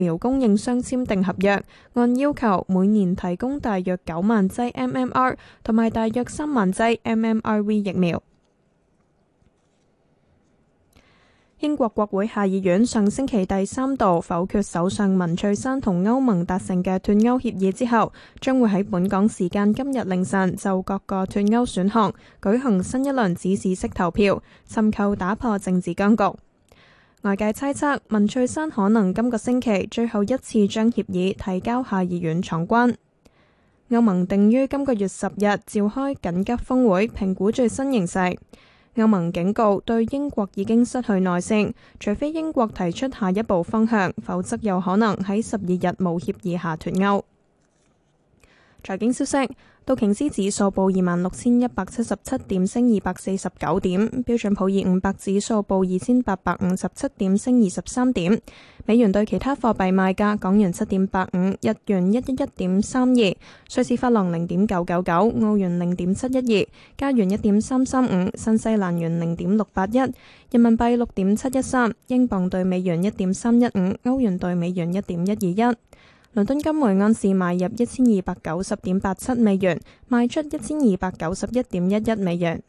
苗供應商簽訂合約，按要求每年提供大約9萬劑 MMR 同埋大約3萬劑 MMRV 疫苗。英國國會下議院上星期第3度否決首相文翠珊同歐盟達成嘅脫歐協議之後，將會喺本港時間今日凌晨就各個脫歐選項舉行新一輪指示式投票，尋求打破政治僵局。外界猜測文翠珊可能今個星期最後一次將協議提交下議院闖關。歐盟定於今個月10日召開緊急峰會，評估最新形勢。歐盟警告對英國已經失去耐性，除非英國提出下一步方向，否則有可能喺12日無協議下脫歐。財經消息，道瓊斯指數報26,177點，升249點；標準普爾500指數報2,857點，升23點。美元對其他貨幣賣價：港元7.85，日元111.32，瑞士法郎0.999，澳元0.712，加元1.335，新西蘭元0.681，人民幣6.713，英鎊對美元1.315，歐元對美元1.121。倫敦金每安士買入1290.87美元，賣出1291.11美元。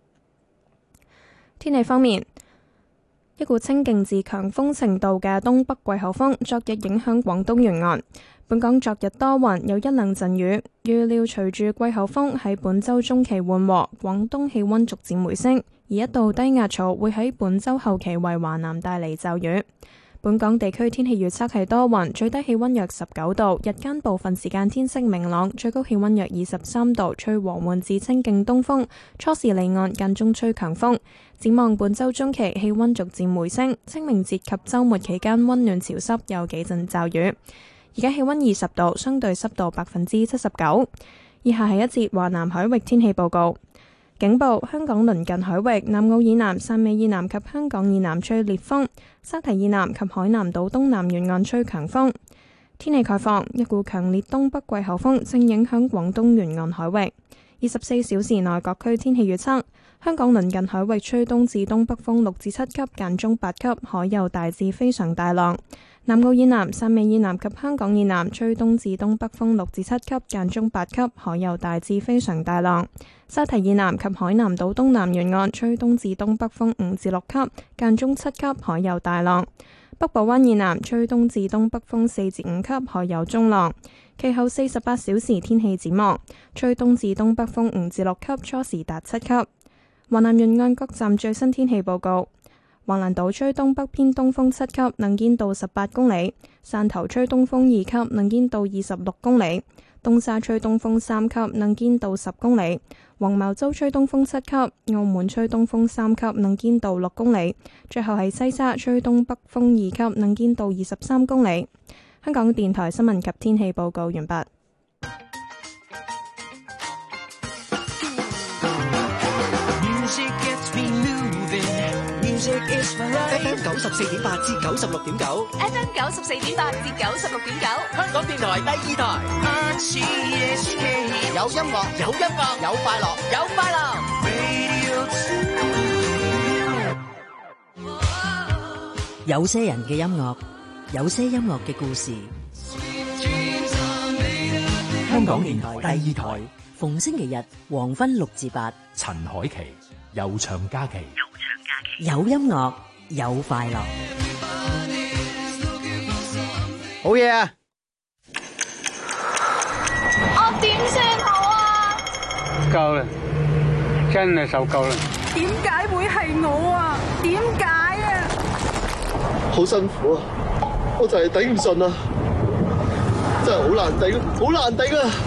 天氣方面，一股清勁至強風程度嘅東北季候風昨日影響廣東沿岸。本港昨日多雲，有一兩陣雨。預料隨住季候風喺本週中期緩和，廣東氣溫逐漸回升，而一道低壓槽會喺本週後期為華南帶嚟驟雨。本港地區天氣預測係多雲，最低氣溫約19度，日間部分時間天色明朗，最高氣溫約23度，吹和緩至清勁東風，初時離岸，間中吹強風。展望本週中期氣溫逐漸回升，清明節及週末期間溫暖潮濕，有幾陣驟雨。而家氣溫20度，相對濕度79%。以下係一節華南海域天氣報告。警報：香港鄰近海域、南澳以南、汕尾以南及香港以南吹烈風，沙提以南及海南島東南沿岸吹強風。天氣概況：一股強烈東北季候風正影響廣東沿岸海域。24小時內各區天氣預測：香港鄰近海域吹東至東北風6至7級，間中8級，海有大至非常大浪。南澳以南、汕尾以南及香港以南吹東至東北風6至7級，間中8級，海有大至非常大浪。沙提以南及海南島東南沿岸吹東至東北風5至6級，間中7級，海有大浪。北部灣以南吹東至東北風4至5級，海有中浪。其後48小時天氣展望：吹東至東北風5至6級，初時達7級。華南沿岸各站最新天氣報告：橫瀾島吹東北偏東風7級，能見度18公里；汕頭吹東風2級，能見度26公里；東沙吹東風3級，能見度10公里；黃茅洲吹東風7級，澳門吹東風3級，能見度6公里。最後係西沙吹東北風2級，能見度23公里。香港電台新聞及天氣報告完畢。 FM 94.8至96.9 ，FM 94.8至96.9， 香港電台第2台。有音樂，有音樂，有快樂，有快樂。 有些人嘅音樂，有些音樂嘅故事。 香港電台第2台， 逢星期日黃昏6至8， 陳凱琪、悠長假期。 有音樂，有快樂。 好嘢啊！ 我點算好啊？ 夠啦，真係受夠啦！ 點解會係我啊？點解啊？ 好辛苦啊！我就係頂唔順啊！真係好難頂，好難頂啊！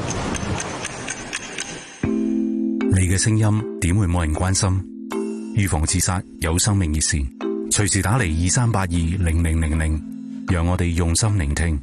你嘅聲音點會冇人關心？預防自殺有生命熱線，隨時打嚟23820000，讓我哋用心聆聽。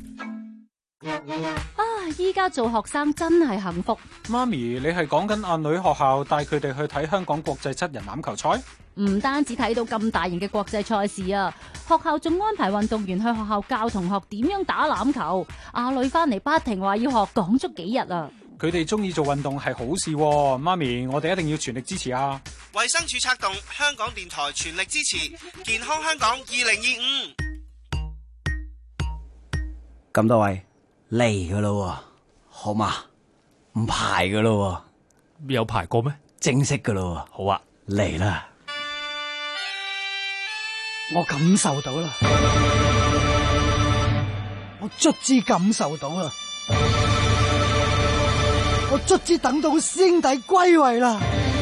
依家做學生真係幸福。 媽咪，你係講緊阿女學校帶佢哋去睇香港國際7人欖球賽？ 唔單止睇到咁大型嘅國際賽事啊，學校仲安排運動員去學校教同學點樣打欖球。阿女翻嚟不停話要學，講足幾日啊！ 佢哋中意做運動係好事喎，媽咪，我哋一定要全力支持啊！ 衛生署策動，香港電台全力支持健康香港2025。 咁多位嚟噶咯，好嘛？唔排噶咯， 有排過咩？ 正式噶咯， 好啊， 嚟啦！ 我感受到啦，我卒之感受到啦，我卒之等到師兄弟歸位啦！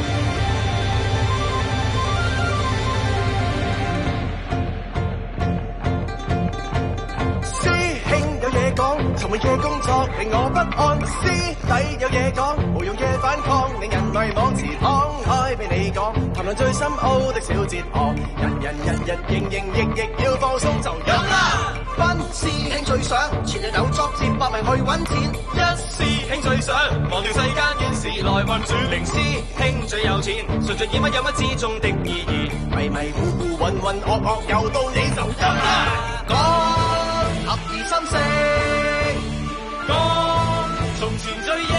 尋日嘅工作令我不安，師弟有嘢講，無用嘅反抗令人迷惘，遲敞開俾你講，談論最深奧的小哲學，人營役要放鬆就飲啦！班師兄最想全日有作接百名去揾錢，一師兄最想忘掉世間嘅事來運轉，零師兄最有錢，順順意乜有乜之中的意義，迷迷糊糊渾渾噩噩又到你就飲啦！講合二三四。講從前追憶，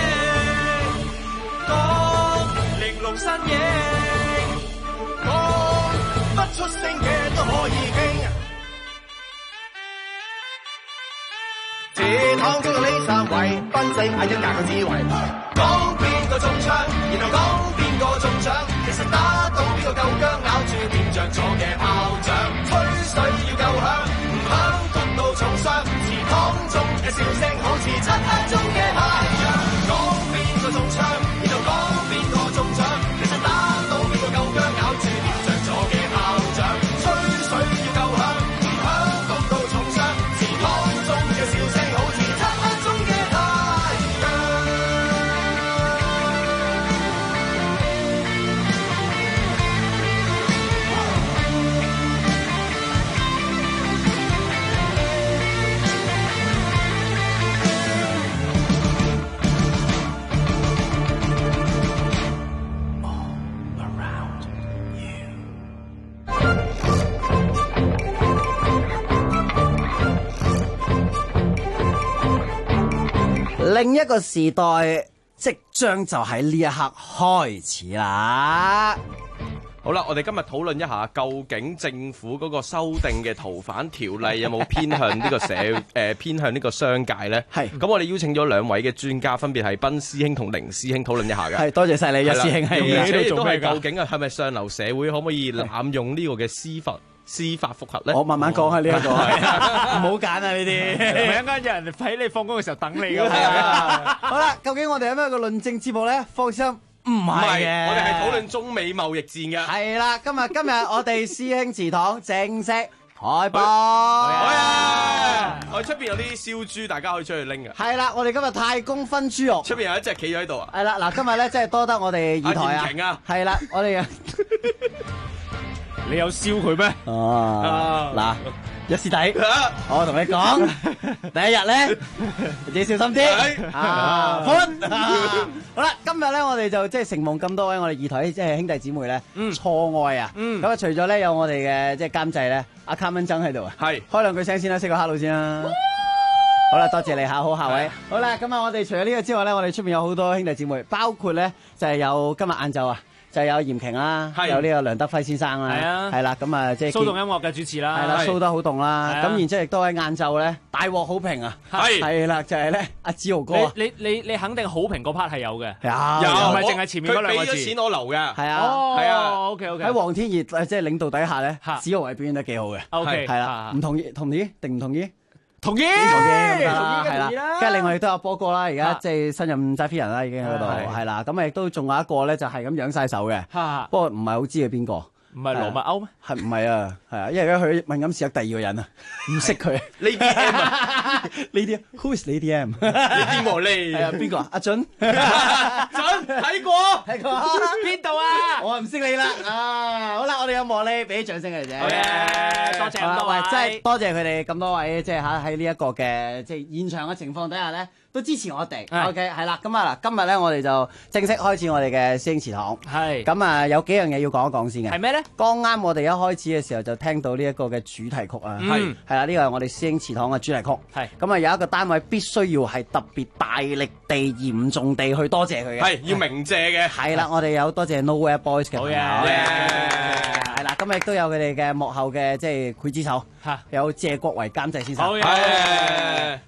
講玲瓏身影，講不出聲嘅都可以傾。祠堂中有呢三位，賓仔嗌一架嘅智慧，講邊個中槍，然後講邊個中獎，其實打到邊個夠薑，咬住掂着咗嘅炮仗，吹水要夠響，唔響焗到重傷。祠堂中嘅笑聲好似漆黑中嘅太陽，講邊個中槍，然後講邊個中獎，其實打到邊個夠薑，咬住掂着咗嘅炮仗，吹水要夠響，唔響焗到重傷。祠堂中嘅笑聲好似漆黑中嘅太陽。 另一個時代即將就喺呢一刻開始啦。 好啦，我哋今日討論一下，究竟政府嗰個修訂嘅逃犯條例有冇偏向呢個偏向呢個商界呢？係。咁我哋邀請咗兩位嘅專家，分別係賓師兄同凌師兄討論一下嘅。係， 多謝晒你，一師兄。 而且亦都係究竟係咪上流社會可唔可以濫用呢個嘅司法覆核咧？ 我慢慢講下呢一個，唔好揀啊呢啲。 一陣間有人喺你放工嘅時候等你㗎。 好啦，究竟我哋係咩個論證節目咧？放心，唔係嘅， 我哋係討論中美貿易戰嘅。 係啦，今日我哋師兄祠堂正式開播。 我哋出邊有啲燒豬，大家可以出去拎嘅。 係啦，我哋今日太公分豬肉。 出邊有一隻企咗喺度啊。 係啦，嗱，今日咧真係多得我哋二台啊。係啦，我哋你有燒佢咩？ 哦，嗱，一師弟，我同你講，第一日咧，自己小心啲。好啦，今日咧我哋就即係承蒙咁多位我哋二台即係兄弟姊妹咧，錯愛啊。咁啊，除咗咧有我哋嘅即係監製咧，阿卡文曾喺度啊，係開兩句聲先啦，識個 hello 先啦。好啦，多謝你下位。好啦，咁啊，我哋除咗呢個之外咧，我哋出邊有好多兄弟姊妹，包括咧就係有今日晏晝啊。就有嚴瓊啦，有呢個梁德輝先生啦，係啦，咁啊即係騷動音樂嘅主持啦， 係啦，騷得好動啦，咁然之後亦都喺晏晝咧大獲好評啊，係啦，就係咧阿子豪哥， 你肯定好評嗰 part 係有嘅， 有， 唔係淨係前面嗰兩個字， 佢俾咗錢我留嘅， 係啊 ，OK， 喺黃天熱即係領導底下咧，子豪係表現得幾好嘅 ，OK， 係啦，唔同意定唔同意？ 同意， 係啦，跟住另外亦都有波哥啦，而家即係新任揸飛人啦，已經喺嗰度，係啦，咁啊亦都仲有一個咧，就係咁揚晒手嘅，不過唔係好知係邊個， 唔係羅密歐咩？ 係唔係啊？係啊，因為而家佢敏感時刻第二個人啊，唔識佢。 Lady M 啊 ，Lady Who is Lady M？ Lady Molly 係啊，邊個啊？阿準， 準睇過邊度啊？ 我唔識你啦啊！好啦，我哋有莫莉，俾啲掌聲佢哋啫。 好嘅，多謝咁多位， 即係多謝佢哋咁多位，即係喺呢一個嘅即係現場嘅情況底下咧，都支持我哋。OK，係啦，咁啊嗱，今日咧我哋就正式開始我哋嘅師兄祠堂。係咁啊，有幾樣嘢要講一講先嘅。 係咩咧？ 剛啱我哋一開始嘅時候就聽到呢一個嘅主題曲啊，係啦，呢個係我哋師兄祠堂嘅主題曲。係咁啊，有一個單位必須要係特別大力地、嚴重地去多謝佢嘅， 係要鳴謝嘅。係啦，我哋有多謝 Nowhere Boys 嘅朋友，係啦，咁亦都有佢哋嘅幕後嘅即係劊子手，有謝國維監製先生。 好嘅，咁啊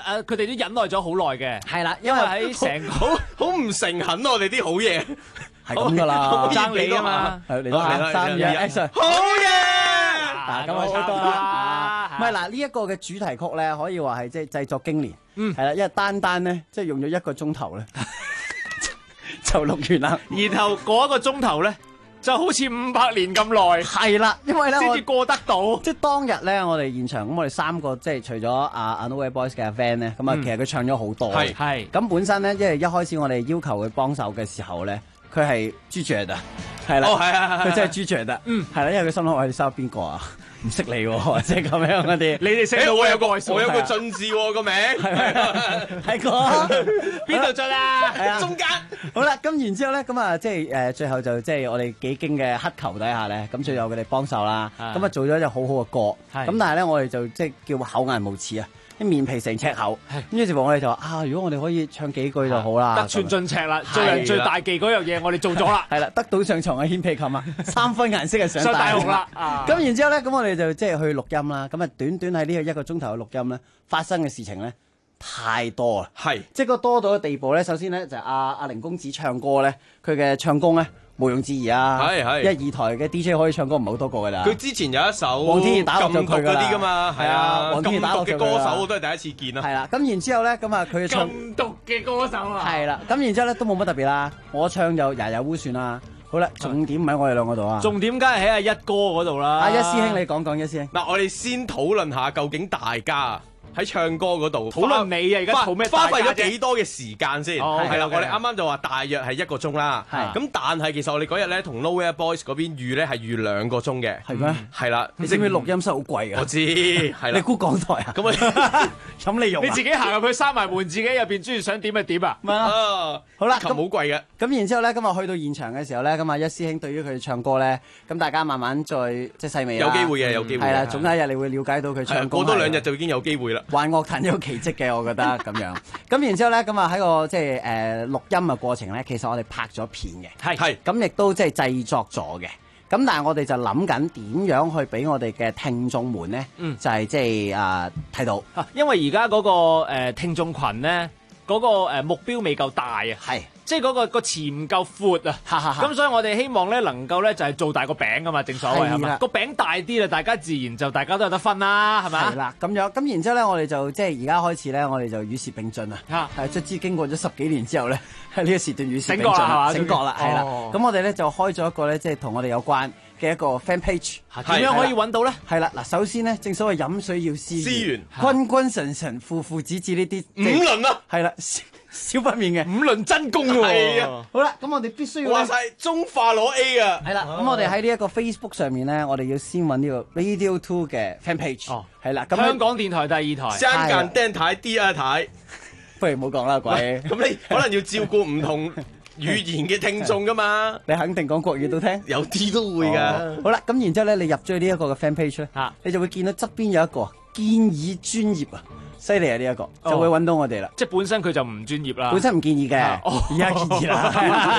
佢哋都忍耐咗好耐嘅。 係啦， 因為喺成個好唔誠懇我哋啲好嘢。 係咁噶啦， 爭你啊嘛， 嚟到3、2、action， 好嘢！咁好多啦，唔係嗱呢一個嘅主題曲咧，可以話係即係製作經年，係啦，因為單咧即係用咗1個鐘頭咧，就錄完啦， 然後嗰1個鐘頭咧。就好似500年咁耐， 係啦，因為咧先至過得到。 即係當日咧，我哋現場咁，我哋3個即係除咗阿 Nowhere Boys 嘅 Van 咧，咁啊，其實佢唱咗好多。 係咁本身咧，因為一開始我哋要求佢幫手嘅時候咧，佢係朱雀啊，係啦，佢真係朱雀啊，係啦，因為佢心諗我哋收邊個啊？唔識你喎，即係咁樣嗰啲。 你哋識到我有個進字個名， 係個邊度進啊？ 係啊， 中間。 好啦，咁然之後咧，咁啊，即係最後就即係我哋幾經嘅乞求底下咧，咁最後佢哋幫手啦，咁啊做咗隻好好嘅歌，咁但係咧我哋就即係叫厚顏無恥啊！啲面皮成尺厚，咁於是乎我哋就話如果我哋可以唱幾句就好啦， 得寸進尺啦，做人最大忌嗰樣嘢我哋做咗啦， 係啦，得到上床嘅掀被冚啊，3分顏色係上大紅啦，咁然之後咧，咁我哋就即係去錄音啦，咁啊短喺呢個1個鐘頭嘅錄音咧，發生嘅事情咧太多啦，即係個多到嘅地步咧，首先咧就係阿凌公子唱歌咧，佢嘅唱功咧。毋庸置疑啊！因為2台嘅 DJ 可以唱歌唔係好多個㗎啦。 佢之前有一首黃天怡打落咗佢嗰啲㗎嘛，係啊， 黃天怡打落嘅歌手我都係第一次見啦。 係啦，咁然之後咧，咁啊佢唱禁毒嘅歌手啊。係啦，咁然之後咧都冇乜特別啦。我唱就牙污算啦。好啦，重點唔喺我哋兩個度啊。 重點梗係喺阿一哥嗰度啦。 阿一師兄，你講一師兄。 嗱，我哋先討論下究竟大家喺唱歌嗰度討論你啊，而家討咩？ 花費咗幾多嘅時間先？係啦，我哋啱啱就話大約係1個鐘啦。咁但係其實我哋嗰日咧同 Nowhere Boys 嗰邊預咧係預2個鐘嘅。 係咩？ 係啦， 你知唔知錄音室好貴㗎？ 我知，係啦。 你估港台啊？ 咁啊， 咁你用？ 你自己行入去閂埋門，自己入邊中意想點就點啊？ 咪咯。好啦， 琴好貴嘅。 咁然之後咧，咁啊去到現場嘅時候咧，咁啊一師兄對於佢唱歌咧，咁大家慢慢再即係細味啦。 有機會嘅，有機會。 係啦，總有一日你會了解到佢唱歌。 過多2日就已經有機會啦。 玩樂壇有奇蹟嘅，我覺得咁樣。咁然之後咧，咁啊喺個即係錄音嘅過程咧，其實我哋拍咗片嘅， 係咁亦都即係製作咗嘅。咁但係我哋就諗緊點樣去俾我哋嘅聽眾們咧，就係即係睇到。 因為而家嗰個聽眾群咧，嗰個目標未夠大啊。係。即係嗰個詞唔夠闊啊，咁所以我哋希望咧能夠咧就係做大個餅㗎嘛，正所謂係嘛，個餅大啲啦，大家自然就大家都有得分啦，係咪？ 係啦，咁樣咁然之後咧，我哋就即係而家開始咧，我哋就與時並進啊，係卒之經過咗10幾年之後咧，喺呢個時段與時並進，醒覺啦，係啦，咁我哋咧就開咗一個咧，即係同我哋有關嘅一個 fan page， 點樣可以揾到咧？ 係啦，嗱，首先咧，正所謂飲水要思源，君君臣臣，父父子子呢啲 5輪啊， 係啦。少不免嘅 5輪真功喎， 係啊！ 好啦，咁我哋必須要話晒中化攞 A 啊！ 係啦，咁我哋喺呢一個 Facebook 上面咧，我哋要先揾呢個 Radio 2嘅 fan page，係啦，咁香港電台第2台， 香港電台第2台， 不如唔好講啦，鬼！ 咁你可能要照顧唔同語言嘅聽眾噶嘛？ 你肯定講國語都聽， 有啲都會噶。 好啦，咁然之後咧，你入咗呢一個嘅 fan page 咧，你就會見到側邊有一個建議專頁啊。犀利啊！呢一個就會揾到我哋啦， 即係本身佢就唔專業啦， 本身唔建議嘅，而家建議啦。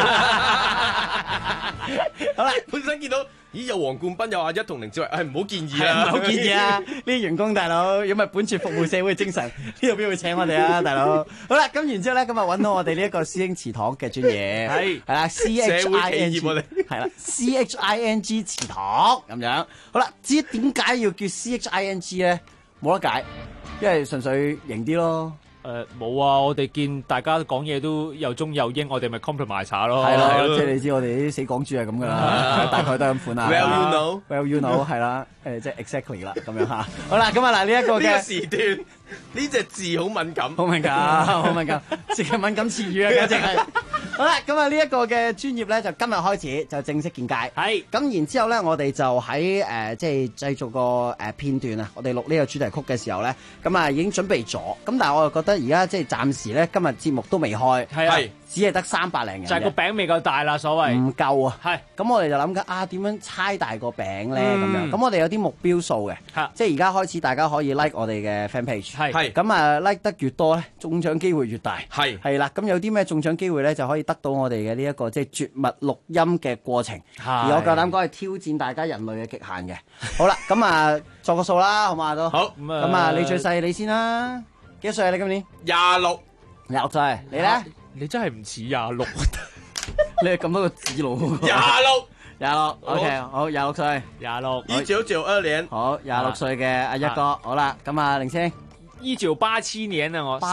好啦，本身見到咦有黃冠斌有阿一同凌志偉，唔好建議啦， 唔好建議啊！呢啲員工大佬，如果唔係本住服務社會嘅精神，呢度邊會請我哋啊，大佬？好啦，咁然之後咧，咁啊揾到我哋呢一個師兄祠堂嘅專嘢，係啦 CHING， 係啦 CHING 祠堂咁樣。好啦，至於點解要叫 CHING 咧？冇得解。因為純粹型啲咯， 冇啊！我哋見大家講嘢都又中又英，我哋咪 compromise 下咯。 係咯，即係你知我哋啲死港豬係咁噶啦，大概都係咁款啊。Well you know， 係啦，即係 exactly 啦，咁樣嚇。好啦，咁啊嗱，呢一個嘅時段，呢隻字好敏感， 好敏感，好敏感，直係敏感詞語啊，簡直係。好啦，咁啊呢一個嘅專頁咧就今日開始就正式見街。係，咁然之後咧我哋就喺即係製作個片段啊，我哋錄呢個主題曲嘅時候咧，咁啊已經準備咗。咁但係我又覺得而家即係暫時咧今日節目都未開，係只係得300零人， 就係個餅未夠大啦，所謂唔夠啊。係，咁我哋就諗緊點樣猜大個餅咧咁樣。咁我哋有啲目標數嘅，即係而家開始大家可以 like 我哋嘅 fan page， 係，咁啊 like 得越多咧，中獎機會越大。係啦，咁有啲咩中獎機會咧就可以得到我哋嘅呢一個即係絕密錄音嘅過程，而我夠膽講係挑戰大家人類嘅極限嘅。好啦，咁啊作個數啦，好嘛都好。咁啊你最細你先啦。 幾多歲啊？你今年26歲，你咧？ 你真係唔似26， 你係咁多個字佬。26 ，OK， 好26歲 ，1992年， 好26歲嘅阿一哥，好啦，咁啊凌青 ，1987年啊我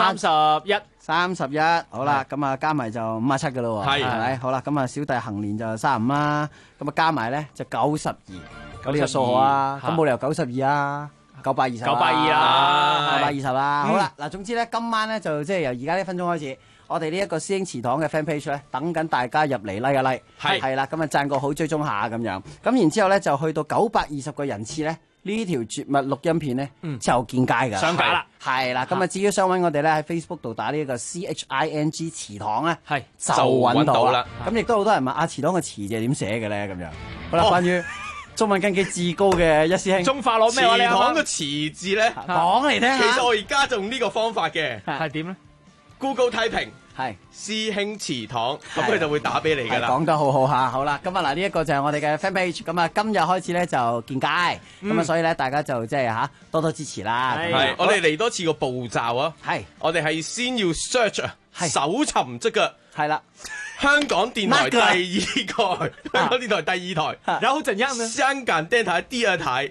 31， 好啦，咁啊加埋就57噶咯喎，係咪？好啦，咁啊小弟行年就35啦，咁啊加埋咧就92，咁呢個數好啊，咁冇理由92啊。920啦，920啦，好啦，嗱，總之咧，今晚咧就即係由而家呢分鐘開始，我哋呢一個師兄祠堂嘅 fan page 咧，等緊大家入嚟 like 一 like， 係啦，咁啊讚個好，追蹤下咁樣，咁然之後咧就去到920個人次咧，呢條絕密錄音片咧就見街㗎， 上架啦， 係啦，咁啊至於想揾我哋咧喺 Facebook 度打呢一個 CHING 祠堂咧， 係就揾到啦，咁亦都好多人問阿祠堂嘅祠字係點寫嘅咧，咁樣，好啦，關於中文根基至高嘅一師兄， 中化攞咩話？ 祠堂嘅祠字咧， 講嚟聽下。 其實我而家就用呢個方法嘅， 係點咧 ？Google 睇評係師兄祠堂，咁佢就會打俾你㗎啦。 講得好好嚇，好啦，咁啊嗱，呢一個就係我哋嘅 fan page，咁啊今日開始咧就見街，咁啊所以咧大家就即係嚇多多支持啦。 係，我哋嚟多次個步驟啊。 係， 我哋係先要 search 啊，搜尋即個係啦。 香港電台第2台，香港電台第2台， 然後怎樣呢？ 香港電台第2台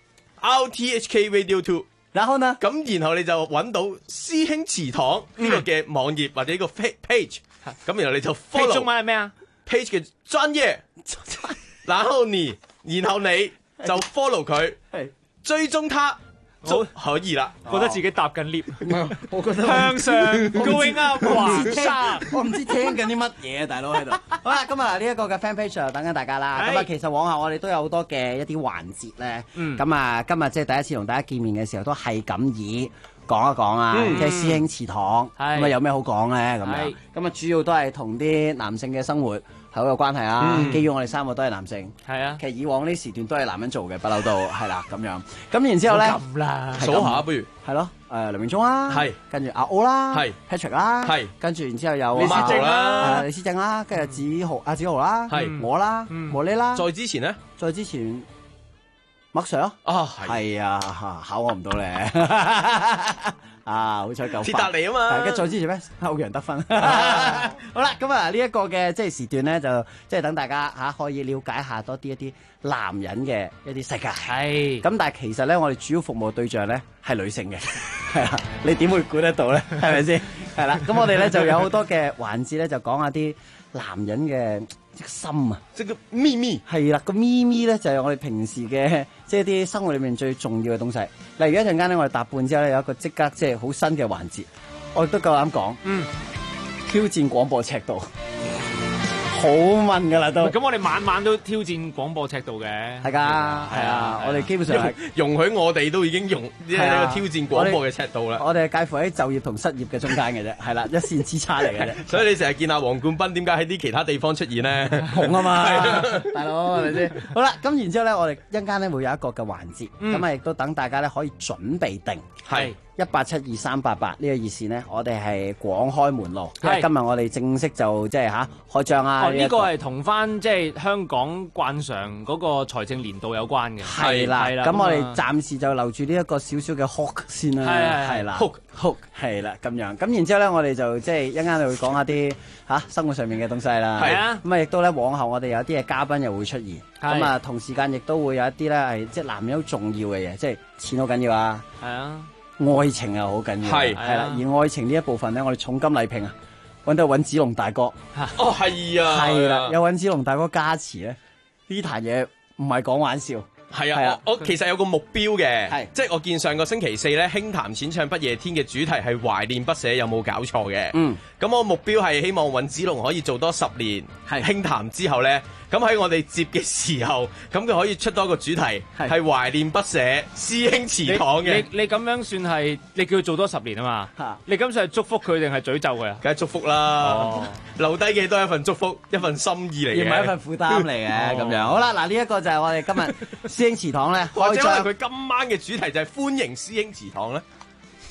，RTHK Radio 2。 然後呢？ 咁然後你就揾到師兄祠堂呢個嘅網頁或者呢個 page，咁然後你就 follow。 中文係咩啊 ？page 嘅專業，然後你就 follow 佢，追蹤他。就可以啦， 覺得自己搭緊 lift， 我覺得向上 going up， 橫上， 我唔知聽緊啲乜嘢啊，大佬喺度。好啦，今日呢一個嘅 fan page 就等緊大家啦。咁啊，其實往後我哋都有好多嘅一啲環節咧。咁啊，今日即係第一次同大家見面嘅時候，都係咁以講一講啊，即係師兄祠堂咁啊，有咩好講咧？咁樣咁啊，主要都係同啲男性嘅生活係好有關係啊。基於我哋三個都係男性， 係啊， 其實以往呢時段都係男人做嘅，不嬲都係啦咁樣。咁然之後咧， 咁啦， 數下不如係咯，梁榮忠啦， 係跟住阿 O 啦， 係 Patrick 啦， 係跟住然之後有李思正啦， 李思正啦，跟住子豪啦，係我啦，莫呢啦， 再之前咧， 再之前麥 Sir 啊， 係啊，考我唔到咧。啊，好彩夠鐵達尼啊嘛， 跟住再之前咩？歐陽德芬。好啦，咁啊呢一個嘅即係時段咧，就即係等大家可以了解下多啲一啲男人嘅一啲世界。係。咁但係其實咧，我哋主要服務對象咧係女性嘅，係啦。你點會估得到咧？係咪先？係啦。咁我哋咧就有好多嘅環節咧，就講下啲男人嘅心啊， 即係個咪咪。 係啦，個咪咪咧就係我哋平時嘅即係啲生活裏面最重要嘅東西。例如一陣間咧，我哋答半之後咧有一個即刻即係好新嘅環節，我亦都夠膽講，挑戰廣播尺度，好問噶啦都。 咁我哋晚晚都挑戰廣播尺度嘅， 係㗎，係啊，我哋基本上係容許我哋都已經用呢個挑戰廣播嘅尺度啦。 我哋係介乎喺就業同失業嘅中間嘅啫，係啦，一線之差嚟嘅啫。 所以你成日見阿黃冠斌點解喺啲其他地方出現咧？ 紅啊嘛，大佬係咪先？好啦，咁然之後咧，我哋一陣間咧會有一個嘅環節，咁啊亦都等大家咧可以準備定係。1872388呢個熱線呢，我哋係廣開門路，因為今日我哋正式就即係開張啊！ 呢個係同翻即係香港慣常嗰個財政年度有關嘅。 係啦，咁我哋暫時就留住呢一個少少嘅 hook 先啦，係啦 hook 係啦咁樣。咁然之後咧，我哋就即係一陣間會講下啲生活上面嘅東西啦。係啊，咁啊亦都咧往後我哋有啲嘅嘉賓又會出現，咁啊同時間亦都會有一啲咧係即係男人好重要嘅嘢，即係錢好緊要啊。係啊。愛情啊，好緊要，係啦，而愛情呢一部分咧，我哋重金禮聘啊，揾到尹子龍大哥， 哦係啊， 係啦，有尹子龍大哥加持咧，呢壇嘢唔係講玩笑， 係啊，我其實有個目標嘅，即係我見上個星期四咧，輕談淺唱不夜天嘅主題係懷念不捨，有冇搞錯嘅？咁我目標係希望尹子龍可以做多10年，輕談之後咧。咁喺我哋接嘅時候，咁佢可以出多個主題，係懷念不捨師兄祠堂嘅。 你咁樣算係你叫佢做多10年啊嘛？你咁算係祝福佢定係詛咒佢啊？ 梗係祝福啦，留低嘅都係一份祝福，一份心意嚟嘅， 而唔係一份負擔嚟嘅咁樣。好啦，嗱呢一個就係我哋今日師兄祠堂咧， 或者佢今晚嘅主題就係歡迎師兄祠堂咧。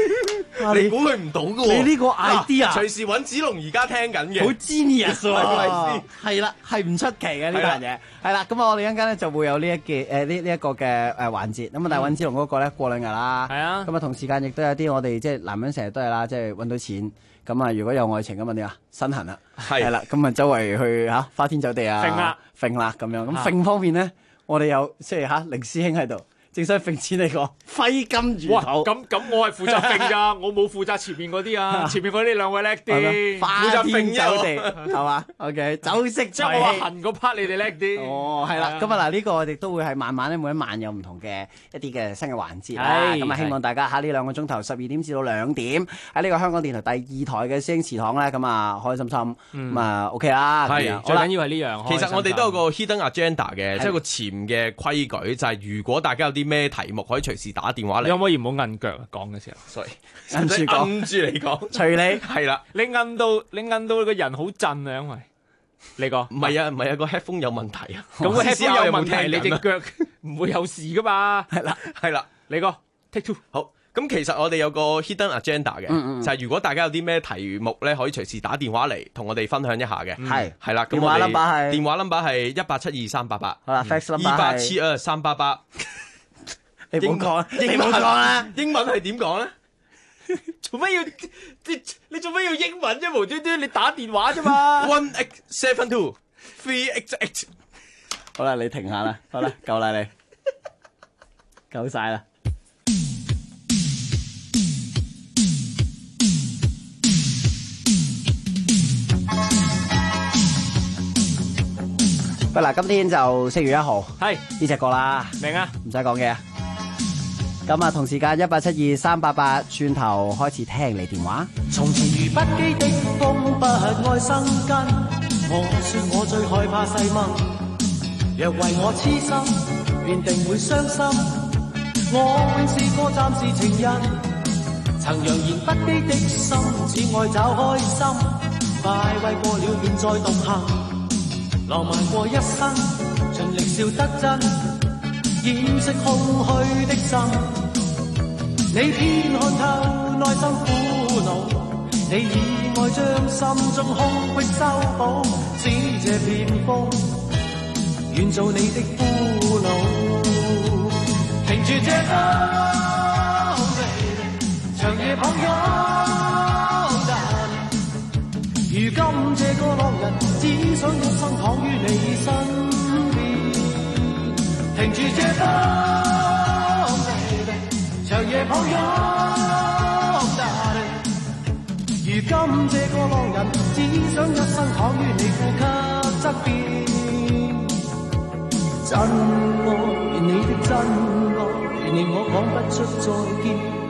你估佢唔到㗎喎？ 你呢個 idea 隨時揾子龍而家聽緊嘅， 好 genius 喎， 係啦，係唔出奇嘅呢樣嘢。係啦，咁我哋一陣間咧就會有呢一個嘅環節。咁啊，但係揾子龍嗰個咧過2日啦。係啊。咁啊，同時間亦都有啲我哋即係男人成日都係啦，即係揾到錢。咁啊，如果有愛情咁啊點啊？身痕啦。係啦，咁啊周圍去花天酒地啊，揈啦咁樣。咁揈方面咧，我哋有即係凌師兄喺度。正所謂揈錢嚟講，揮金如土。 咁我係負責揈咋，我冇負責前面嗰啲啊。前面嗰啲2位叻啲， 花天酒地係嘛 ？OK， 酒色財氣。 即係我話痕嗰 part，你哋叻啲。 哦，係啦。咁啊嗱，呢個我哋都會係慢慢咧，每一晚有唔同嘅一啲嘅新嘅環節啦。咁啊，希望大家喺呢2個鐘頭12點至到2點喺呢個香港電台第2台嘅師兄祠堂咧，咁啊開心心咁啊 OK 啦。 係最緊要係呢樣。 其實我哋都有個 hidden agenda 嘅，即係個潛嘅規矩，就係如果大家有啲咩題目可以隨時打電話嚟。 你可唔可以唔好摁腳講嘅時候？ sorry， 摁住你講， 隨你係啦。 你摁到個人好震啊，因為你講唔係啊，個 headphone 有問題啊。 咁個 headphone 有問題，你隻腳唔會有事噶嘛？ 係啦， 你講 take two 好。咁其實我哋有個 hidden agenda 嘅，就係如果大家有啲咩題目咧，可以隨時打電話嚟同我哋分享一下嘅。係啦， 電話 number 係1872388。 好啦 fax number 係 2722388。 你唔好講啦， 英文係點講咧？ 做咩要你做咩要英文啫？無端端你打電話啫嘛。 1872388。 好啦，你停下啦，好啦，夠啦你，夠晒啦。喂嗱，今天就4月1號， 係呢隻歌啦， 明啊， 唔使講嘅。咁啊，同時間1872388，轉頭開始聽你電話。 從前如不羈的風，不愛生根。我說我最害怕細蚊，若為我痴心，便定會傷心。我永是個暫時情人，曾揚言不羈的心，只愛找開心。快慰過了便再獨行。浪漫過一生，盡力笑得真，掩飾空虛的心。你偏看透內心苦惱，你以愛將心中空隙修補，使這片風願做你的俘虜。停住這風，長夜抱擁。如今這個浪人，只想一生躺於你身邊。停住這風，長夜抱擁。如今這個浪人，只想一生躺於你呼吸側邊。真愛你的真愛，令我講不出再見。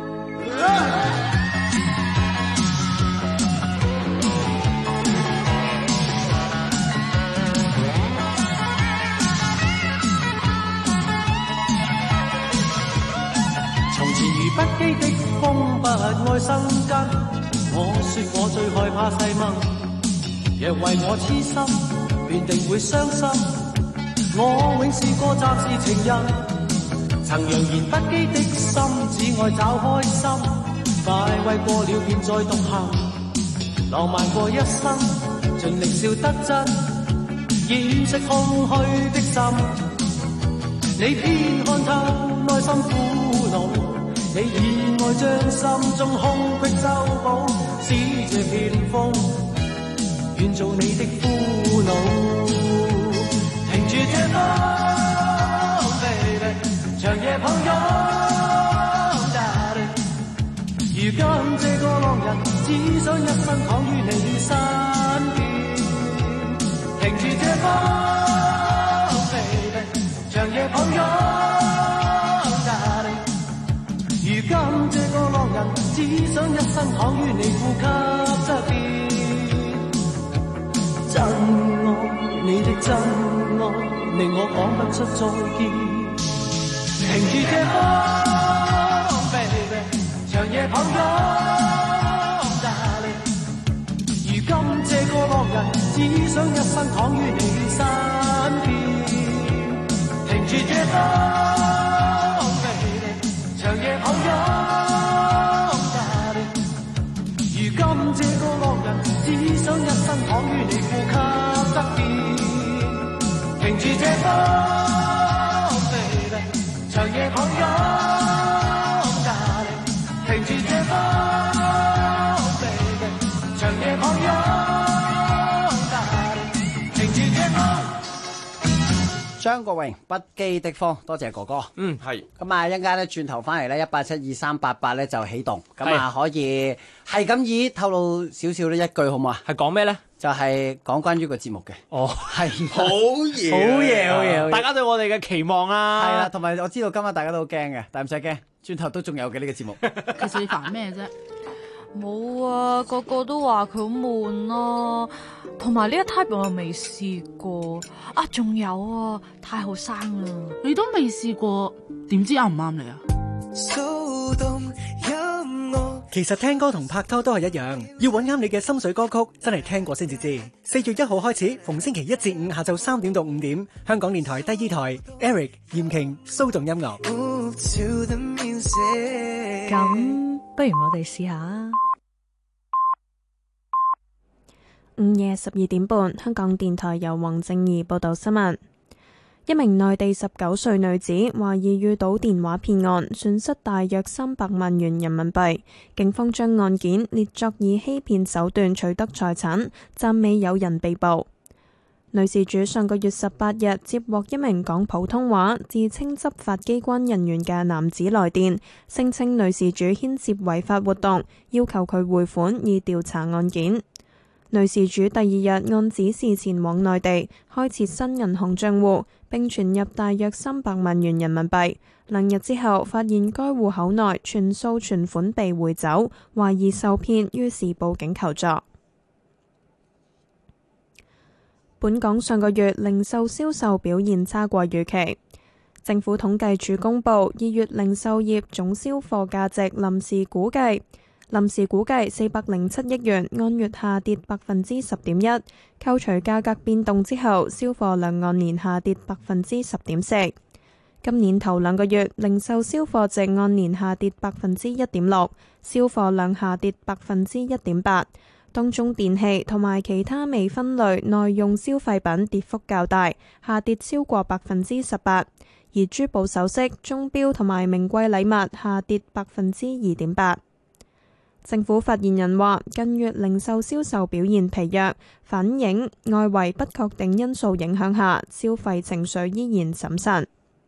不羈的風，不愛生根。我說我最害怕細蚊，若為我痴心，便定會傷心。我永是個暫時情人，曾揚言不羈的心，只愛找開心。快慰過了便再獨行，浪漫過一生，盡力笑得真，掩飾空虛的心。你偏看透內心苦惱，你以愛將心中空隙修補，使這片風願做你的俘虜。停住這風 ，baby， 長夜抱擁 ，darling。如今這個浪人，只想一生躺於你身邊。停住這風 ，baby， 長夜抱擁。如今這個浪人，只想一生躺於你呼吸側邊。真愛你的真愛，令我講不出再見。停住這風 ，baby， 長夜抱擁 ，darling。如今這個浪人，只想一生躺於你身邊。停住這風。長夜抱擁住這風 baby 長夜抱擁 darling 停住這風 baby 長夜抱擁 darling 停住這風。 張國榮不羈的風，多謝哥哥。 係。 咁啊，一陣間咧轉頭翻嚟咧，1872388咧就起動，咁啊可以係咁以透露少少呢一句好唔好啊？ 係講咩咧？ 就係講關於個節目嘅。 哦， 係好嘢， 好嘢，好嘢！ 大家對我哋嘅期望啊， 係啦，同埋我知道今日大家都好驚嘅，但係唔使驚，轉頭都仲有嘅呢個節目。 其實你煩咩啫？ 冇啊，個個都話佢好悶咯，同埋呢一 type 我又未試過啊，仲有啊，太後生啦， 你都未試過，點知啱唔啱你啊？ 其實聽歌同拍拖都係一樣，要揾啱你嘅心水歌曲，真係聽過先至知。4月1號開始，逢星期1至5下晝3點到5點，香港電台第2台 Eric 嚴瓊騷動音樂。 咁不如我哋試下。午夜12點半，香港電台由黃正儀報道新聞。一名內地19歲女子懷疑遇到電話騙案，損失大約300萬元人民幣。警方將案件列作以欺騙手段取得財產，暫未有人被捕。女事主上個月18日接獲一名講普通話、自稱執法機關人員嘅男子來電，聲稱女事主牽涉違法活動，要求佢匯款以調查案件。女事主第2日按指示前往內地開設新銀行賬戶，並存入大約300萬元人民幣。2日之後發現該戶口內全數存款被匯走，懷疑受騙，於是報警求助。本港上個月零售銷售表現差過預期。政府統計處公佈2月零售業總銷貨價值臨時估計407億元，按月下跌10.1%，扣除價格變動之後，銷貨量按年下跌10.4%。今年頭2個月，零售銷貨值按年下跌1.6%，銷貨量下跌1.8%。當中電器同埋其他未分類耐用消費品跌幅較大，下跌超過18%，而珠寶首飾、鐘錶同埋名貴禮物下跌2.8%。政府發言人話：近月零售銷售表現疲弱，反映外圍不確定因素影響下，消費情緒依然審慎。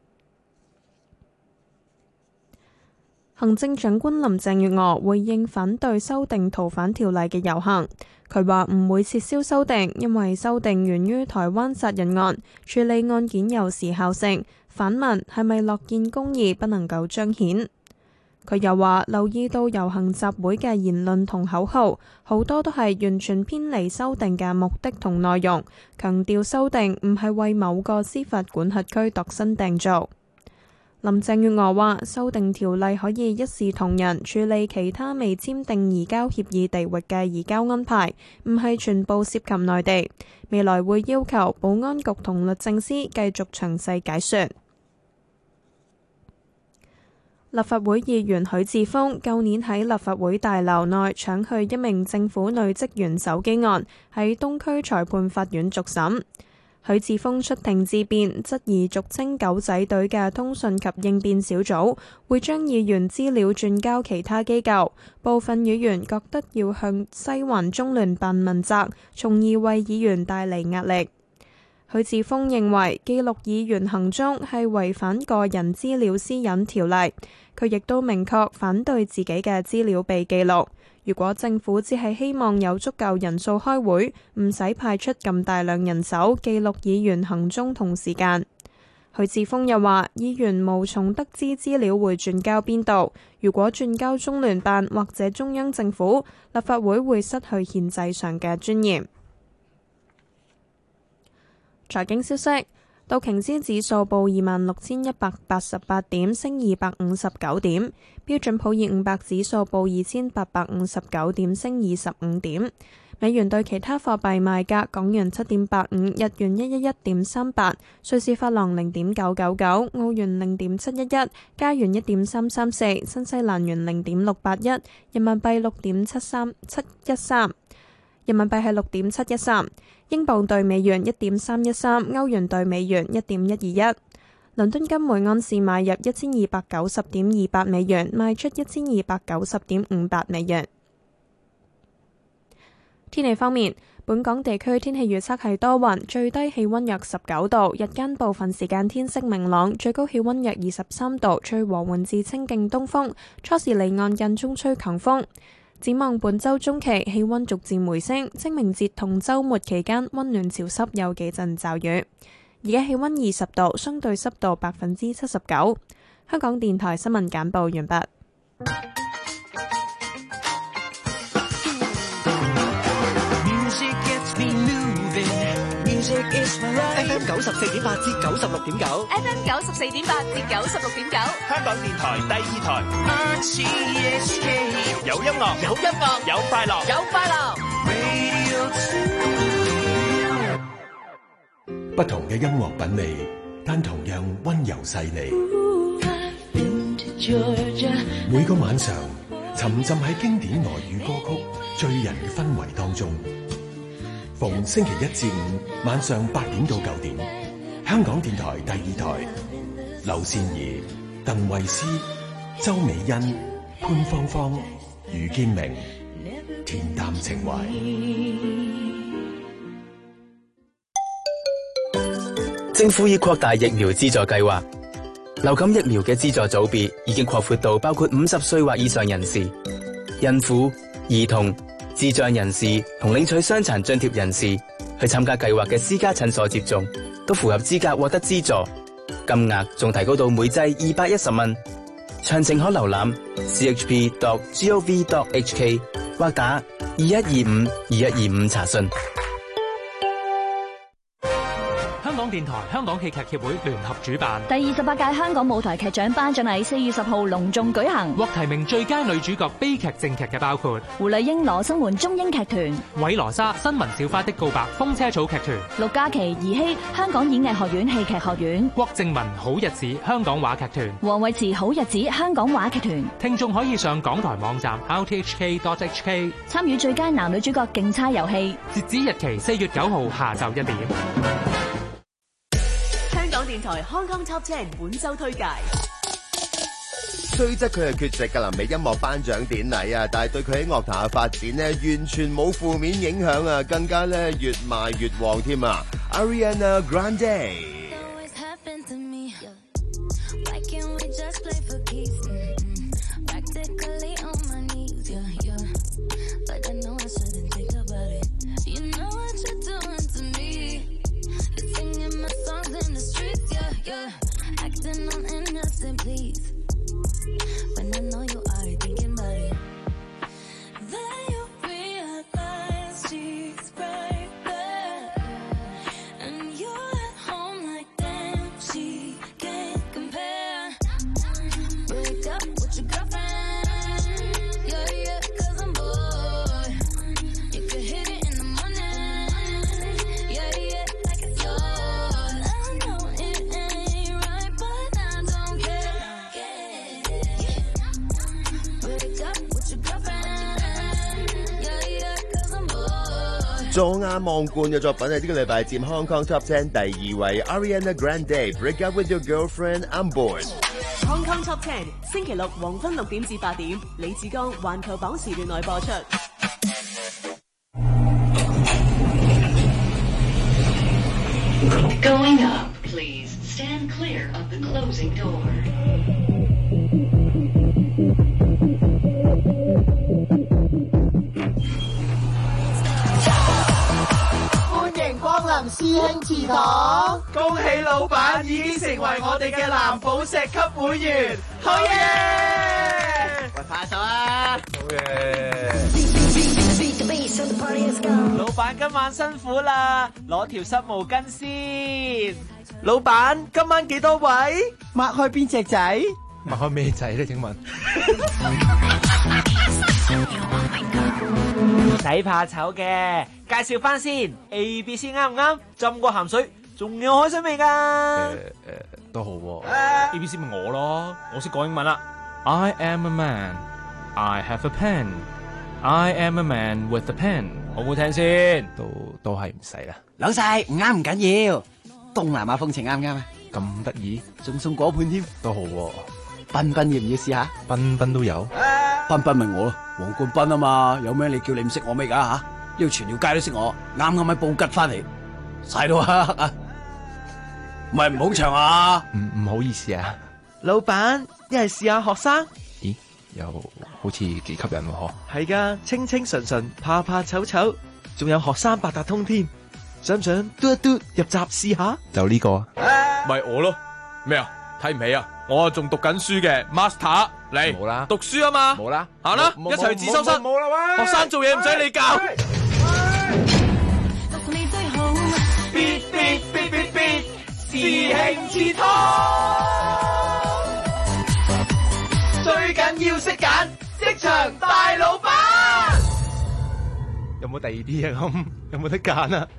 行政長官林鄭月娥回應反對修訂逃犯條例嘅遊行，佢話唔會撤銷修訂，因為修訂源於台灣殺人案，處理案件有時效性。反問係咪樂見公義不能夠彰顯？佢又話留意到遊行集會嘅言論同口號，好多都係完全偏離修訂嘅目的同內容，強調修訂唔係為某個司法管轄區度身訂造。林鄭月娥話修訂條例可以一視同仁處理其他未簽訂移交協議地域嘅移交安排，唔係全部涉及內地。未來會要求保安局同律政司繼續詳細解說。立法會議員許智峰舊年喺立法會大樓內搶去一名政府女職員手機案，喺東區裁判法院續審。許智峰出庭自辯，質疑俗稱狗仔隊嘅通訊及應變小組會將議員資料轉交其他機構，部分議員覺得要向西環中聯辦問責，從而為議員帶嚟壓力。許智峰認為記錄議員行蹤係違反個人資料私隱條例，佢亦都明確反對自己嘅資料被記錄。如果政府只係希望有足夠人數開會，唔使派出咁大量人手記錄議員行蹤同時間。許智峰又話，議員無從得知資料會轉交邊度，如果轉交中聯辦或者中央政府，立法會會失去憲制上嘅尊嚴。財經消息，道瓊斯指數報26,188點，升259點；標準普爾500指數報2,859點，升25點。美元對其他貨幣賣價：港元7.85，日元111.38，瑞士法郎0.999，澳元0.711，加元1.334，新西蘭元0.681，人民幣6.713。 人民幣係6.713，英鎊對美元1.313，歐元對美元1.121。倫敦金每盎司買入1290.28美元，賣出1290.58美元。天氣方面，本港地區天氣預測係多雲，最低氣溫約19度，日間部分時間天色明朗，最高氣溫約23度，吹和緩至清勁東風，初時離岸間中吹強風。展望本週中期氣溫逐漸回升，清明節同週末期間溫暖潮濕，有幾陣驟雨。而家氣溫20度，相對濕度79%。香港電台新聞簡報完畢。 FM 94.8至96.9 FM 94.8至96.9， 香港電台第二台。有音樂，有音樂，有快樂，有快樂。 不同嘅音樂品味，但同樣溫柔細膩。每個晚上，沉浸喺經典外語歌曲醉人嘅氛圍當中。逢星期一至五晚上8點到9點，香港電台第二台，劉善儀、鄧慧思、周美欣、潘芳芳、余建明，恬淡情懷。 政府已擴大疫苗資助計劃，流感疫苗嘅資助組別已經擴闊到包括50歲或以上人士、孕婦、兒童、智障人士同領取傷殘津貼人士去參加計劃嘅私家診所接種，都符合資格獲得資助，金額仲提高到每劑210蚊。詳情可瀏覽 chp.gov.hk 或打2125-2125查詢。 香港電台、香港戲劇協會聯合主辦第28屆香港舞台劇獎頒獎禮4月10號隆重舉行， 獲提名最佳女主角悲劇正劇嘅包括胡麗英、羅生門中英劇團、 韋羅莎新聞小花的告白風車草劇團、 陸嘉琪兒戲香港演藝學院戲劇學院、 郭正文好日子香港話劇團、 黃慧慈好日子香港話劇團。 聽眾可以上港台網站 rthk.hk 參與最佳男女主角競猜遊戲， 截止日期4月9號下晝1點。 香港電台 Hong Kong Top 10本周推介。 雖則佢係缺席格林美音樂頒獎典禮啊，但係對佢喺樂壇嘅發展呢，完全冇負面影響啊，更加咧越賣越旺添啊 ！Ariana Grande。撞眼望冠嘅作品係呢個禮拜佔 Hong Kong Top 10第2位 Ariana Grande Break Up With Your Girlfriend I'm Bored。 Hong Kong Top 10星期六黃昏6點至8點，李志剛環球榜時段內播出。 Going up, please stand clear of the closing door. 師兄祠堂，恭喜老闆已經成為我哋嘅藍寶石級會員，好嘢！喂，拍手啊！好嘢！老闆今晚辛苦啦，攞條濕毛巾先。老闆今晚幾多位？擘開邊隻仔？ 擘開咩仔咧？請問？ 唔使怕醜嘅，介紹翻先 ABC 啱唔啱？浸過鹹水，仲有海水味噶。 都好喎。 ABC 咪我咯，我識講英文啦。I am a man. I have a pen. I am a man with a pen， 好唔好聽先？ 都係唔使啦。 老細唔啱唔緊要，東南亞風情啱唔啱啊？ 咁得意， 仲送果盤添， 都好喎。 彬彬要唔要試下？ 彬彬都有， 彬彬咪我咯，黃冠彬啊嘛，有咩你叫你唔識我咩㗎吓？呢度全條街都識我，啱啱喺布吉翻嚟，晒到黑啊！唔係唔好長啊？ 唔好意思啊， 老闆，一係試下學生。 咦，又好似幾吸引喎， 係噶，清清純純，怕怕醜醜，仲有學生八達通添，想唔想嘟一嘟入閘試下？ 就呢個啊，咪我咯，咩啊？睇唔起啊？我仲讀緊書嘅 master 嚟，冇啦，讀書啊嘛，冇啦，行啦，一齊去自修室，冇啦喂，學生做嘢唔使你教。 必事興之湯，最緊要識揀職場大老闆。 有冇第二啲啊？咁有冇得揀啊？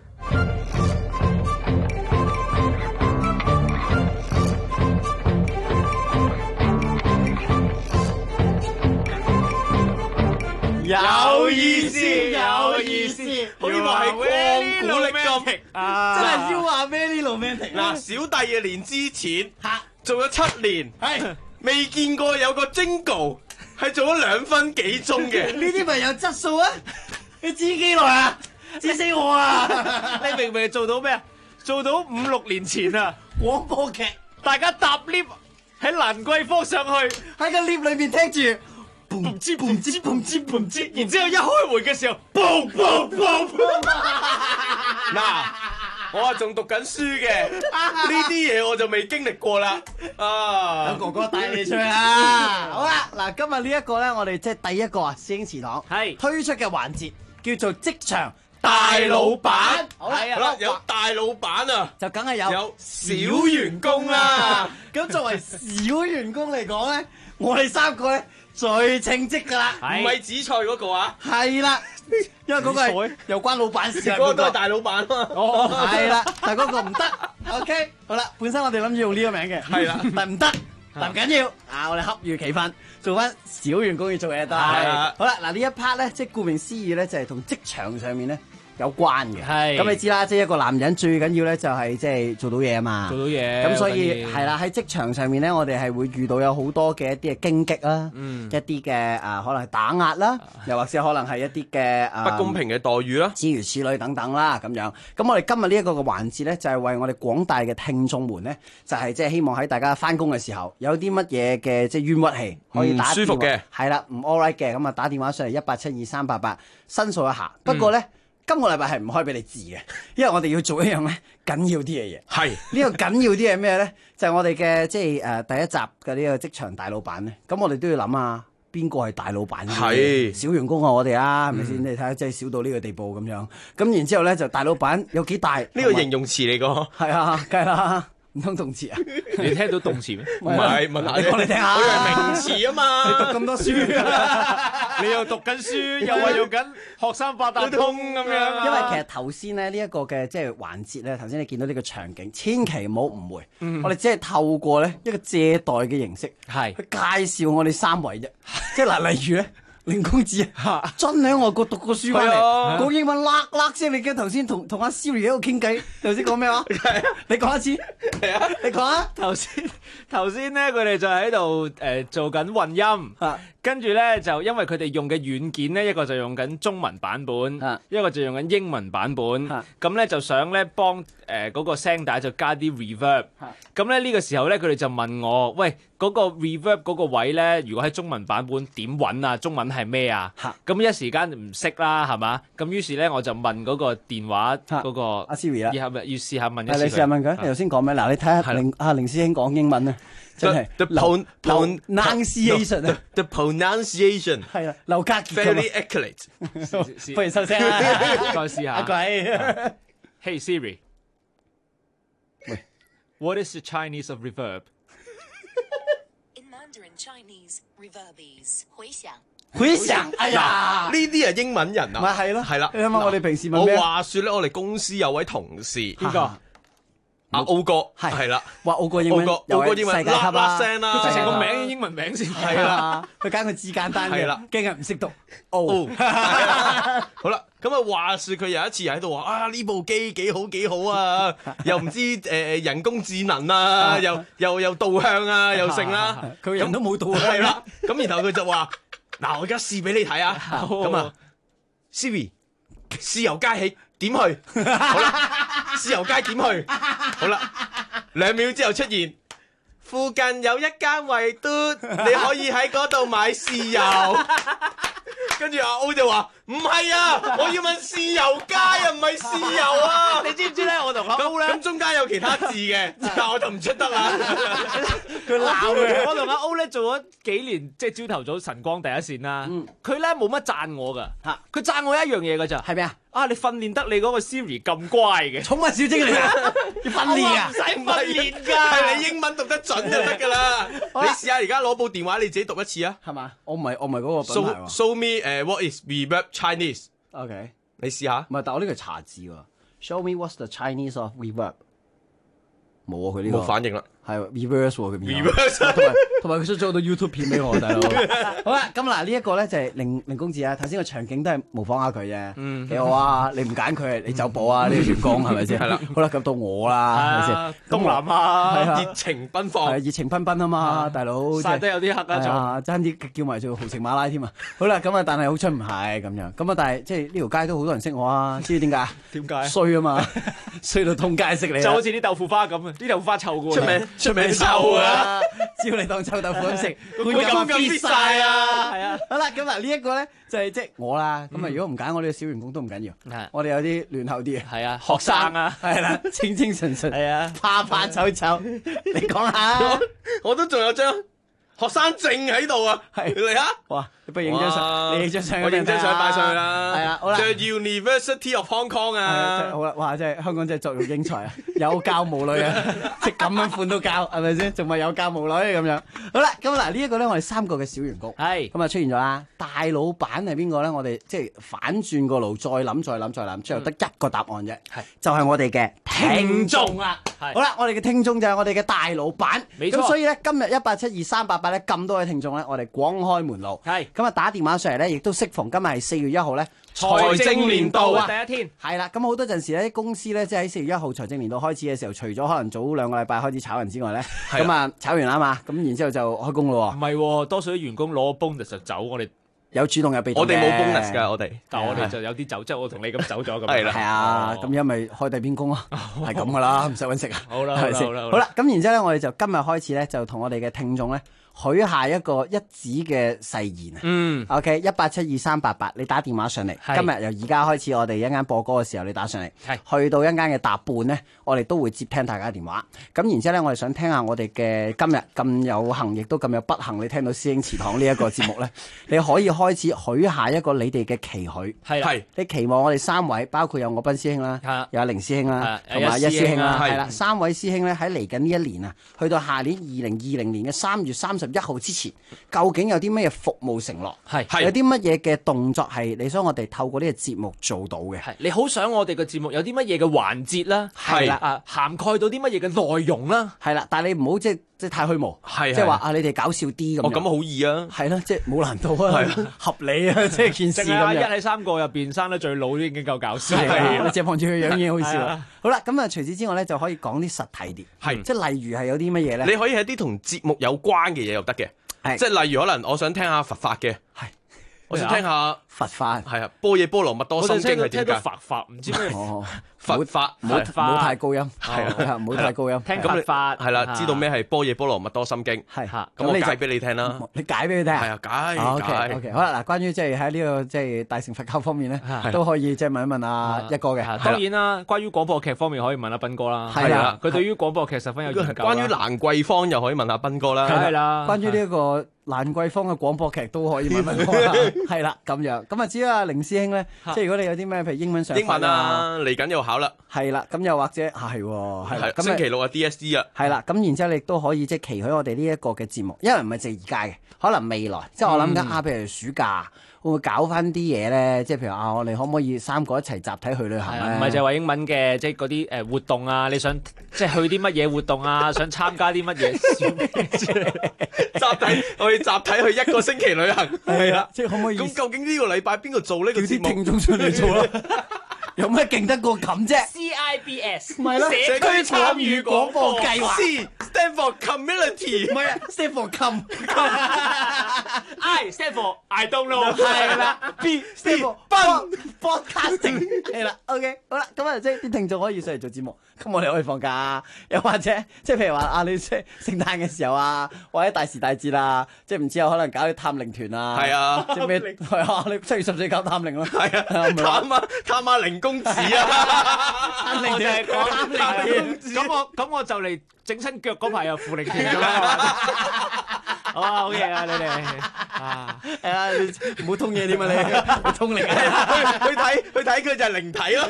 有意思，有意思， 好似話係光古力咁， 真係要話咩呢路咩停？ 嗱，小弟啊年之前做咗7年，係未見過有個 jingle 係做咗2分幾鐘嘅， 呢啲咪有質素啊？你知幾耐啊？知死我啊！ 你明明做到咩啊？做到5、6年前啊！ 廣播劇， 大家搭 lift 喺蘭桂坊上去， 喺個 lift 裏面聽住。 唔知，然之後一開門嘅時候，嘣嘣嘣！ 嗱，我啊仲讀緊書嘅，呢啲嘢我就未經歷過啦。啊， 有哥哥帶你出去啊！好啦，嗱，今日呢一個咧，我哋即係第一個啊，師兄祠堂係推出嘅環節，叫做職場大老闆。 好啦， 有大老闆啊， 就梗係有小員工啦。 咁作為小員工嚟講咧，我哋3個咧。最稱職噶啦， 唔係紫菜嗰個啊， 係啦，因為嗰個係有關老闆事， 嗰個都係大老闆啊嘛， 哦，係啦，但係嗰個唔得 ，OK， 好啦，本身我哋諗住用呢個名嘅，係啦，但唔得，但唔緊要，啊，我哋恰如其分，做翻小員工要做嘢得，係，好啦，嗱呢一 part 咧，即係顧名思義咧，就係同職場上面咧。有關嘅，係咁你知啦，即係一個男人最緊要咧就係即係做到嘢啊嘛，做到嘢，咁所以係啦喺職場上面咧，我哋係會遇到有好多嘅一啲嘅荊棘啦，一啲嘅可能係打壓啦，又或者可能係一啲嘅不公平嘅待遇啦， 諸如此類等等啦咁樣。咁我哋今日呢一個嘅環節咧，就係為我哋廣大嘅聽眾們咧，就係即係希望喺大家翻工嘅時候有啲乜嘢嘅即係冤屈氣可以打舒服嘅，係啦唔 all right 嘅，咁啊打電話上嚟1872-388申訴一下。不過咧。今個禮拜係唔開俾你治嘅，因為我哋要做一樣咧緊要啲嘅嘢。係呢個緊要啲係咩咧？就係我哋嘅即係第一集嘅呢個職場大老闆咧。咁我哋都要諗啊，邊個係大老闆？係小員工啊，我哋啊，係咪先？你睇下，即係少到呢個地步咁樣。咁然之後咧，就大老闆有幾大？呢個形容詞嚟個。係啊，梗係啦。唔通動詞啊？ 你聽到動詞咩？ 唔係，問下你講嚟聽下。 我以為名詞啊嘛。 你讀咁多書， 你又讀緊書，又話用緊學生八達通咁樣。 因為其實頭先咧呢一個嘅即係環節咧，頭先你見到呢個場景，千祈唔好誤會。我哋只係透過咧一個借代嘅形式，係去介紹我哋3位啫。即係嗱，例如咧。凌公子真喺外國讀過書翻嚟，講英文叻聲。你記得頭先同阿 Siri 喺度傾偈，頭先講咩話？你講一次，你講啊！ 頭先咧，佢哋就喺度做緊混音，跟住咧就因為佢哋用嘅軟件咧，一個就用緊中文版本，一個就用緊英文版本，咁咧就想咧幫嗰個聲帶就加啲 reverb。咁咧呢個時候咧，佢哋就問我：喂，嗰個 reverb 嗰個位咧，如果喺中文版本點揾啊？中文係咩啊？咁一時間唔識啦，係嘛？咁於是咧我就問嗰個電話嗰個阿 Siri 啦， 要試下問一次。 你試下問佢，你頭先講咩？嗱，你睇下凌師兄講英文啊，真係 the pronunciation 係啦，劉家傑 very accurate。 不如收聲啦， 再試下。 阿鬼 ，Hey Siri， What is the Chinese of reverb？ In Mandarin Chinese, reverb is 回響。 回響，哎呀， 呢啲係英文人啊， 咪係咯， 係啦。 你諗下我哋平時問咩？ 我話說咧，我哋公司有位同事， 邊個？ 阿 O 哥係啦， 哇 O 哥英文 ，O 哥英文世界級啦， 聲啦， 佢直情個名英文名先係啦， 佢揀個字簡單嘅， 係啦， 驚人唔識讀 O。 好啦，咁啊話說佢有一次喺度話啊呢部機幾好啊，又唔知人工智能啊，又導向啊，又剩啦， 佢人都冇導向係啦，咁然後佢就話嗱我而家試俾你睇啊，咁啊 Siri 豉油街起點去？好啦，豉油街點去？好啦，2秒之後出現，附近有一間惠嘟，你可以喺嗰度買豉油。跟住阿 O 就話唔係啊，我要問豉油街啊，唔係豉油啊。你知唔知咧？我同阿 O 咧，咁中間有其他字嘅，但我就唔出得啦。 佢鬧嘅。我同阿 O 咧做咗幾年，即係朝頭早晨光第一線啦。佢咧冇乜讚我噶，佢讚我一樣嘢噶咋。 係咩啊？ 啊！你訓練得你嗰個 Siri 咁乖嘅， 寵物小精靈啊！要訓練啊， 唔使訓練㗎， 係你英文讀得準就得㗎啦。你試下而家攞部電話你自己讀一次啊， 係嘛？我唔係嗰個品牌喎。 Show me what is reverb Chinese？OK， 你試下。 唔係，但我呢個係查字喎。Show me what's the Chinese of reverb？冇啊，佢呢個冇反應啦。 係 reverse 喎，佢變同埋佢出咗好多 YouTube 片俾我，大佬。好啦，咁嗱呢一個咧就係零公子啊。頭先個場景都係模仿下佢啫，幾好啊！你唔揀佢，你走寶啊！呢個員工係咪先？係啦。好啦，咁到我啦，係咪先？ 東南啊， 熱情奔放， 熱情奔奔啊嘛，大佬。 曬得有啲黑啊， 爭啲叫埋做豪情馬拉添啊！好啦，咁啊，但係好彩唔係咁樣。咁啊，但係即係呢條街都好多人識我啊！知唔知點解？ 點解？ 衰啊嘛，衰到通街識你。 就好似啲豆腐花咁啊！啲豆腐花臭過。 出名臭啊！ 只要你當臭豆腐咁食， 會咁必晒啊！ 係啊！好啦，咁嗱呢一個咧就係即係我啦。咁啊，如果唔揀我哋嘅小員工都唔緊要，我哋有啲亂口啲嘅， 係啊，學生啊， 係啦，清清純純， 係啊， 怕怕醜醜，你講下， 我都仲有張學生證喺度啊！係嚟啊！ 哇！你不如影張相，你影張相， 我影張相擺上去啦。 係啊，好啦。 The University of Hong Kong 啊！ 好啦，哇！真係香港真係作育英才啊，有教無類啊，即係咁樣款都教，係咪先？仲咪有教無類咁樣。好啦，咁嗱呢一個咧，我哋3個嘅小員工係咁啊出現咗啦。大老闆係邊個咧？我哋即係反轉個爐，再諗，最後得一個答案啫，就係我哋嘅聽眾啦。好啦，我哋嘅聽眾就係我哋嘅大老闆。 冇錯。 咁所以咧，今日1872388咧咁多位聽眾咧，我哋廣開門路。係。咁啊打電話上嚟咧，亦都適逢今日係4月1號咧， 財政年度啊第一天。 係啦，咁好多陣時咧，公司咧即係喺4月1號財政年度開始嘅時候，除咗可能早2個禮拜開始炒人之外咧，咁啊炒完啦嘛，咁然之後就開工咯。 唔係，多數啲員工攞 bonus 就走，我哋有主動有被動嘅。 我哋冇 bonus 㗎，我哋， 但係我哋就有啲走，即係我同你咁走咗咁。 係啦，係啊，咁因為開第邊工啊，係咁噶啦，唔使揾食啊。 好啦， 好啦，咁然之後咧，我哋就今日開始咧，就同我哋嘅聽眾咧。許下一個一紙嘅誓言啊！OK， 1872388，你打電話上嚟。今日由而家開始，我哋一間播歌嘅時候，你打上嚟。去到一間嘅搭半呢，我哋都會接聽大家嘅電話。咁然之後咧，我哋想聽下我哋嘅今日咁有幸，亦都咁有不幸，你聽到師兄祠堂呢一個節目呢，你可以開始許下一個你哋嘅期許。係，你期望我哋3位，包括有我斌師兄啦，有阿凌師兄啦，同埋一師兄啦，係啦，3位師兄咧喺嚟緊呢一年啊，去到下年2020年嘅3月31號之前，究竟有啲乜嘢服務承諾？係有啲乜嘢嘅動作係你想我哋透過呢個節目做到嘅？ 係你好想我哋嘅節目有啲乜嘢嘅環節啦？係啦，涵蓋到啲乜嘢嘅內容啦？ 係啦，但係你唔好即係太虛無，即係話啊，你哋搞笑啲咁。 咁好易啊！ 係啦，即係冇難度啊，合理啊，即係件事咁樣。 一喺3個入邊生得最老都已經夠搞笑。 係，淨係望住佢樣已經好笑。好啦，咁啊，除此之外咧，就可以講啲實體啲，係即係例如係有啲乜嘢咧？ 你可以係啲同節目有關嘅嘢又得嘅。即係例如可能我想聽下佛法嘅，係我想聽下佛法， 係啊，般若波羅蜜多心經係點㗎？ 佛法唔知咩佛法， 唔好太高音，係啊，唔好太高音。 聽佛法係啦，知道咩係般若波羅蜜多心經？係咁我解俾你聽啦。 你解俾佢聽？係啊，解。 OK，好啦，嗱，關於即係喺呢個即係大乘佛教方面咧，都可以即係問一問阿一哥嘅。 當然啦，關於廣播劇方面可以問阿斌哥啦。係啦，佢對於廣播劇十分有研究。 關於蘭桂坊又可以問下斌哥啦。 係啦， 關於呢一個蘭桂坊嘅廣播劇都可以問問我啦。係啦，咁樣咁啊，至於阿凌師兄咧，即係如果你有啲咩譬如英文上英文啊，嚟緊又考考啦。 係啦，咁又或者係啦， 星期六啊 DSE 啊。 係啦，咁然之後你亦都可以即係期許我哋呢一個嘅節目，因為唔係淨係而家嘅，可能未來，即係我諗緊譬如暑假會唔會搞翻啲嘢咧？即係譬如我哋可唔可以3個一齊集體去旅行咧？ 唔係就係話英文嘅，即係嗰啲活動啊！你想即係去啲乜嘢活動啊？想參加啲乜嘢？ 我哋集體去1個星期旅行。 係啦，即係可唔可以？ 咁究竟呢個禮拜邊個做呢個節目？ 聽眾出嚟做啦。有咩勁得過咁啫 ？CIBS 咪咯， 社區參與廣播計劃。 C stand for community， 唔係啊 ，stand for I stand for I don't know。 係啦 ，B stand for broadcasting。係啦 ，OK， 好啦，咁啊，即係啲聽眾可以上嚟做節目，咁我哋可以放假，又或者即係譬如話你即係聖誕嘅時候啊，或者大時大節啊，即係唔知有可能搞啲探靈團啊。 係啊， 即係咩？係啊，你7月14搞探靈咯。 係啊，探下靈公子啊！ 我就係講靈團，咁我就嚟整親腳嗰排又扶靈團㗎啦。好嘢啊！你哋係啊，你唔好通嘢添啊！你通靈去睇佢就係靈體咯。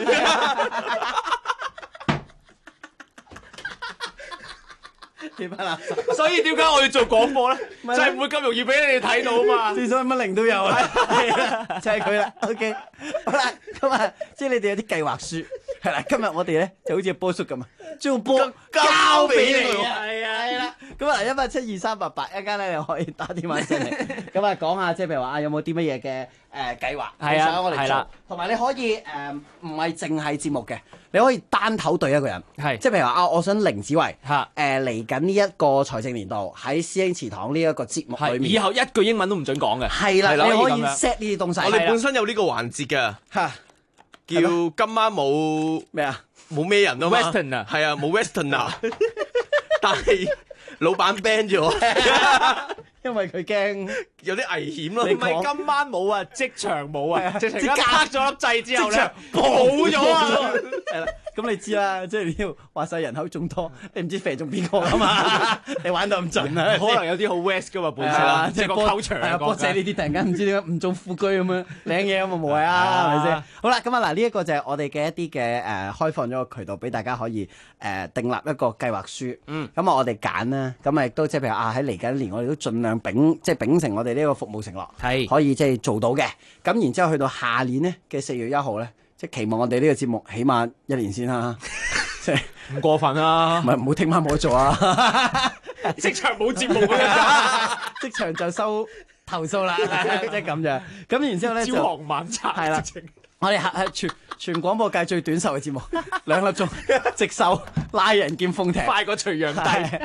所以點解我要做廣播咧？就係唔會咁容易俾你哋睇到啊嘛！ 至少乜靈都有啊，就係佢啦。OK， 好啦，咁啊，即係你哋有啲計劃書係啦。今日我哋咧就好似波叔咁啊，將個波交俾你。係啦。咁啊，1872388一間咧，你可以打電話上嚟，咁啊講下即係譬如話有冇啲乜嘢嘅計劃想我哋做，同埋你可以唔係淨係節目嘅，你可以單頭對一個人，即係譬如話我想凌子維嚟緊呢一個財政年度喺師兄祠堂呢一個節目裏面， 以後一句英文都唔准講嘅， 係啦，你可以 set 呢啲東西。 我哋本身有呢個環節嘅，叫今晚冇咩啊， 冇咩人啊嘛 ，Western 啊， 係啊，冇 Western 啊，但係老闆 ban 咗， 因為佢驚有啲危險咯。 唔係今晚冇啊，即場冇啊，直情一拍咗粒掣之後咧， 冇咗啊！係啦，咁你知啦，即係呢度話晒人口眾多，你唔知肥中邊個啊嘛？你玩到咁盡啊？ 可能有啲好 West 噶嘛，本身即係個溝場波姐呢啲突然間唔知點解唔中富居咁樣領嘢咁啊無謂啊，係咪先？好啦，咁啊嗱，呢一個就係我哋嘅一啲嘅開放咗個渠道俾大家可以訂立一個計劃書。咁啊我哋揀啦，咁啊亦都即係譬如喺嚟緊一年，我哋都盡量秉承我哋呢個服務承諾，係可以即係做到嘅。咁然之後去到下年呢嘅4月1號咧，即係期望我哋呢個節目起碼1年先啦，即係唔過分啊！ 唔係唔好聽晚冇得做啊！ 即場冇節目嘅， 即場就收投訴啦，即係咁樣。咁然之後咧朝行晚拆係啦。我哋係全廣播界最短壽嘅節目，2粒鐘直收拉人劍風艇， 快過隋煬帝。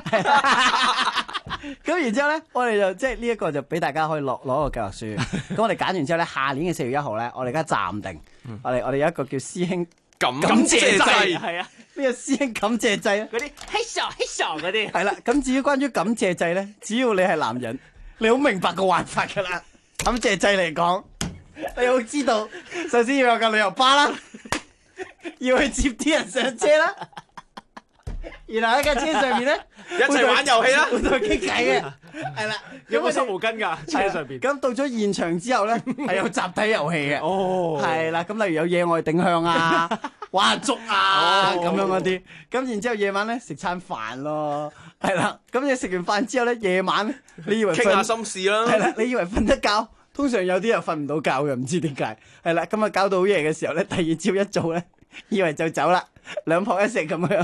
咁然之後咧，我哋就即係呢一個就俾大家可以攞個計劃書。咁我哋揀完之後咧，下年嘅4月1號咧，我哋而家暫定，我哋有一個叫師兄感謝祭， 係啊， 呢個師兄感謝祭嗰啲嘿傻嗰啲。 係啦，咁至於關於感謝祭咧，只要你係男人，你好明白個玩法噶啦。感謝祭嚟講，你要知道，首先要有架旅遊巴啦，要去接啲人上車啦。然後喺架車上面咧， 一齊玩遊戲啦， 會同佢傾偈嘅，係啦。 有冇濕毛巾㗎？車上邊。 咁到咗現場之後咧，係有集體遊戲嘅。哦，係啦。咁例如有野外定向啊、玩竹啊咁樣嗰啲。咁然之後夜晚咧食餐飯咯，係啦。咁你食完飯之後咧，夜晚你以為傾下心事啦。 係啦，你以為瞓得覺，通常有啲又瞓唔到覺嘅，唔知點解。係啦，咁啊搞到好夜嘅時候咧，第二朝一早咧，以為就走啦。兩撲一食咁樣，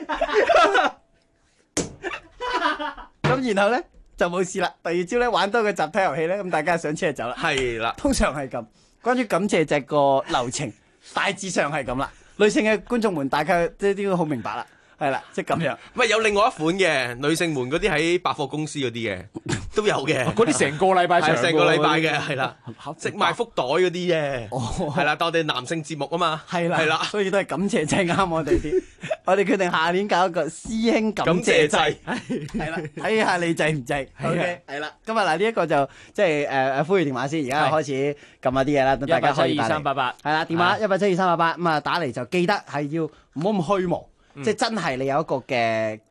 咁然後咧就冇事啦。第二朝咧玩多個集體遊戲咧，咁大家上車就走啦。係啦，通常係咁。關於感謝祭個流程，大致上係咁啦。女性嘅觀眾們，大概即係都好明白啦。係啦，即係咁樣。 喂，有另外一款嘅女性們嗰啲喺百貨公司嗰啲嘅都有嘅， 嗰啲成個禮拜長， 成個禮拜嘅係啦，食埋福袋嗰啲嘅，係啦，但我哋男性節目啊嘛， 係啦， 係啦， 所以都係感謝祭啱我哋啲。我哋決定下年搞一個師兄感謝祭，係啦，睇下你制唔制？OK，係啦。今日嗱呢一個就即係呼籲電話先，而家開始撳下啲嘢啦，等大家可以打嚟。1872388係啦，電話1872388咁啊，打嚟就記得係要唔好咁虛無。即係真係你有一個嘅計劃，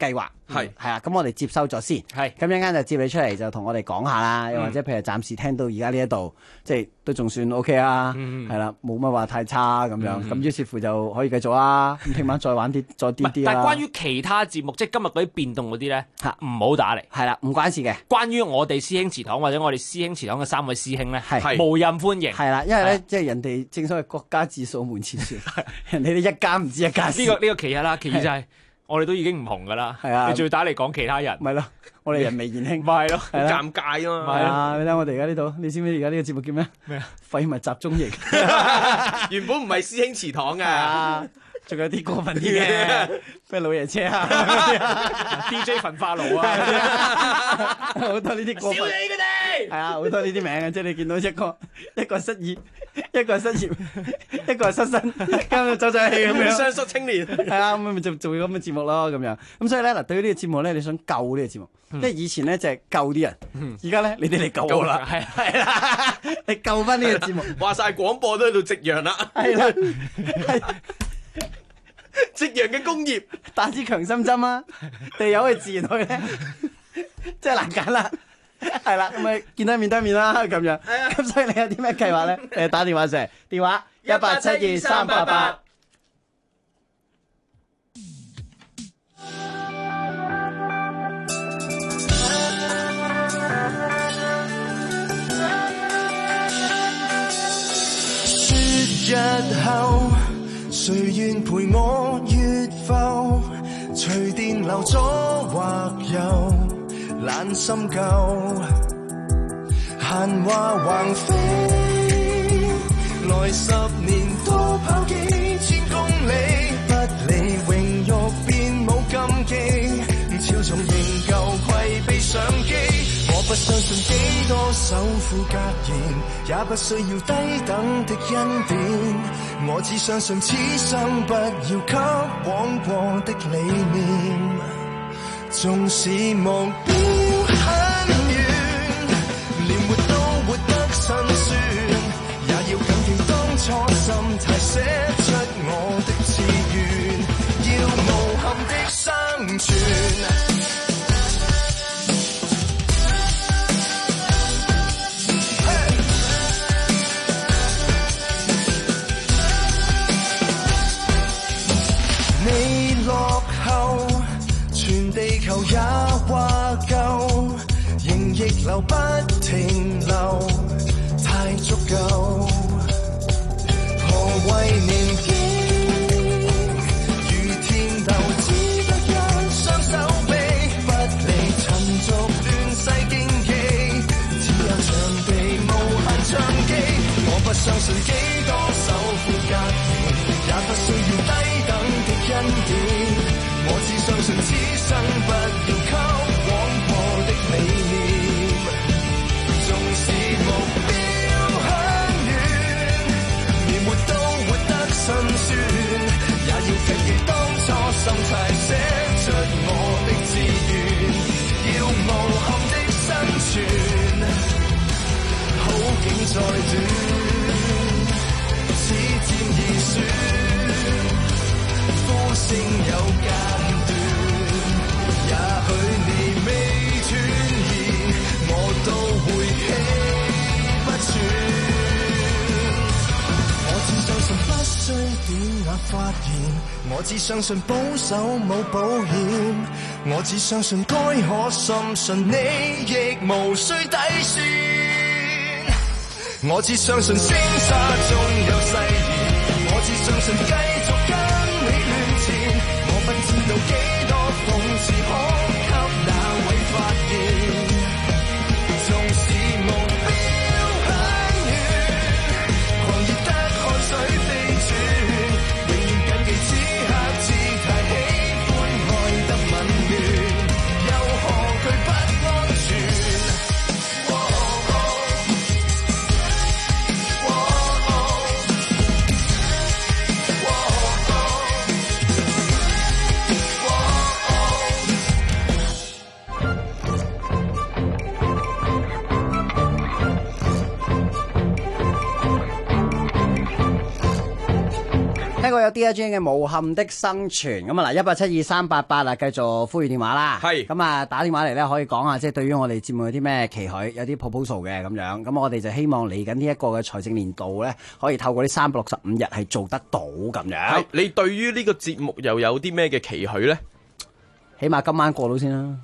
係啦，咁我哋接收咗先，咁一陣間就接你出嚟就同我哋講下啦，又或者譬如暫時聽到而家呢一度，即係都仲算 OK 啊，係啦，冇乜話太差咁樣，咁於是乎就可以繼續啦。咁聽晚再玩啲，再啲啦。 但係關於其他節目，即係今日嗰啲變動嗰啲咧，唔好打嚟。 係啦，唔關事嘅。 關於我哋師兄祠堂或者我哋師兄祠堂嘅3位師兄咧，係無任歡迎。 係啦，因為咧即係人哋正所謂國家自掃門前雪，人哋一家唔知一家事。 呢個其一啦，其二就係。我哋都已經唔紅噶啦，係啊！你仲要打嚟講其他人， 咪咯？我哋人微言輕， 咪係咯， 好尷尬啊嘛！ 係啊！你睇我哋而家呢度，你知唔知而家呢個節目叫咩？ 咩啊？ 廢物集中營， 原本唔係師兄祠堂嘅， 仲有啲過分啲嘅，咩老爺車啊 ，DJ 焚化爐啊， 好多呢啲過分。 笑你佢哋係啊，好多呢啲名嘅，即係你見到一個失業，一個失業，一個失身，跟住走上戲咁樣， 雙宿青年係啊，咁咪就做咁嘅節目咯，咁樣。咁所以咧嗱，對於呢個節目咧，你想救呢個節目，即係以前咧就係救啲人，而家咧你哋嚟救我啦，係啦，你救翻呢個節目， 話晒廣播都喺度夕陽啦， 係啦，係夕陽嘅工業打支強心針啊，地有佢自然去咧，即係難揀啦。係啦，咁咪見得面對面啦，咁樣。咁所以你有啲咩計劃咧？打電話上嚟，電話1872388。 雪日後，誰願陪我越浮？隨電流左或右。懶心舊，閒話橫飛，來10年多跑幾千公里，不理榮辱便冇禁忌，超重仍舊攜備相機，我不相信幾多首富格言，也不需要低等的恩典，我只相信此生不要給枉過的理念。縱使目標很遠，連活都活得辛酸，也要緊記當初心態寫出我的志願，要無憾的生存。你落後全地球也話夠，仍逆流不停留，太足夠。何謂年紀？如天流，只得一雙手臂，不理塵俗亂世競技，只有場地無限唱機。我不相信幾多首富格言，也不需要低等的恩典。我只相信此生不要給枉過的理念，縱使目標很遠，連活都活得辛酸，也要謹記當初心態寫出我的志願，要無憾的生存，好景再短，此戰而選，呼聲有間。也許你未斷言，我都會氣不喘。我只相信不需典雅發言，我只相信保守冇保險，我只相信該可深信你亦無需底線。我只相信星沙中有誓言，我只相信繼續跟你亂纏，我不知道幾多諷刺可給那位發現，縱使目標很遠，狂熱得汗水飛轉，永遠謹記此刻姿態喜歡愛得紊亂，又何懼不安全。 聽過有 Dear Jane 嘅《無憾的生存》咁啊嗱，1872388啊，繼續呼籲電話啦。係咁啊，打電話嚟咧可以講下，即係對於我哋節目有啲咩期許，有啲 proposal 嘅咁樣。咁我哋就希望嚟緊呢一個嘅財政年度咧，可以透過呢365日係做得到咁樣。 係你對於呢個節目又有啲咩嘅期許咧？ 起碼今晚過到先啦。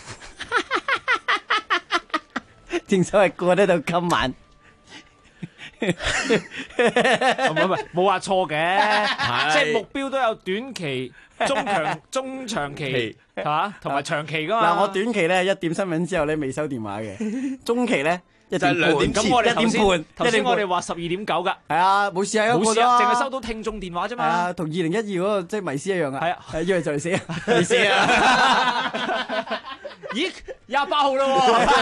正所謂過得到今晚。 唔係冇話錯嘅，即係目標都有短期、中長期係嘛，同埋長期噶嘛。 嗱，我短期咧1點新聞之後咧未收電話嘅，中期咧1點半， 咁我哋 1點半。 頭先我哋話12.9㗎， 係啊，冇事啊， 冇事啊，淨係收到聽眾電話啫嘛。 係啊，同2012嗰個即係迷思一樣啊。係啊，以為就嚟死啊， 未死啊。咦，28號啦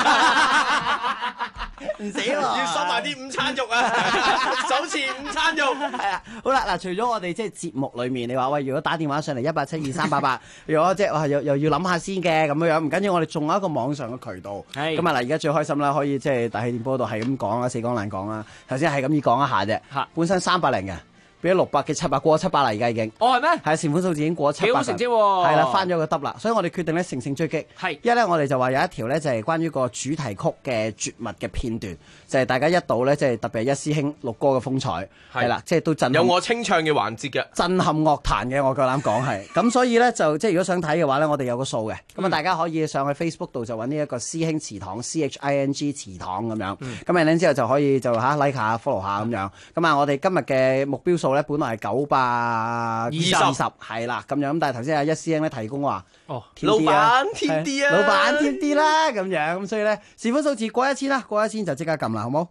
喎， 唔死喎， 要收埋啲午餐肉啊，手持午餐肉。 係啊，好啦，嗱，除咗我哋即係節目裏面，你話喂，如果打電話上嚟1872388，如果即係話又要諗下先嘅咁樣，唔緊要，我哋仲有一個網上嘅渠道。係咁啊嗱，而家最開心啦，可以即係大氣電波度係咁講啊，死講爛講啦。頭先係咁意講一下啫，本身300零嘅。俾咗600嘅700過700啦，而家已經。 哦，係咩？ 係善款數字已經過咗700。 幾好成績喎！ 係啦，翻咗個得啦，所以我哋決定咧乘勝追擊。係。一咧，我哋就話有一條咧就係關於個主題曲嘅絕密嘅片段，就係大家一睹咧，即係特別係一師兄陸哥嘅風采。係啦，即係都震撼。 有我清唱嘅環節嘅。震撼樂壇嘅，我夠膽講係。咁所以咧就即係如果想睇嘅話咧，我哋有個數嘅。咁啊，大家可以上去 Facebook 度就揾呢一個師兄祠堂 CHING 祠堂咁樣。咁然之後就可以就like 下 follow 下咁樣。咁啊，我哋今日嘅目標數咧，本來係920係啦，咁樣咁，但係頭先阿一師兄咧提供話， 老闆添啲啊， 老闆添啲啦，咁樣咁，所以咧，善款數字過1000啦，過1000就即刻撳啦，好冇？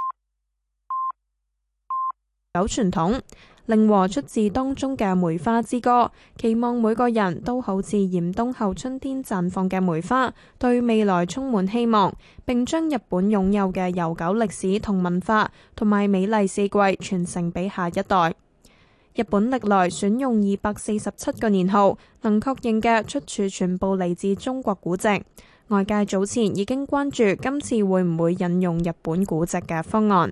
有傳統，令和出自當中嘅梅花之歌，期望每個人都好似嚴冬後春天綻放嘅梅花，對未來充滿希望，並將日本擁有嘅悠久歷史同文化同埋美麗四季傳承俾下一代。日本歷來選用247個年號，能確認嘅出處全部嚟自中國古籍。外界早前已經關注今次會唔會引用日本古籍嘅方案。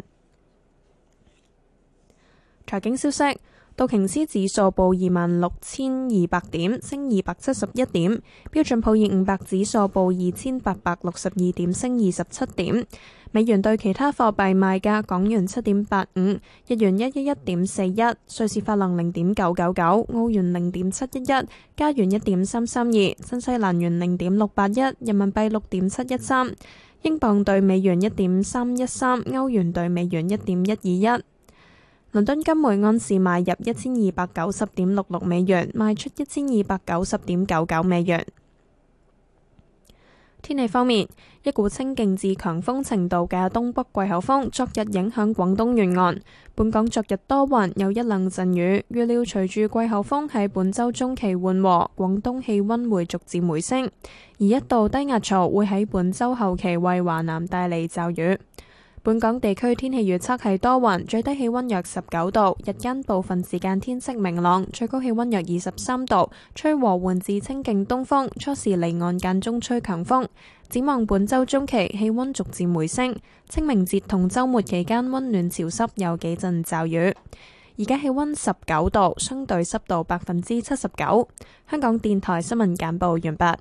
財經消息，道瓊斯指數報26,200點，升271點；標準普爾500指數報2,862點，升27點。美元對其他貨幣賣價：港元7.85，日元111.41，瑞士法郎0.999，澳元0.711，加元1.332，新西蘭元0.681，人民幣6.713，英鎊對美元1.313，歐元對美元1.121。倫敦金每安士買入1290.66美元，賣出1290.99美元。天氣方面，一股清勁至強風程度嘅東北季候風昨日影響廣東沿岸，本港昨日多雲，有一兩陣雨。預料隨住季候風喺本週中期緩和，廣東氣溫會逐漸回升，而一道低壓槽會喺本週後期為華南帶嚟驟雨。本港地區天氣預測係多雲，最低氣溫約19度，日間部分時間天色明朗，最高氣溫約23度，吹和緩至清勁東風，初時離岸間中吹強風。展望本週中期氣溫逐漸回升，清明節同週末期間溫暖潮濕，有幾陣驟雨。而家氣溫19度，相對濕度79%。香港電台新聞簡報完畢。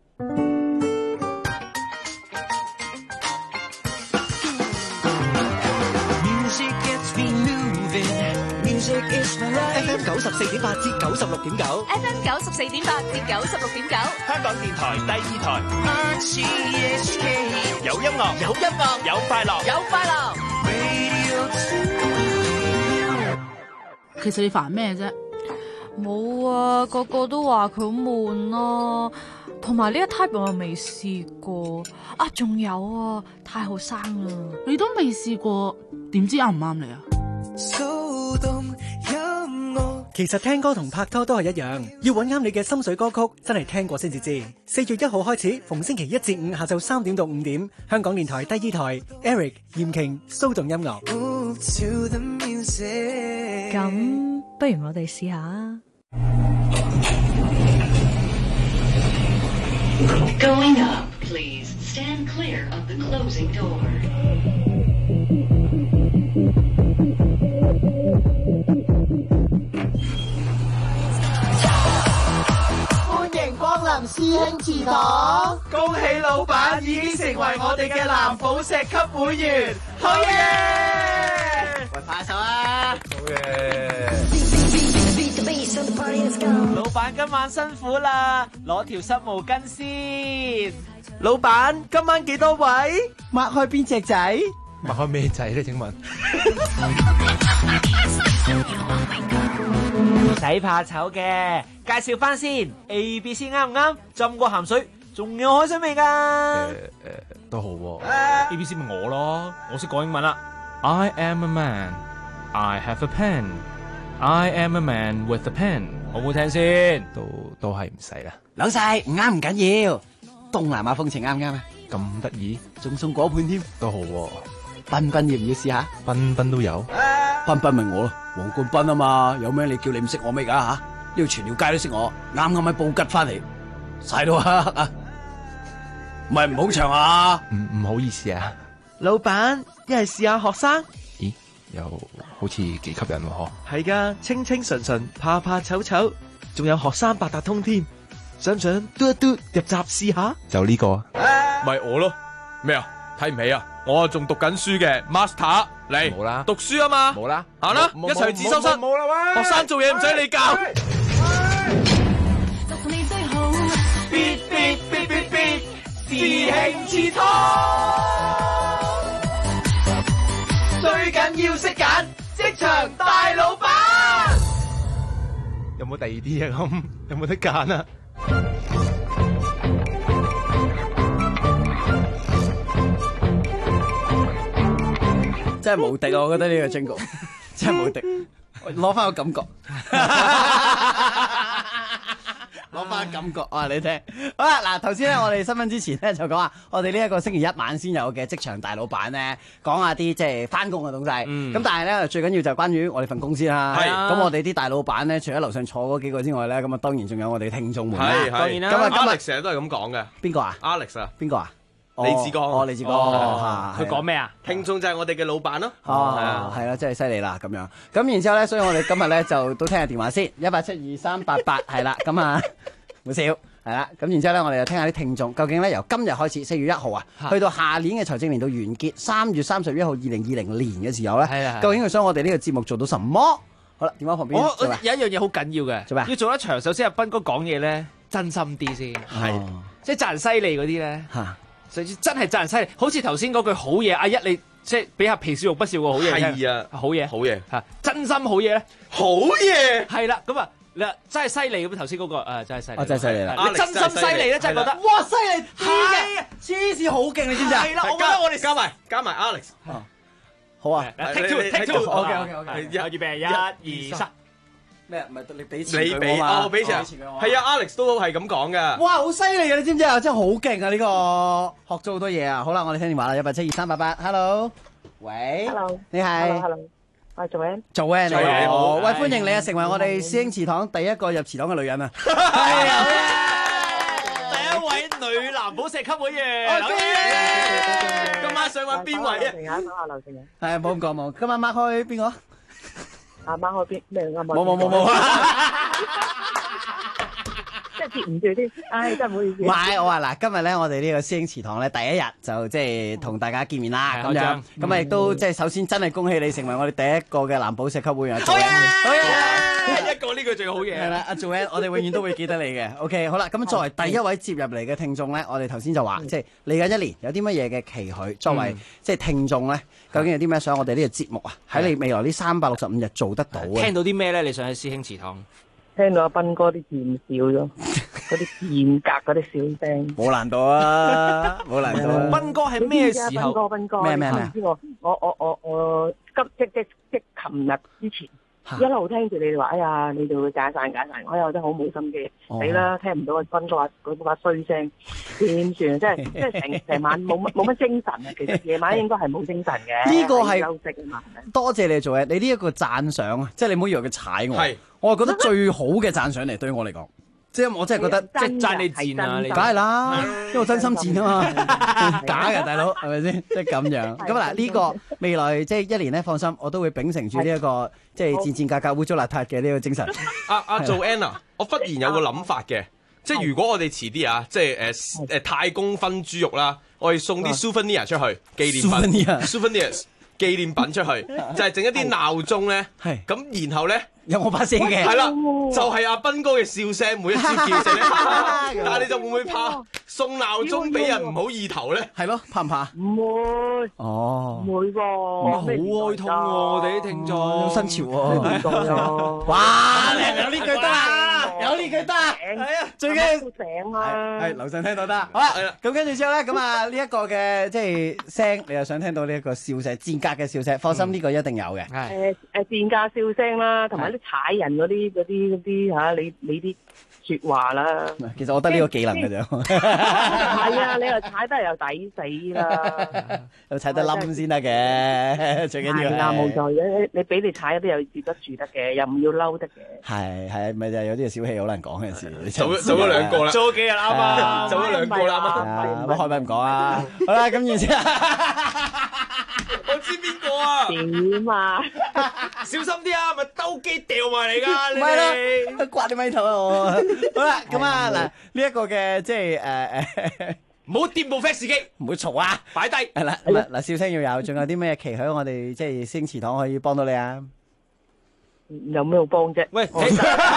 FM 94.8至96.9 FM 94.8至96.9， 香港電台第2台。有音樂，有音樂，有快樂，有快樂。 其實你煩咩啫？冇啊，個個都話佢好悶咯，同埋呢一 type 我又未試過啊，仲有啊，太後生啦。 你都未試過，點知啱唔啱你啊？ 其實聽歌同拍拖都係一樣，要揾啱你嘅心水歌曲，真係聽過先至知。4月1號開始，逢星期1至5下晝3點到5點，香港電台第2台 Eric 嚴瓊騷動音樂。 咁不如我哋試下。 Going up, please. Stand clear of the closing door. 兄祠堂，恭喜老闆已經成為我哋嘅藍寶石級會員，好嘢！喂，拍手啊！好嘢！ 老闆今晚辛苦啦，攞條濕毛巾先。老闆今晚幾多位？擘開邊隻仔？ 擘開咩仔咧？請問？ 唔使怕醜嘅，介紹翻先。A、B、C 啱唔啱？浸過鹹水，仲有海水味㗎。 都好喎。 A B C 咪我咯，我識講英文啦。I am a man, I have a pen, I am a man with a pen。好唔好聽先？ 都係唔使啦。 老細唔啱唔緊要，東南亞風情啱唔啱啊？ 咁得意， 仲送果盤添， 都好喎。 彬彬要唔要試下？ 彬彬都有。 彬彬咪我咯，黃冠斌啊嘛，有咩你叫你唔識我咩㗎吓？呢度全條街都識我，啱啱喺布吉翻嚟，晒到黑啊！唔係唔好長啊！ 唔好意思啊， 老闆一係試下學生。 咦，又好似幾吸引喎嗬？ 係㗎，清清純純，怕怕醜醜，仲有學生八達通添，想唔想嘟一嘟入閘試下？ 就呢個啊？ 咪我咯，咩啊？睇唔起啊？我仲讀緊書嘅 Master 嚟， 冇啦， 讀書啊嘛， 冇啦， 行啦，一齊自修室， 冇啦喂， 學生做嘢唔使你教。 必必必必必，師兄祠堂，最緊要識揀職場大老闆。 有冇第二啲啊？咁有冇得揀啊？ 真係無敵啊！我覺得呢個 jingle 真係無敵，攞翻個感覺，攞翻感覺啊！你聽好啦，嗱頭先咧，我哋新聞之前咧就講話，我哋呢一個星期一晚先有嘅職場大老闆咧，講下啲即係翻工嘅東西。咁但係咧最緊要就係關於我哋份公司啦。咁我哋啲大老闆咧，除咗樓上坐嗰幾個之外咧，咁啊當然仲有我哋聽眾們啦。 當然啦。咁啊，Alex 成日都係咁講嘅。 邊個啊 ？Alex 啊？ 邊個啊？ 李志剛， 李志剛， 佢講咩啊？ 聽眾就係我哋嘅老闆咯。 係啦，真係犀利啦咁樣。咁然之後咧，所以我哋今日咧就都聽下電話先，1872388係啦。咁啊，冇笑係啦。咁然之後咧，我哋就聽下啲聽眾，究竟咧由今日開始4月1號啊，去到下年嘅財政年度完結3月31號2020年嘅時候咧，究竟佢想我哋呢個節目做到什麼？好啦，電話旁邊有一樣嘢好緊要嘅，做咩？要做得長，首先阿斌哥講嘢咧真心啲先，係即係讚人犀利嗰啲咧。真係讚人犀利，好似頭先嗰句好嘢，阿一你即係俾下皮笑肉不笑個好嘢。 係啊， 好嘢， 好嘢嚇，真心好嘢咧， 好嘢係啦。咁啊，你真係犀利咁頭先嗰個真係犀利， 真係犀利啦！ 你真心犀利咧，真係覺得哇犀利啲嘅，黐線好勁，你知唔知啊？ 係啦，我覺得我哋加埋 Alex， 好啊 ，take two，OK， 預備1、2、3。 咩？唔係你俾錢佢嘛？我俾錢。係啊 ，Alex 都係咁講嘅。 哇，好犀利啊！你知唔知啊？真係好勁啊！呢個學咗好多嘢啊！好啦，我哋聽電話啦，1872388，Hello， 喂 ，Hello， 你係 ，Hello， 我係Joanne， Joanne 你好，喂，歡迎你啊，成為我哋師兄祠堂第一個入祠堂嘅女人啊！ 係啊，第一位女藍寶石級會員， 今晚想揾邊位啊？ 劉成仁， 係冇咁講冇，今晚擘開邊個？ 擘開邊咩？ 冇， 即係接唔住添，唉，真係唔好意思。 唔係，我話嗱，今日咧，我哋呢個師兄祠堂咧，第一日就即係同大家見面啦，咁樣，咁啊亦都即係首先真係恭喜你成為我哋第一個嘅藍寶石級會員。好嘢，一個呢句最好嘢。 係啦，阿 Joanne，我哋永遠都會記得你嘅。OK， 好啦，咁作為第一位接入嚟嘅聽眾咧，我哋頭先就話，即係嚟緊一年有啲乜嘢嘅期許，作為即係聽眾咧，究竟有啲咩想我哋呢個節目啊，喺你未來呢365日做得到啊？ 聽到啲咩咧？你想喺師兄祠堂？ 聽到阿斌哥啲賤笑咗，嗰啲賤格嗰啲笑聲， 冇難度啊，冇難度啊！ 斌哥係咩時候？ 斌哥， 咩？ 唔知我即琴日之前一路聽住你哋話，哎呀，你哋會解散，我又真係好冇心機，死啦，聽唔到阿斌哥話嗰把衰聲，點算？即係成晚冇乜精神啊！其實夜晚應該係冇精神嘅。 呢個係休息啊嘛。 多謝你做嘢，你呢一個讚賞啊，即係你唔好以為佢踩我。我係覺得最好嘅讚賞嚟，對於我嚟講，即係我真係覺得即係讚你賤啊！你梗係啦，因為我真心賤啊嘛，假嘅大佬係咪先？即係咁樣。咁嗱，呢個未來即係一年咧，放心，我都會秉承住呢一個即係賤賤格格、污糟邋遢嘅呢個精神。 阿 Joanne，我忽然有個諗法嘅。 即係如果我哋遲啲啊，即係太公分豬肉啦，我哋送啲 souvenir 出去紀念品 ，souvenirs 紀念品出去，就係整一啲鬧鐘咧，咁然後咧。 有我把聲嘅， 係啦，就係阿斌哥嘅笑聲，每一次叫聲咧。但係你就會唔會怕送鬧鐘俾人唔好意頭咧？ 係咯，怕唔怕？ 唔會， 哦， 唔會喎， 好哀痛喎！我哋啲聽眾好新潮喎，哇！有呢句得啦，有呢句得，係啊，最緊要醒啊！ 係樓上聽到得，好啦，咁跟住之後咧，咁啊呢一個嘅即係聲，你又想聽到呢一個笑聲，賤格嘅笑聲，放心呢個一定有嘅。 賤格笑聲啦，同埋踩人嗰啲嚇，你啲説話啦。 其實我覺得呢個技能嘅啫。 係啊，你又踩得又抵死啦， 又踩得冧先得嘅，最緊要係。 冇錯嘅，你俾你踩都有接得住得嘅，又唔要嬲得嘅。 係，咪就係有啲小氣好難講嘅事。 做咗兩個啦， 做咗幾日啱啊？ 做咗兩個啦嘛。 乜開咪唔講啊？好啦，咁然之後。 我知邊個啊？ 點啊？ 小心啲啊！咪兜機掉埋嚟㗎！ 唔係咯，刮啲咪頭啊！我好啦，咁啊嗱，呢一個嘅即係唔好掂部 fax 機， 唔好嘈啊！ 擺低係啦，嗱笑聲要有，仲有啲咩期許我哋即係星祠堂可以幫到你啊？ 有咩好幫啫？ 喂， 齋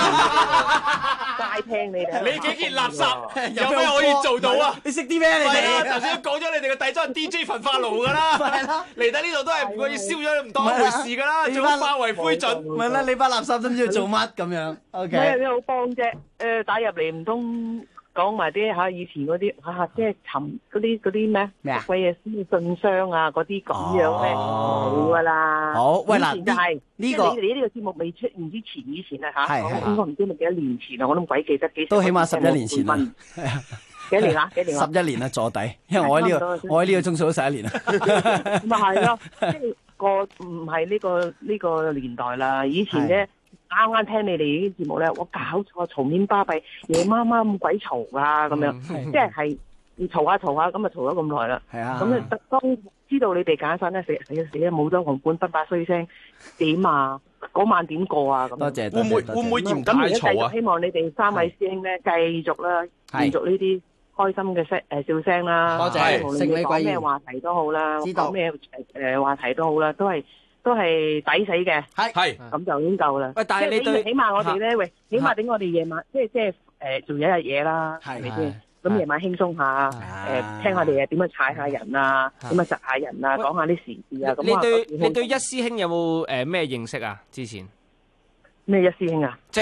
聽你哋。 你幾件垃圾，有咩可以做到啊？ 你識啲咩？你哋頭先都講咗，你哋嘅底裝係 DJ 焚化爐㗎啦。 係啦， 嚟到呢度都係唔會燒咗唔當一回事㗎啦，最好化為灰燼。 唔係啦，你班垃圾都唔知要做乜咁樣。OK。 有咩好幫啫？打入嚟唔通講埋啲嚇以前嗰啲即係尋嗰啲咩啊？貴嘅信箱啊嗰啲咁樣咧，冇㗎啦。 好，喂嗱， 就係呢個你呢個節目未出現之前以前啊嚇， 係應該唔知咪幾多年前啊，我都鬼記得幾。 都起碼11年前啦。 幾年啊？幾年啊 ？11年啦，坐底，因為我喺呢個鐘數都11年啦。 咁咪係咯，即係唔係呢個年代啦。以前咧啱啱聽你哋啲節目咧，我搞錯嘈面巴閉，夜媽媽咁鬼嘈啊咁樣，即係嘈下咁啊嘈咗咁耐啦。 係啊。 咁啊當知道你哋揀翻咧，死啊冇咗紅館不把衰聲點啊？嗰晚點過啊？咁多謝。 會唔會嫌太嘈啊？ 希望你哋3位師兄咧繼續啦，延續呢啲開心嘅笑聲啦。 多謝。 無論你講咩話題都好啦，講咩話題都好啦，都係抵死嘅。 係咁就已經夠啦。 喂，但係你對起碼我哋咧，喂，起碼等我哋夜晚即係做一日嘢啦，係咪先？咁夜晚輕鬆下，聽下你哋點樣踩下人啊，點樣窒下人啊，講下啲時事啊。咁你對一師兄有冇咩認識啊？之前咩一師兄啊？ 即係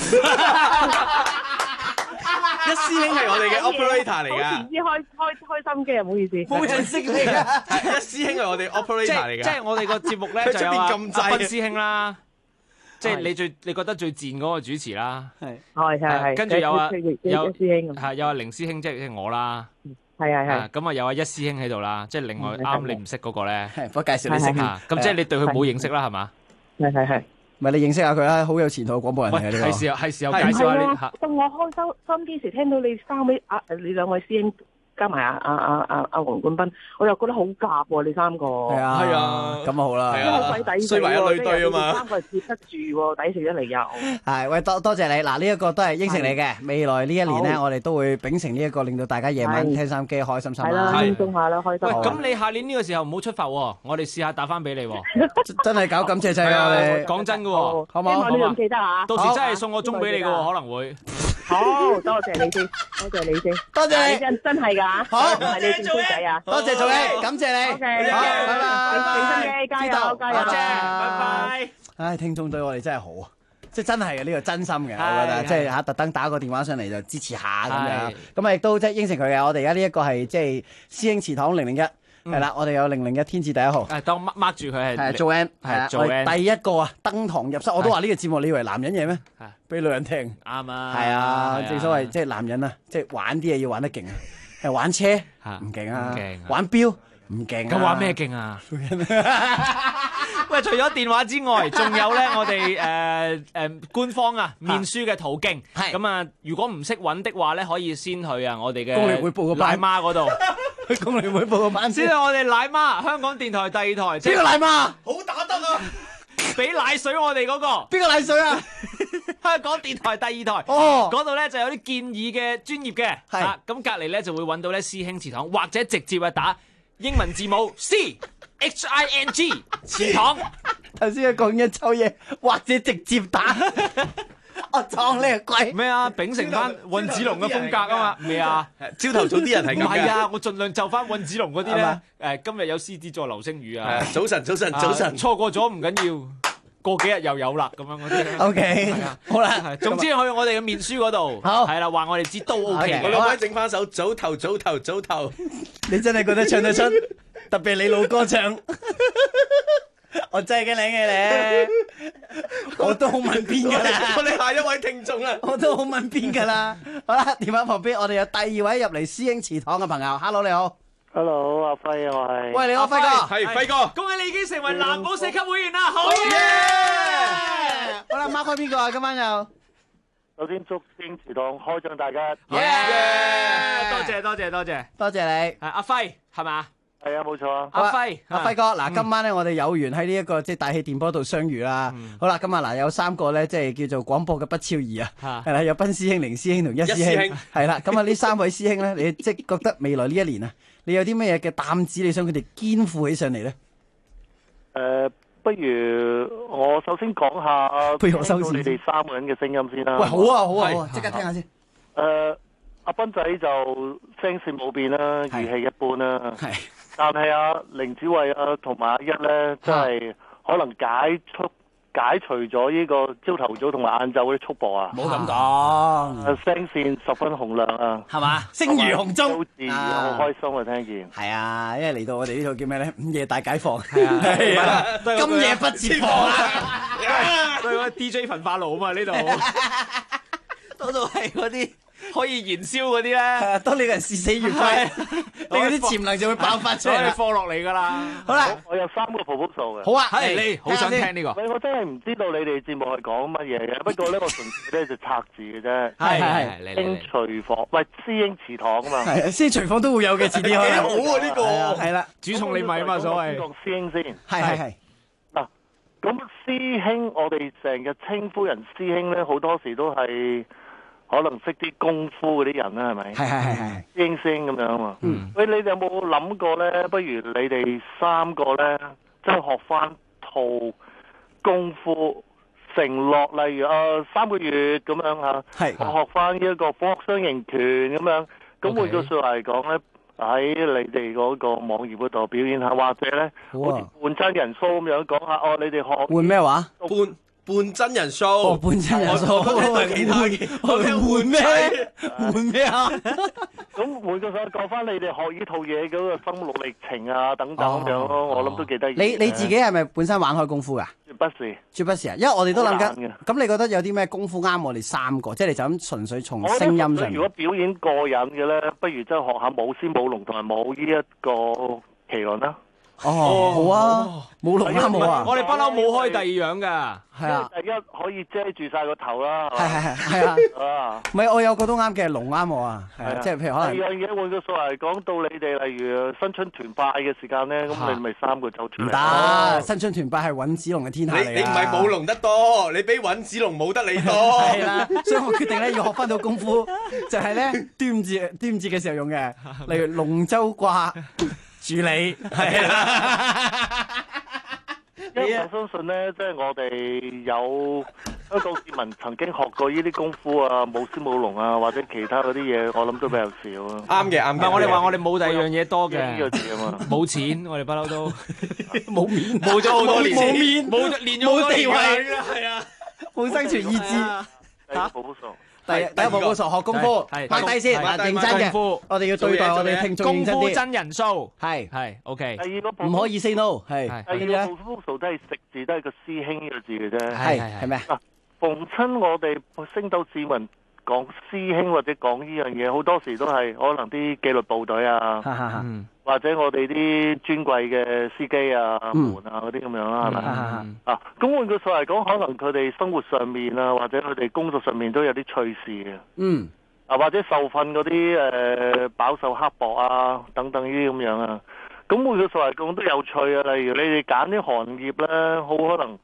一師兄係我哋嘅 operator 嚟㗎。 唔知開心機啊，唔好意思。 冇正式嚟㗎。 一師兄係我哋 operator 嚟㗎。 即係我哋個節目咧就有阿斌師兄啦。即係你覺得最賤嗰個主持啦， 係， 跟住有一師兄， 有阿凌師兄，即係我啦， 係， 咁啊有阿一師兄喺度啦，即係另外啱你唔識嗰個咧， 我介紹你識下，咁即係你對佢冇認識啦，係嘛？ 係， 唔係你認識下佢啦，好有前途嘅廣播人嚟嘅呢個。 係時候介紹下你。 當我開收音機時聽到你你兩位師兄。加埋阿黃冠斌，我又覺得好夾喎，你3個。係啊，咁啊好啦。 好鬼抵死喎， 衰埋一堆啊嘛。 3個係接得住喎，抵食得嚟又。 係，喂，多謝你。嗱，呢一個都係應承你嘅。未來呢一年咧，我哋都會秉承呢一個，令到大家夜晚聽收音機開心心啦。 係啦，輕鬆下啦，開心。 喂，咁你下年呢個時候唔好出埠喎，我哋試下打翻俾你喎。 真係搞感謝祭啊！我哋講真嘅喎， 好唔好？ 希望你記得啊。 到時真係送個鐘俾你嘅喎，可能會。 好，多謝你先， 多謝你， 真係㗎。好，係你正衰仔啊！ 多謝做你，感謝你。 OK， 好，拜拜， 加油，加油， 拜拜。 唉，聽眾對我哋真係好啊，即係真係嘅呢個真心嘅，我覺得即係嚇特登打個電話上嚟就支持下咁樣。咁啊亦都即係應承佢嘅，我哋而家呢一個係即係師兄祠堂001。係啦，我哋有001天字第1號。 當 mark 住佢係做 N， 係做 N。 第一個啊，登堂入室，我都話呢個節目，你以為男人嘢咩？俾女人聽。 啱啊。 係啊，正所謂即係男人啊，即係玩啲嘢要玩得勁啊。係玩車唔勁啊，玩錶唔勁。 咁玩咩勁啊？喂，除咗電話之外，仲有咧，我哋官方啊面書嘅途徑。咁啊，如果唔識揾的話咧，可以先去啊我哋嘅工聯會報個班奶媽嗰度。 去工聯會報個班先。 先去我哋奶媽香港電台第2台。 邊個奶媽？ 好打得啊！ 俾奶水我哋嗰個。 邊個奶水啊？ 香港電台第二台。 哦， 嗰度咧就有啲建議嘅專業嘅。係。咁隔離咧就會揾到咧師兄祠堂，或者直接打英文字母 CHING 祠堂。 頭先講一抽嘢，或者直接打。我撞你個鬼咩啊？秉承翻運子龍嘅風格啊嘛，咩啊？ 朝頭早啲人係咁嘅。 唔係啊，我盡量就翻運子龍嗰啲咧。今日有獅子座流星雨啊！ 早晨， 錯過咗唔緊要，過幾日又有啦，咁樣嗰啲。 OK，好啦， 總之去我哋嘅面書嗰度， 好係啦，話我哋知都 OK。 我兩位整翻首早頭， 你真係覺得唱得出，特別你老歌唱。我真係嘅靚嘅你，我都好問邊噶啦。 我哋下一位聽眾啦， 我都好問邊噶啦。好啦，電話旁邊我哋有第二位入嚟師兄祠堂嘅朋友 ，Hello 你好 ，Hello 阿輝啊，我係。 喂，你好輝哥， 係輝哥， 恭喜你已經成為藍寶石級會員啦，好嘢！ 好啦，mark 開邊個啊？今晚又。 首先祝師兄祠堂開張大吉， 多謝你。 阿輝係嘛？ 係啊，冇錯啊。 阿輝哥，嗱，今晚咧我哋有緣喺呢一個即係大氣電波度相遇啦。好啦，今日嗱有3個咧，即係叫做廣播嘅不超兒啊，係啦，有賓師兄、凌師兄同一師兄，係啦。咁啊，呢3位師兄咧，你即係覺得未來呢一年啊，你有啲咩嘢嘅擔子，你想佢哋肩負起上嚟咧？ 不如我首先講下， 不如我收線你哋3個人嘅聲音先啦。 喂，好啊，好啊，好啊，即刻聽下先。 阿斌仔就聲線冇變啦，語氣一般啦。係。但係阿凌子慧同埋阿一咧，真係可能解除咗呢個朝頭早同埋晏晝嗰啲束縛啊！ 冇咁講， 聲線十分洪亮啊， 係嘛？聲如洪鐘， 好自然，好開心啊！聽見係啊，因為嚟到我哋呢度叫咩咧？午夜大解放，係啊，今夜不接放啊！ 對個 DJ 焚化爐啊嘛，呢度嗰度係嗰啲。 可以燃燒嗰啲咧， 當你個人視死如歸，你嗰啲潛能就會爆發出嚟， 放落嚟噶啦。 好啦， 我有3個 proposal 嘅。 好啊， 係你好想聽呢個。 我真係唔知道你哋節目係講乜嘢嘅，不過咧我純粹咧就拆字嘅啫。 係師廚房，喂，師兄祠堂啊嘛。 係師廚房都會有嘅，遲啲可能。 好啊呢個。 係啦， 煮餸你米啊嘛，所謂。 講師兄先。 係。 嗱，咁師兄，我哋成日稱呼人師兄咧，好多時都係。可能識啲功夫嗰啲人啦，係咪？ 係。 師兄咁樣啊嘛。喂，你哋有冇諗過咧？不如你哋3個咧，即係學翻套功夫承諾，例如3個月咁樣嚇。係。學翻呢一個火雙形拳咁樣。咁換句説話嚟講咧，喺你哋嗰個網頁嗰度表演下，或者咧，好似換真人 show 咁樣講下。哦，你哋學換咩話？ 半真人 show， 半真人 show，換咩？換咩啊？ 咁換個想講翻你哋學呢套嘢嗰個心路歷程啊，等等咁樣咯，我諗都幾得意。 你自己係咪本身玩開功夫噶？ 絕不是， 絕不是啊！因為我哋都諗緊。咁你覺得有啲咩功夫啱我哋3個？即係你就咁純粹從聲音上。 如果表演過癮嘅咧，不如真係學下舞獅舞龍同埋舞呢一個麒麟啦。 哦，好啊，舞龍啱我啊！ 我哋不嬲冇開第2樣噶， 係啊， 第一可以遮住晒個頭啦， 係啊，唔係我有個都啱嘅，龍啱我啊，係啊，即係譬如可能。 第二樣嘢換個數嚟講，到你哋例如新春團拜嘅時間咧，咁你咪3個走出嚟。 唔得，新春團拜係尹子龍嘅天下嚟。 你唔係舞龍得多，你比尹子龍冇得你多。 係啦，所以我決定咧要學翻到功夫，就係咧端午節嘅時候用嘅，例如龍舟掛。住你係啦， 因為我相信咧，即係我哋有香港市民曾經學過呢啲功夫啊，舞獅舞龍啊，或者其他嗰啲嘢，我諗都比較少啊。 啱嘅。 唔係我哋話我哋冇第2樣嘢多嘅， 呢個字啊嘛， 冇錢，我哋不嬲都冇面， 冇咗好多年， 冇面， 冇地位， 係啊， 冇生存意志。第一步學功夫，拍低先，認真嘅。我哋要對待我哋聽眾認真啲。 功夫真人 show， 係 OK。 第2個唔可以 say no， 係。 第2個 proposal 都係食字，都係個師兄呢個字嘅啫。 係咩？ 逢親我哋星斗市民講師兄或者講呢樣嘢，好多時都係可能啲紀律部隊啊，或者我哋啲尊貴嘅司機啊、門啊嗰啲咁樣啦，係咪？啊，咁換句話嚟講，可能佢哋生活上面啊，或者佢哋工作上面都有啲趣事嘅。或者受訓嗰啲飽受刻薄啊，等等呢啲咁樣啊。咁換句話嚟講都有趣啊。例如你哋揀啲行業咧，好可能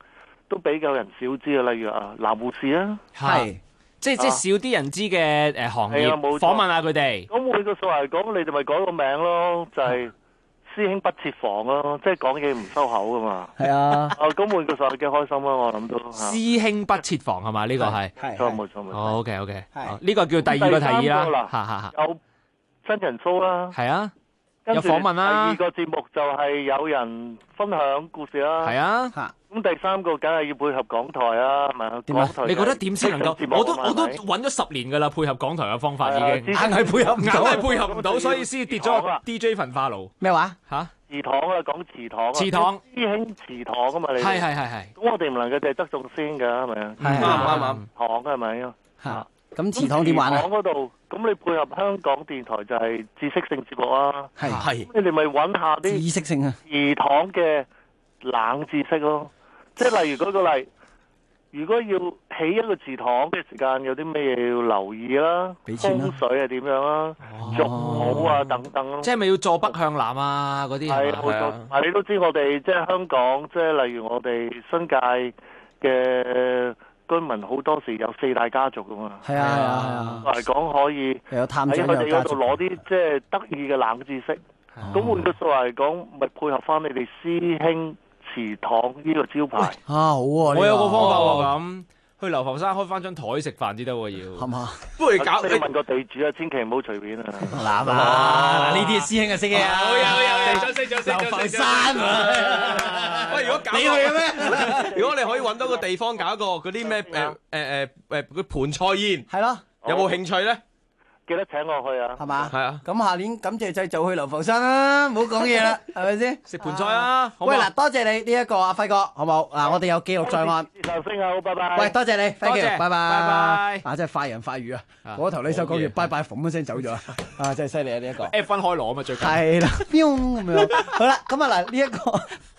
都比較人少知啊，例如男護士啊， 係即係少啲人知嘅行業，訪問下佢哋。 咁換個數嚟講，你哋咪改個名咯，就係師兄不設防咯，即係講嘢唔收口噶嘛。 係啊。 咁換個數幾開心啊！我諗到。 師兄不設防係嘛？呢個係。 冇錯。 OK。呢個叫第二個提議啦。 有真人 show 啦。 係啊。有訪問啦。 第二個節目就係有人分享故事啦。 係啊。 咁第三個梗係要配合港台啊，係咪啊？港台你覺得點先能夠？我都揾咗10年㗎啦，配合港台嘅方法已經， 硬係配合唔到， 所以先跌咗個 DJ 焚化爐。 咩話？ 嚇？ 祠堂啊，講祠堂啊。 祠堂。 師兄祠堂啊嘛，你。係。咁我哋唔能夠淨係側重先㗎，係咪啊？ 啱。 堂係咪啊？ 嚇。咁祠堂點玩啊？ 祠堂嗰度，咁你配合香港電台就係知識性節目啊。 係。 你哋咪揾下啲知識性啊。 祠堂嘅冷知識咯。即係例如舉個例，如果要起一個祠堂嘅時間，有啲咩嘢要留意啦？風水係點樣啦？族譜啊等等咯。 即係咪要坐北向南啊？嗰啲係冇錯。你都知我哋即係香港，即係例如我哋新界嘅居民好多時有4大家族噶嘛。 係啊。 嚟講可以喺佢哋嗰度攞啲即係得意嘅冷知識。咁換個數嚟講，咪配合翻你哋師兄祠堂呢個招牌好喎！ 我有個方法喎，咁去流浮山開翻張台食飯至得喎，要係嘛？ 不如搞你問個地主啊，千祈唔好隨便啊！ 嗱呢啲師兄嘅識嘅啊！ 好有， 流浮山喂，如果搞你去嘅咩？如果你可以揾到個地方搞一個嗰啲咩嗰盤菜宴， 係咯， 有冇興趣咧？ 記得請我去啊， 係嘛？ 係啊， 咁下年感謝祭就去流浮山啦，唔好講嘢啦，係咪先？ 食盤菜啊！ 喂，嗱，多謝你呢一個阿輝哥，好冇？嗱，我哋有記錄在案。 頭先好，拜拜。 喂，多謝你 ，thank you，拜拜。 拜。 真係快人快語啊！嗰頭呢首講完，拜拜，嘣一聲走咗啊！真係犀利啊！呢一個 F1 開鑼啊嘛，最近係啦，咁樣。好啦，咁啊嗱，呢一個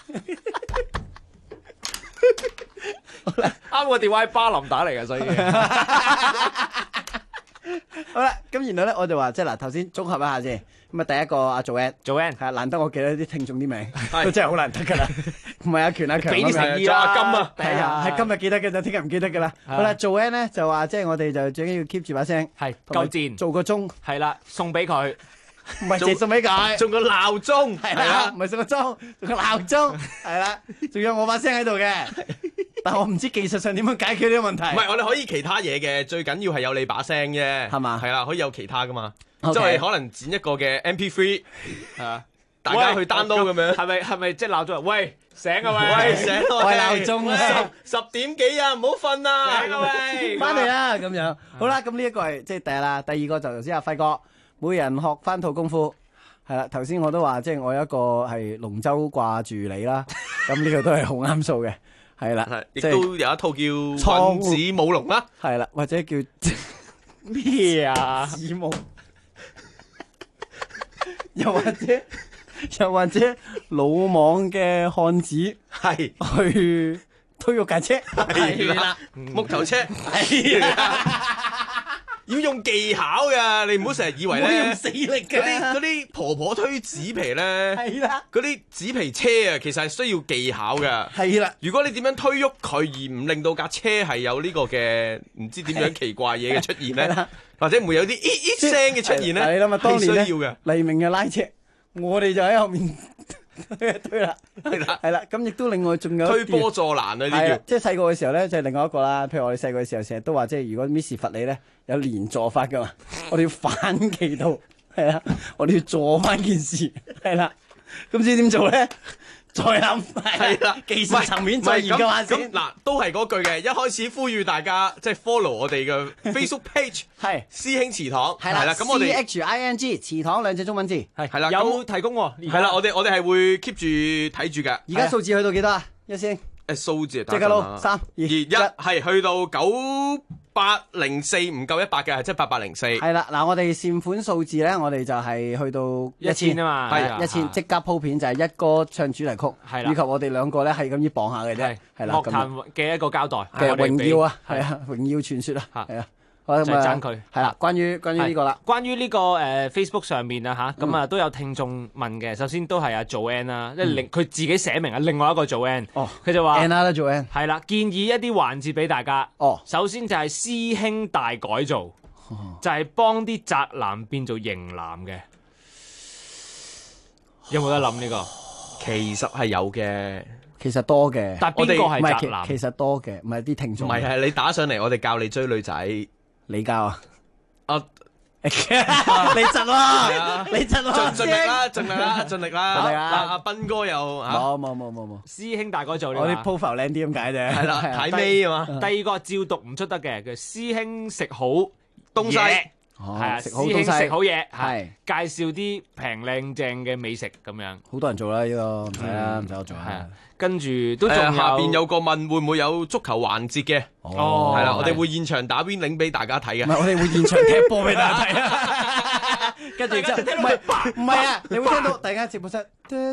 啱個電話喺巴林打嚟嘅，所以。 好啦，咁然後咧，我就話即係嗱，頭先綜合一下先。咁啊，第一個阿 Joanne 係難得我記得啲聽眾啲名，都真係好難得噶啦。唔係阿權阿強， 俾啲誠意啦。阿金啊， 係啊，係今日記得嘅就聽日唔記得噶啦。好啦，Joanne 咧就話即係我哋就最緊要 keep 住把聲， 係夠賤， 做個鐘， 係啦，送俾佢， 唔係淨送俾佢， 送個鬧鐘， 係啦，唔係送個鐘，送個鬧鐘，係啦，仲有我把聲喺度嘅。但我唔知技術上點樣解決呢個問題。 唔係，我哋可以其他嘢嘅，最緊要係有你把聲啫，係嘛？ 係啦，可以有其他噶嘛，即係可能剪一個嘅 MP3，係啊，大家去 download 咁樣。 係咪即係鬧鐘？喂，醒啊喂！ 喂，醒啊喂！鬧鐘啊 ！10點幾啊，唔好瞓啊！ 醒啊喂！ 翻嚟啦咁樣。好啦，咁呢一個係即係第一啦，第二個就頭先阿輝哥，每人學翻套功夫。係啦，頭先我都話即係我有一個係龍舟掛住你啦，咁呢個都係好啱數嘅。係啦， 亦都有一套叫《蒼子舞龍》啦， 係啦，或者叫咩啊？子舞，又或者魯莽嘅漢子係去推喐架車， 係啦，木頭車係啦。要用技巧噶，你唔好成日以為咧用死力嘅嗰啲婆婆推紙皮咧， 係啦， 嗰啲紙皮車啊，其實係需要技巧噶。 係啦， 如果你點樣推喐佢而唔令到架車係有呢個嘅唔知點樣奇怪嘢嘅出現咧，或者唔會有啲咦聲嘅出現咧， 係啦嘛，當年咧需要嘅。 黎明嘅拉車，我哋就喺後面推啦，係啦，咁亦都另外仲有推波助瀾啊！呢啲即係細個嘅時候咧，就係另外一個啦。譬如我哋細個嘅時候，成日都話，即係如果 Miss 罰你咧，有連坐法噶嘛，我哋要反其道，係啦，我哋要做翻件事，係啦，咁知點做咧？再諗係啦，技術層面再研究下先。 咁嗱，都係嗰句嘅，一開始呼籲大家即係 follow 我哋嘅 Facebook page， 係師兄祠堂， 係啦， 咁我哋 CHING 祠堂2隻中文字， 係啦， 有提供喎， 係啦，我哋係會 keep 住睇住嘅。 而家數字去到幾多啊？一先數字即刻撈3、2、1， 係去到9804，唔夠100嘅，係即係8804。 係啦，嗱，我哋善款數字咧，我哋就係去到1000 啊嘛， 係1000，即刻鋪片就係一哥唱主題曲， 係啦， 以及我哋兩個咧係咁依磅下嘅啫，係啦， 樂壇嘅一個交代嘅榮耀啊，係啊，榮耀傳說啊，係啊。 就係讚佢。 係啦，關於呢個啦， 關於呢個Facebook 上面啊嚇，咁啊都有聽眾問嘅。首先都係阿 Joanne 啦，即係佢自己寫明啊，另外一個 Joanne，佢就話 Anna Joanne 係啦，建議一啲環節俾大家。首先就係師兄大改造，就係幫啲宅男變做型男嘅。有冇得諗呢個？ 其實係有嘅。 其實多嘅， 但係邊個係宅男？ 其實多嘅，唔係啲聽眾。 唔係你打上嚟，我哋教你追女仔。 你教啊？ 你窒啦！你窒啦！ 盡力啦！阿斌哥又冇。 師兄大改造， 我啲 profile 靚啲咁解啫。 係啦，睇尾啊嘛。 第二個照讀唔出得嘅，叫師兄食好東西。 係啊，師兄食好嘢，係介紹啲平靚正嘅美食咁樣。 好多人做啦，呢個唔使啦，唔使我做。係啊， 跟住都仲有下邊有個問會唔會有足球環節嘅？係啦，我哋會現場打邊領俾大家睇嘅。 唔係，我哋會現場踢波俾大家睇啊！跟住之後唔係啊，你會聽到大家直播室，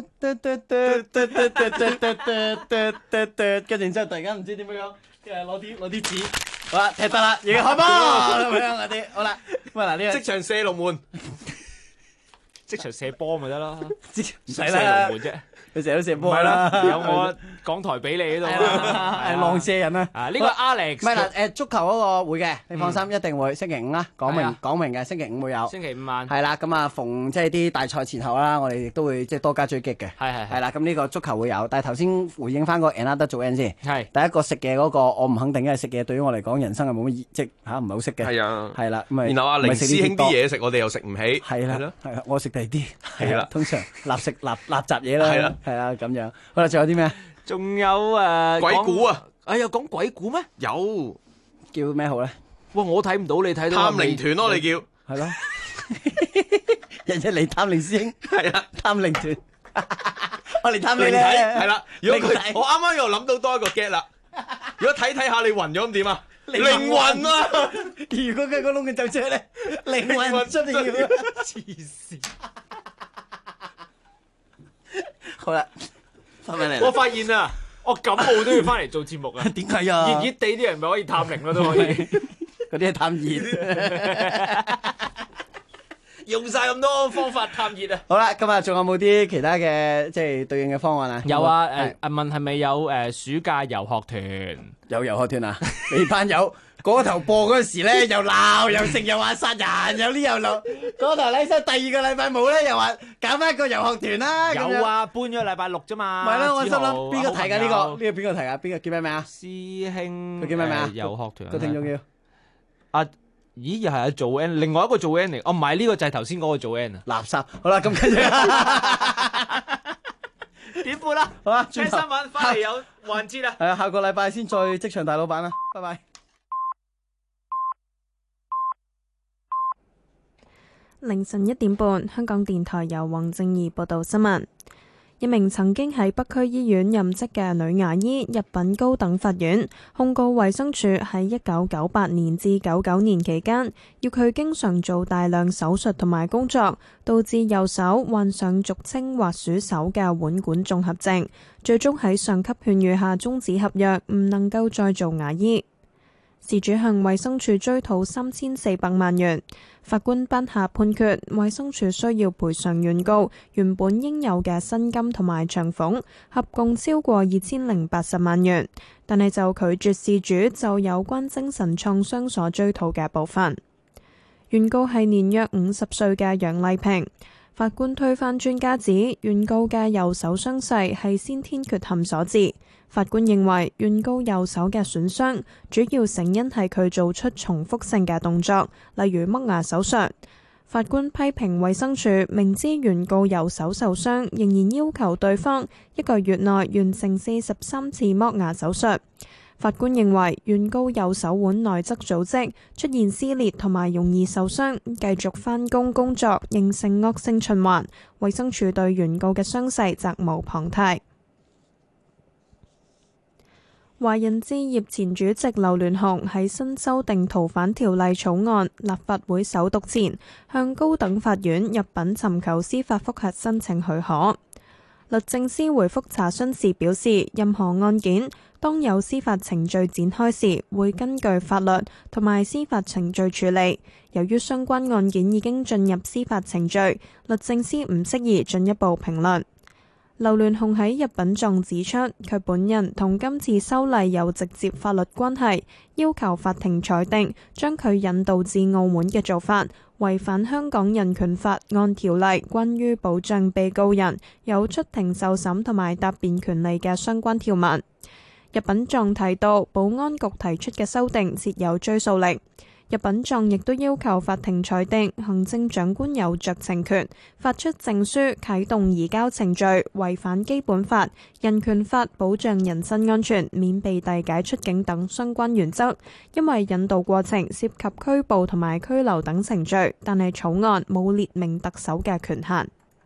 跟住之後突然間唔知點樣，跟住攞啲紙。好啦，踢得啦，已經開波咁樣嗰啲，好啦，咁啊嗱呢個即場射龍門， 即場射波咪得咯， 唔使啦， 射龍門啫， 你成日都射波啦， 有我港台俾你呢度啦， 係浪射人啊！ 呢個 Alex 唔係嗱，足球嗰個會嘅，你放心，一定會星期五啦，講明嘅，星期五會有， 星期五晚係啦，咁啊逢即係啲大賽前後啦，我哋亦都會即係多加追擊嘅，係啦，咁呢個足球會有，但係頭先回應翻個 Another Joanne 先，係第一個食嘢嗰個，我唔肯定，因為食嘢對於我嚟講，人生係冇乜即係嚇唔係好識嘅，係啊，係啦，咁啊， 然後阿凌師兄啲嘢食，我哋又食唔起， 係啦，係啦，我食第啲，係啦，通常垃圾嘢啦，係啊，咁樣。好啦，仲有啲咩？ 仲有鬼故啊！ 有講鬼故咩？ 有， 叫咩好咧？ 哇！我睇唔到，你睇到探靈團咯，你叫係咯？日日嚟探靈師兄， 係啦， 探靈團，我嚟探你咧， 係啦。如果我啱啱又諗到多一個 get 啦。如果睇下你暈咗咁點啊？靈魂啊！ 如果佢個窿嘅走出咧，靈魂出嚟要黐線。 好啦，翻返嚟。 我發現啊，我感冒都要翻嚟做節目啊。 點解啊？ 熱熱地啲人咪可以探靈咯，都可以。 嗰啲係探熱， 用晒咁多方法探熱啊！ 好啦，今日仲有冇啲其他嘅即係對應嘅方案啊？ 有啊，問係咪有暑假遊學團？ 有遊學團啊？你班友。嗰頭播嗰陣時咧，又鬧又食又話殺人，有呢又鬧。嗰頭禮生第二個禮拜冇咧，又話搞翻一個遊學團啦。 有啊，搬咗禮拜六啫嘛。 咪咯，我心諗邊個提㗎呢個？呢個邊個提㗎？邊個叫咩名啊？ 師兄。 佢叫咩名啊？ 遊學團。 個聽眾叫咦？又係阿做 N， 另外一個做 N 嚟。哦，唔係呢個就係頭先嗰個做 N 啊。 垃圾。好啦，咁跟住點半啦？ 好啊， 聽新聞翻嚟有環節啦。 係啊，下個禮拜先再職場大老闆啦。拜拜。 凌晨1點半，香港電台由黃正儀報道新聞。一名曾經喺北區醫院任職嘅女牙醫入稟高等法院，控告衛生署喺1998年至99年期間，要佢經常做大量手術同埋工作，導致右手患上俗稱滑鼠手嘅腕管綜合症，最終喺上級勸喻下終止合約，唔能夠再做牙醫。事主向衛生署追討3400萬元，法官頒下判決，衛生署需要賠償原告原本應有嘅薪金同埋長俸，合共超過2080萬元，但係就拒絕事主就有關精神創傷所追討嘅部分。原告係年約50歲嘅楊麗萍。法官推翻專家指原告嘅右手傷勢係先天缺陷所致。法官認為原告右手嘅損傷主要成因係佢做出重複性嘅動作，例如剝牙手術。法官批評衛生署明知原告右手受傷，仍然要求對方1個月內完成43次剝牙手術。法官認為原告右手腕內側組織出現撕裂同埋容易受傷，繼續返工工作形成惡性循環。衛生署對原告嘅傷勢責無旁貸。華人置業前主席劉鑾雄喺新修訂逃犯條例草案立法會首讀前，向高等法院入稟尋求司法覆核申請許可。 律政司回覆查詢時表示，任何案件當有司法程序展開時，會根據法律同埋司法程序處理。由於相關案件已經進入司法程序，律政司唔適宜進一步評論。劉鑾雄喺入稟狀指出，佢本人同今次修例有直接法律關係，要求法庭裁定將佢引渡至澳門嘅做法違反香港人權法案條例關於保障被告人有出庭受審同埋答辯權利嘅相關條文。入稟狀提到，保安局提出嘅修訂設有追溯力。入稟狀亦都要求法庭裁定行政長官有酌情權發出證書啟動移交程序違反基本法、人權法保障人身安全免被遞解出境等相關原則，因為引渡過程涉及拘捕同埋拘留等程序，但係草案冇列明特首嘅權限。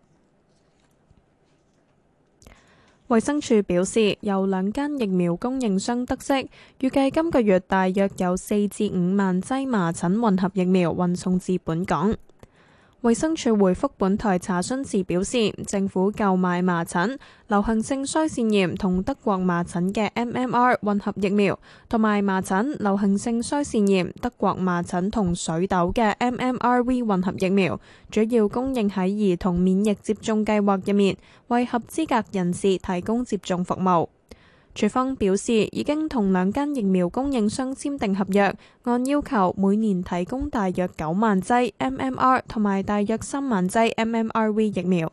衛生署表示，由2間疫苗供應商得悉，預計今個月大約有4至5萬劑麻疹混合疫苗運送至本港。衛生署回覆本台查詢時表示，政府購買麻疹、流行性腮腺炎同德國麻疹嘅 MMR 混合疫苗，同埋麻疹、流行性腮腺炎、德國麻疹同水痘嘅 MMRV 混合疫苗，主要供應喺兒童免疫接種計劃入面，為合資格人士提供接種服務。署方表示，已經同2間疫苗供應商簽訂合約，按要求每年提供大約9萬劑 MMR 同埋大約3萬劑 MMRV 疫苗。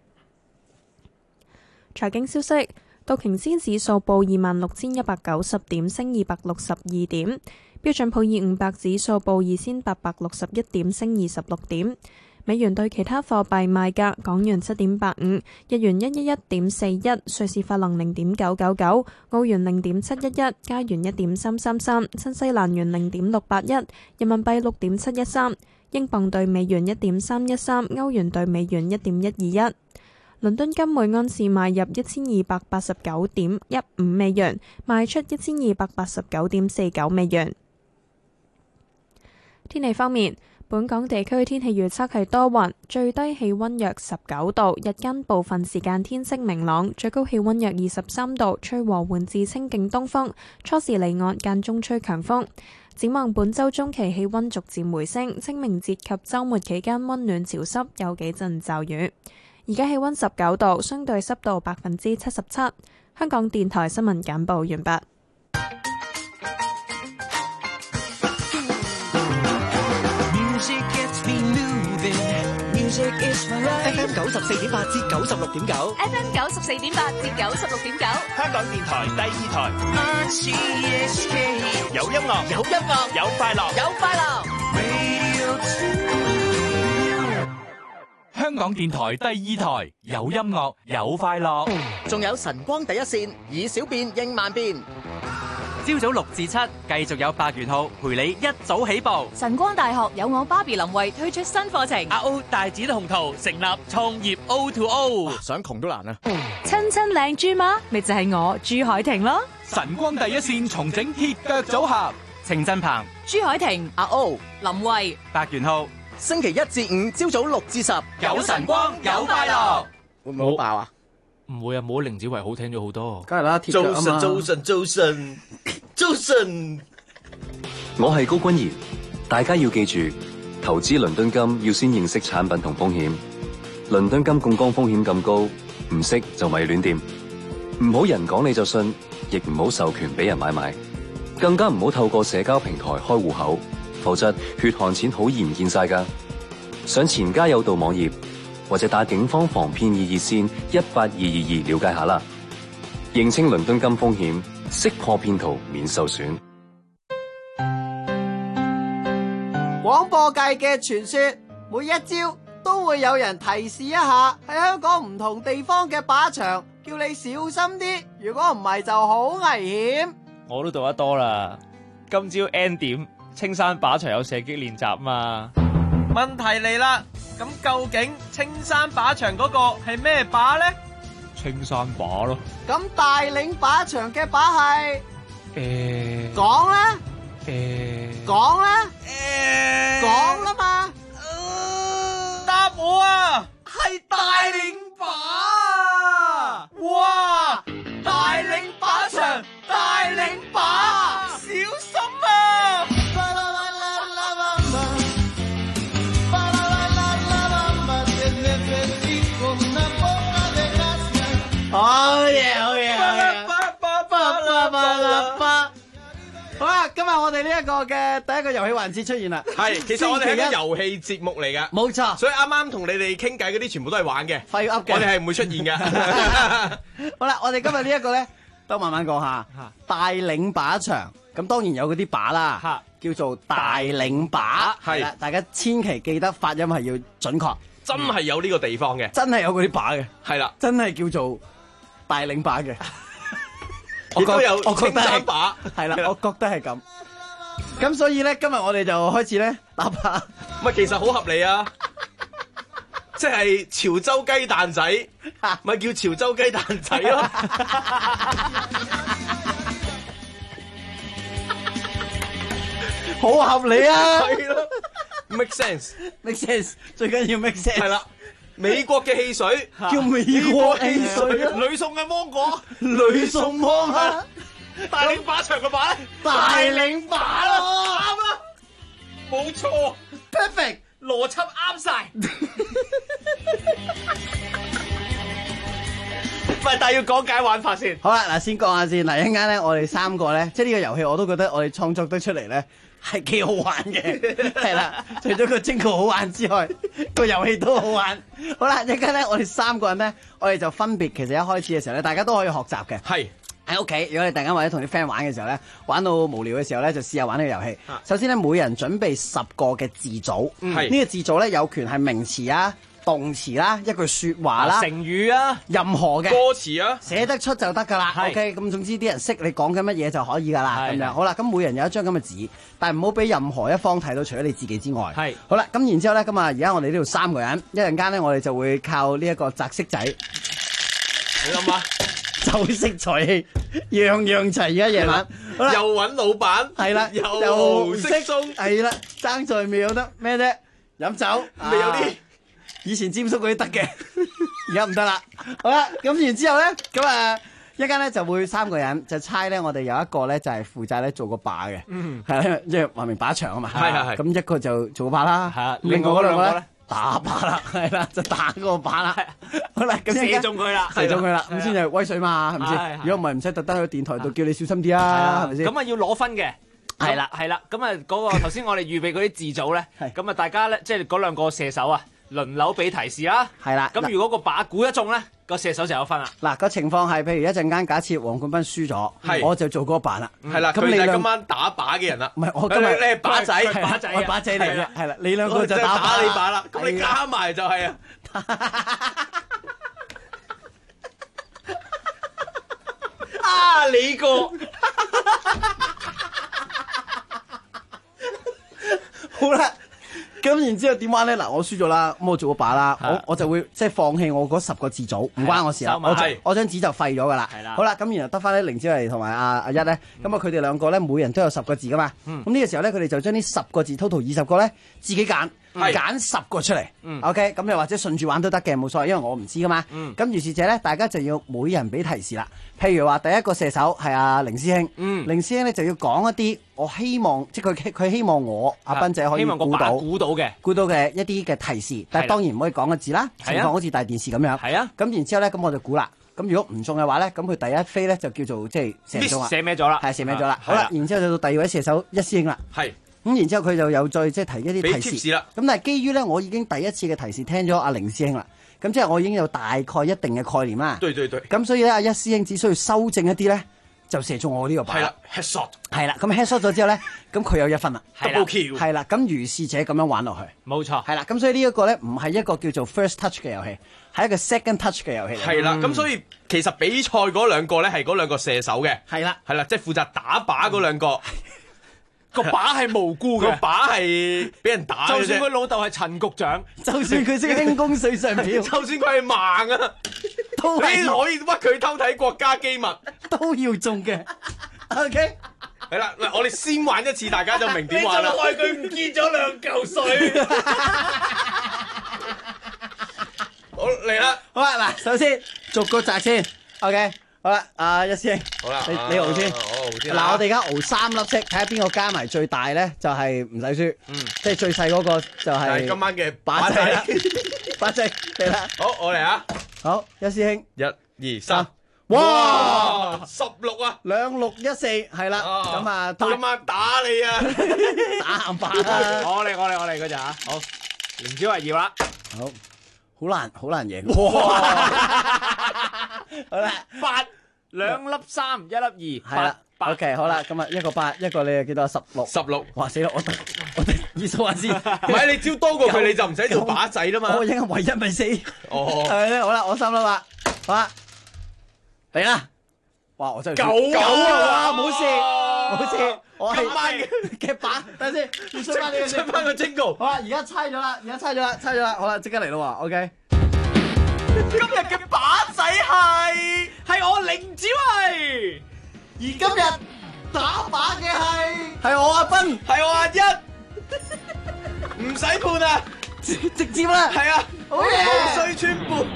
財經消息，道瓊斯指數報26,190點，升262點；標準普爾500指數報2,861點，升26點。美元對其他貨幣賣價：港元7.85，日元111.41，瑞士法郎0.999，澳元0.711，加元1.333，新西蘭元0.681，人民幣6.713，英鎊對美元1.313，歐元對美元1.121。倫敦金每安士買入1289.15美元，賣出1289.49美元。天氣方面，本港地區天氣預測係多雲，最低氣溫約19度，日間部分時間天色明朗，最高氣溫約23度，吹和緩至清勁東風，初時離岸間中吹強風。展望本週中期氣溫逐漸回升，清明節及週末期間溫暖潮濕，有幾陣驟雨。而家氣溫19度，相對濕度77%。香港電台新聞簡報完畢。 FM 94.8至96.9 FM 94.8至96.9， 香港電台第2台。有音樂，有音樂，有快樂，有快樂。 香港電台第2台，有音樂，有快樂。 仲有晨光第一線，以小變應萬變。 朝早6至7，繼續有百元號陪你一早起步。 晨光大學有我芭比林慧推出新課程。 阿 O 大展宏圖成立創業 O2O， 想窮都難啊！ 親親靚豬嗎？咪就係我朱海婷咯。 晨光第一線重整鐵腳組合，程振鵬、 朱海婷、 阿 O、 林慧、 百元號。 星期1至5朝早6至10， 有晨光有快樂。 會唔會好爆啊？ 唔會啊，冇凌子維好聽咗好多。 梗係啦，鐵腳啊嘛。 早晨，我係高君賢，大家要記住，投資倫敦金要先認識產品同風險。倫敦金槓桿風險咁高，唔識就咪亂掂。唔好人講你就信，亦唔好授權俾人買賣，更加唔好透過社交平台開戶口，否則血汗錢好易唔見晒㗎。上錢家有道網頁或者打警方防騙易熱線18222了解下啦。認清倫敦金風險，識破騙徒免受損。 廣播界嘅傳說，每一朝都會有人提示一下喺香港唔同地方嘅靶場，叫你小心啲，如果唔係就好危險。 我都讀得多啦，今朝 N 點青山靶場有射擊練習嘛。 問題嚟啦，咁究竟青山靶場嗰個係咩靶呢？ 青山靶咯。 咁大嶺靶場嘅靶係？講啦。講啦。講啦嘛。 答我啊！ 係大嶺靶。 今日我哋呢一個嘅第一個遊戲環節出現啦。 係，其實我哋係一個遊戲節目嚟㗎。 冇錯。 所以啱啱同你哋傾偈嗰啲全部都係玩嘅， 廢噏嘅。 我哋係唔會出現嘅。 好啦，我哋今日呢一個咧，都慢慢講下。帶領靶場，咁當然有嗰啲靶啦，叫做大領靶。係啦，大家千祈記得發音係要準確。 真係有呢個地方嘅， 真係有嗰啲靶嘅。 係啦， 真係叫做大領靶嘅。 亦都有我覺得係靶， 係啦，我覺得係咁。咁所以咧，今日我哋就開始咧打靶。 唔係，其實好合理啊，即係潮州雞蛋仔，咪叫潮州雞蛋仔咯。 好合理啊， 係咯 ，make sense，make sense， 最緊要 make sense。 係啦。美國嘅汽水叫美國汽水啊！ 女送嘅芒果， 女送芒啊！ 大領靶場嘅靶咧， 大領靶咯， 啱啦，冇錯 ，perfect， 邏輯啱晒。唔係，但係要講解玩法先。 好啦，嗱，先講下先。嗱，一陣間咧，我哋三個咧，即係呢個遊戲，我都覺得我哋創作得出嚟咧。係幾好玩嘅，係啦。除咗個jingle好玩之外，個遊戲都好玩。好啦，一陣間咧，我哋三個人咧，我哋就分別其實一開始嘅時候咧，大家都可以學習嘅。 係喺屋企，如果你突然間或者同啲 friend 玩嘅時候咧，玩到無聊嘅時候咧，就試下玩呢個遊戲。首先咧，每人準備10個嘅字組，呢個字組咧有權係名詞啊、動詞啦、一句説話啦、 成語啊， 任何嘅歌詞啊， 寫得出就得㗎啦。OK， 咁總之啲人識你講緊乜嘢就可以㗎啦。咁樣好啦，咁每人有一張咁嘅紙，但係唔好俾任何一方睇到，除咗你自己之外。係好啦，咁然之後咧，咁啊，而家我哋呢度3個人，一陣間咧，我哋就會靠呢一個擲色仔。 你諗下， 就識財氣，樣樣齊。而家夜晚，好啦， 又揾老闆， 係啦， 又識鬆， 係啦，爭在未有得咩啫？飲酒未有啲。 以前詹叔嗰啲得嘅，而家唔得啦。好啦，咁然之後咧，咁啊一間咧就會3個人就猜咧，我哋有一個咧就係負責咧做個靶嘅，係啦，即係話明靶場啊嘛。係。咁一個就做個靶啦，係啊，另外嗰兩個咧打靶啦，係啦，就打嗰個靶啦。好啦，咁射中佢啦， 射中佢啦，咁先係威水嘛，係咪先？如果唔係唔使特登去電台度叫你小心啲啊，係咪先？ 咁啊要攞分嘅。係啦，係啦，咁啊嗰個頭先我哋預備嗰啲字組咧，咁啊大家咧即係嗰兩個射手啊。輪流俾提示啦，係啦。咁如果個靶估得中咧，個射手就有分啦。 嗱，個情況係，譬如一陣間假設黃冠斌輸咗，我就做嗰個靶啦。 係啦，咁你今晚打靶嘅人啦。 唔係，我今日你係靶仔， 我靶仔嚟嘅。係啦，你兩個就打你靶啦。咁你加埋就係啊。 啊，你個好啦。咁然之後點玩咧？嗱，我輸咗啦，咁我做個靶啦，我就會即係放棄我嗰10個字組，唔關我事啦。我張紙就廢咗噶啦。好啦，咁然後得翻咧凌子嚟同埋阿一咧，咁啊佢哋兩個咧每人都有10個字噶嘛。咁呢個時候咧，佢哋就將呢10個字 total 20個咧自己揀10個出嚟。OK，咁又或者順住玩都得嘅，冇所謂，因為我唔知噶嘛。咁於是者咧，大家就要每人俾提示啦。譬如話第一個射手係阿凌師兄，凌師兄咧就要講一啲我希望，即係佢希望我阿斌仔可以估到嘅一啲嘅提示，但係當然唔可以講個字啦，情況好似大電視咁樣。係啊，咁然之後咧，咁我就估啦。咁如果唔中嘅話咧，咁佢第一飛咧就叫做即係射唔中啦， 射咩咗啦？係射咩咗啦。好啦，然之後就到第二位射手一師兄啦。係。咁然之後佢就有再即係提一啲提示啦。咁但係基於咧，我已經第一次嘅提示聽咗阿凌師兄啦。咁即係我已經有大概一定嘅概念啦。對。咁所以咧，阿一師兄只需要修正一啲咧，就射中我呢個靶。係啦 ，headshot。係啦，咁 headshot 咗之後咧，咁佢有1分啦。 double kill。 係啦，咁如是者咁樣玩落去。 冇錯。 係啦，咁所以呢一個咧唔係一個叫做 first touch 嘅遊戲，係一個 second touch 嘅遊戲。 係啦，咁所以其實比賽嗰兩個咧係嗰兩個射手嘅。係啦，即係負責打靶嗰兩個。 個靶係無辜嘅， 個靶係俾人打嘅啫。 就算佢老豆係陳局長， 就算佢識輕功水上漂， 就算佢係盲啊，都可以屈佢偷睇國家機密， 都要中嘅。OK， 係啦，嗱，我哋先玩一次，大家就明點玩啦。 你就害佢唔見咗2嚿水。 好嚟啦， 好啦，嗱，首先逐個擲先 ，OK。好啦，阿一師兄， 好啦， 你熬先。嗱，我哋而家熬3粒色，睇下邊個加埋最大咧，就係唔使輸。即係最細嗰個就係今晚嘅靶仔。靶仔嚟啦。 好，我嚟啊。 好，一師兄， 1、2、3， 哇 ，16啊 ，2614係啦，咁啊， 今晚打你啊， 打硬板啊！ 我嚟嗰陣啊，好，零招係要啦， 好難贏。好啦 ，8 2粒3 1粒2， 係啦。OK， 好啦，咁啊一個8，一個你又幾多？16。哇死啦！我哋意數下先。 唔係你招多過佢，你就唔使做靶仔啦嘛。 我應該唯一咪4。 哦， 係咪好啦，我3粒啦。好啦，嚟啦！哇，我真係 9 啊！冇事。我今晚嘅靶，等先，要出翻呢個先。 出翻個精告。 好啦，而家猜咗啦。好啦，即刻嚟咯喎。OK。 今日嘅靶仔係我零子慧。 而今日打靶嘅係我阿斌， 係我阿一，唔使判啊， 直接啦， 係啊， 好嘢， 無需穿判。